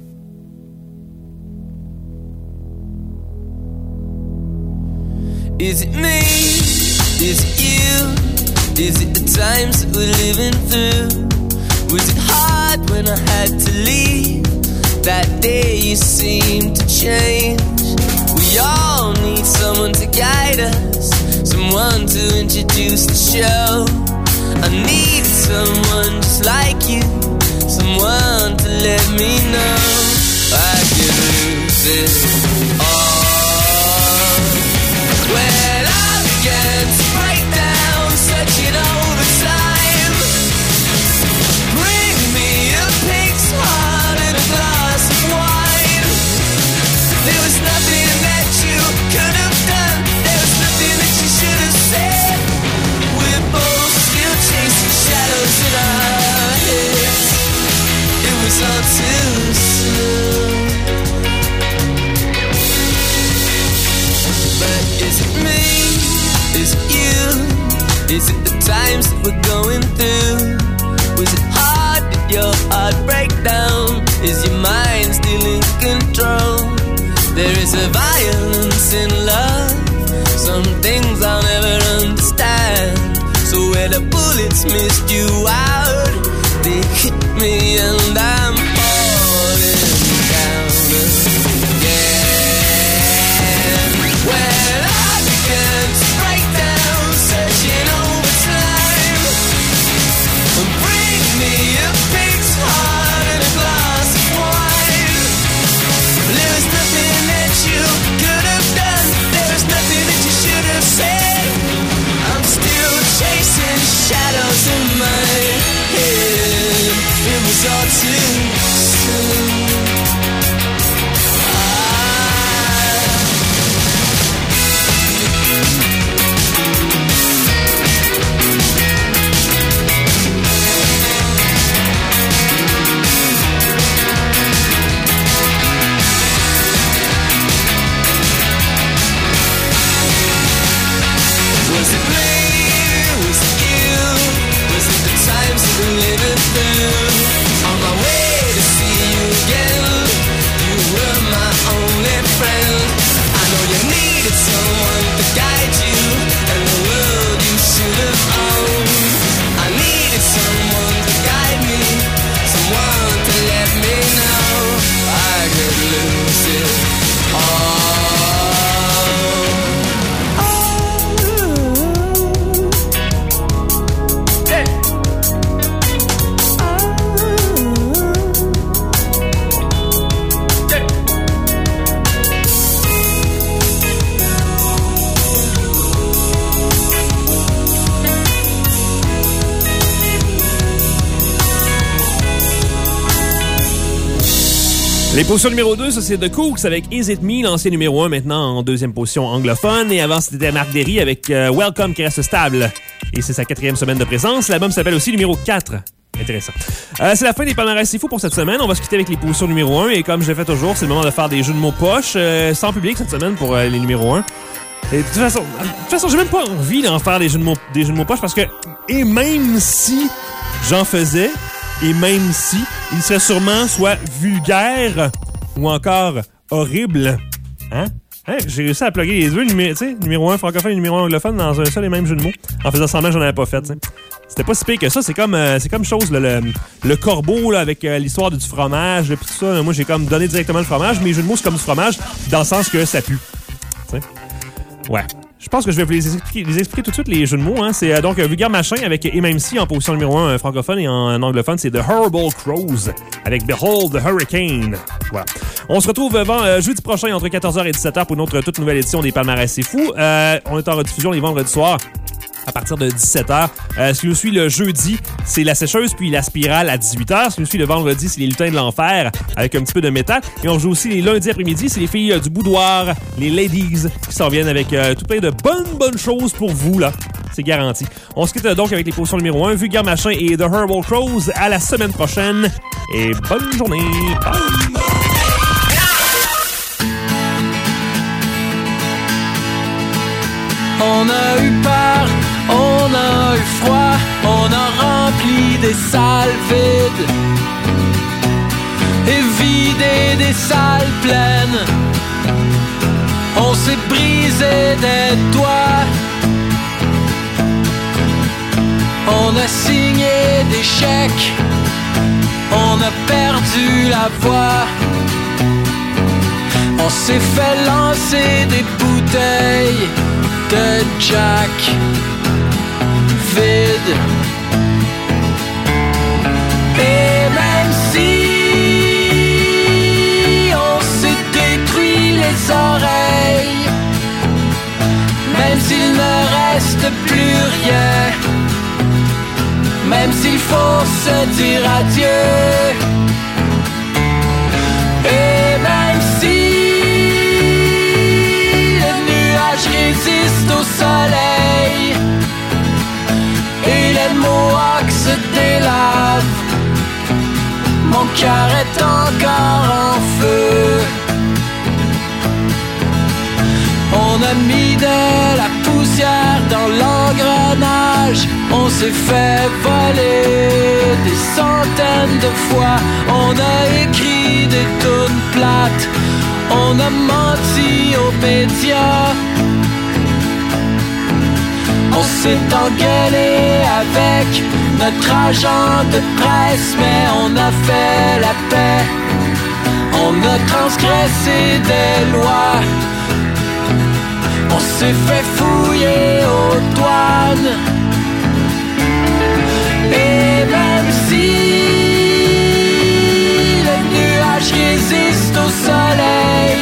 Is it me? Is it you? Is it the times that we're living through? Was it hard when I had to leave? That day you seemed to change. We all need someone to guide us, someone to introduce the show. I needed someone just like you, someone to let me know I can lose it all. When I began to break down, searching over time, bring me a pig's heart and a glass of wine. There was nothing that you could have done, there was nothing that you should have said. We're both still chasing shadows in our heads. It was all too soon. But is it me? Is it you? Is it the times that we're going through? Was it hard? Did your heart break down? Is your mind still in control? There is a violence in love, some things I'll never understand. So where the bullets missed you out, they hit me and I'm falling down again. When I began to break down, searching over time, bring me a pig's heart and a glass of wine. There was nothing that you could have done, there was nothing that you should have said. I'm still chasing Les positions numéro 2, ça c'est The Cooks avec Is It Me, l'ancien numéro 1 maintenant en deuxième position anglophone. Et avant c'était Marc Derry avec Welcome qui reste stable. Et c'est sa 4e semaine de présence. L'album s'appelle aussi numéro 4. Intéressant. C'est la fin des palmarès C'est fou pour cette semaine. On va se quitter avec les positions numéro 1. Et comme je le fais toujours, c'est le moment de faire des jeux de mots poche. Sans public cette semaine pour les numéros 1. Et de toute façon, j'ai même pas envie d'en faire des jeux de mots poche parce que, et même si j'en faisais, et même si il serait sûrement soit vulgaire ou encore horrible, hein? J'ai réussi à plugger les deux, numéro 1 francophone et numéro 1 anglophone dans un seul et même jeu de mots, en faisant semblant que j'en avais pas fait, t'sais. C'était pas si pire que ça, c'est comme chose, là, le corbeau là, avec l'histoire du fromage, puis tout ça. Là, moi, j'ai comme donné directement le fromage, mais les jeux de mots, c'est comme du fromage, dans le sens que ça pue. T'sais? Ouais. Je pense que je vais vous les expliquer tout de suite, les jeux de mots. Hein. C'est donc Vulgaire Machin avec et même si en position numéro 1 francophone et en anglophone, c'est The Horrible Crows avec Behold the Hurricane. Voilà. On se retrouve jeudi prochain entre 14h et 17h pour une autre toute nouvelle édition des Palmarès C'est Fou. On est en rediffusion les vendredis soirs à partir de 17h. Ce qui nous suit le jeudi, c'est La Sécheuse puis La Spirale à 18h. Ce qui nous suit le vendredi, c'est Les Lutins de l'Enfer avec un petit peu de métal. Et on joue aussi les lundis après-midi, c'est les filles du boudoir, les ladies qui s'en viennent avec tout plein de bonnes choses pour vous, là. C'est garanti. On se quitte donc avec les positions numéro 1, Vulgaire Machin et The Horrible Crows. À la semaine prochaine. Et bonne journée. Bye. On a eu peur, on a eu froid, on a rempli des salles vides et vidé des salles pleines. On s'est brisé des doigts, on a signé des chèques, on a perdu la voix. On s'est fait lancer des bouteilles de Jack vide. Et même si on s'est détruit les oreilles, même s'il ne reste plus rien, même s'il faut se dire adieu, et même si je résiste au soleil et les mohawks se délavent, mon cœur est encore en feu. On a mis de la poussière dans l'engrenage, on s'est fait voler des centaines de fois, on a écrit des tunes plates, on a menti aux médias. On s'est engueulé avec notre agent de presse, mais on a fait la paix. On a transgressé des lois. On s'est fait fouiller aux douanes. Et même si les nuages résistent au soleil,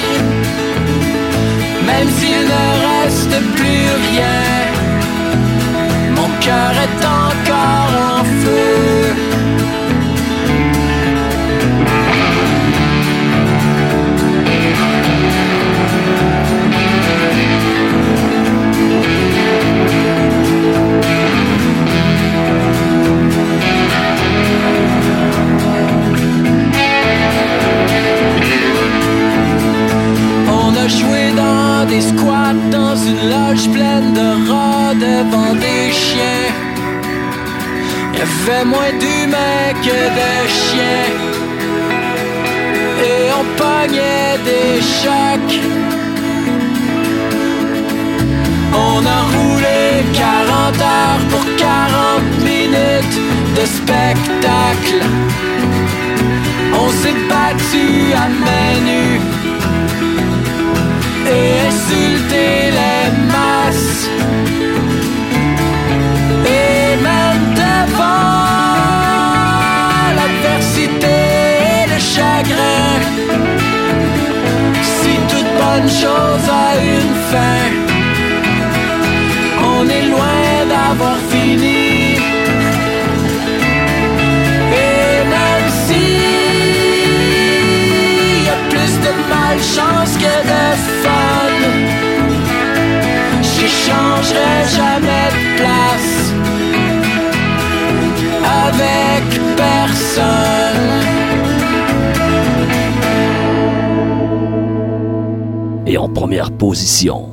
même s'il ne reste plus rien, mon cœur est encore en feu. On a joué dans des squats, dans une loge pleine de rats devant des chiens. Y'avait moins d'humains que de chiens. Et on pognait des chocs. On a roulé 40 heures pour 40 minutes de spectacle. On s'est battu à main nue et insulté les masses. Et même devant l'adversité et le chagrin, si toute bonne chose a une fin, on est loin d'avoir fini. Et même si personne. Et en première position,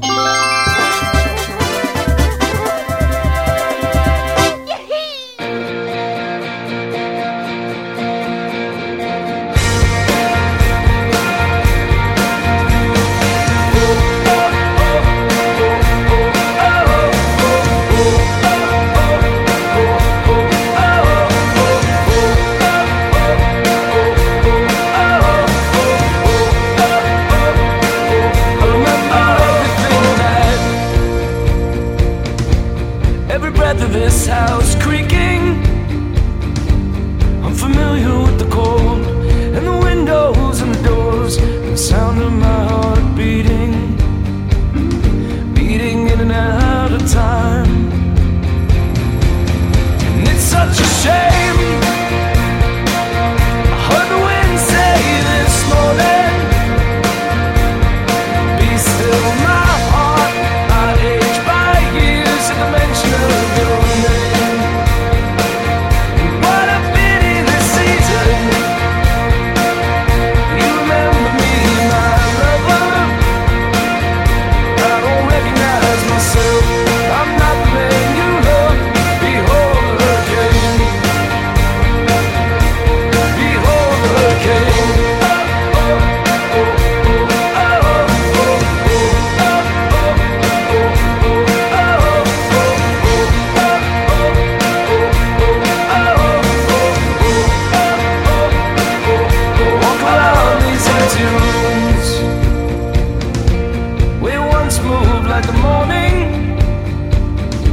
this house creaking. I'm familiar with the cold and the windows and the doors, the sound of my heart beating, beating in and out of time. And it's such a shame. I heard the wind say this morning, be still my heart, I age by years in the mention of your name. What a pity this season, you remember me, my lover. I don't recognize myself, I'm not the man you love. Behold the hurricane, behold the hurricane. Walk around these empty rooms. We once moved like the morning.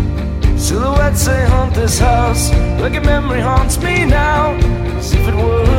Silhouettes they haunt this house, like a memory haunts me now, as if it were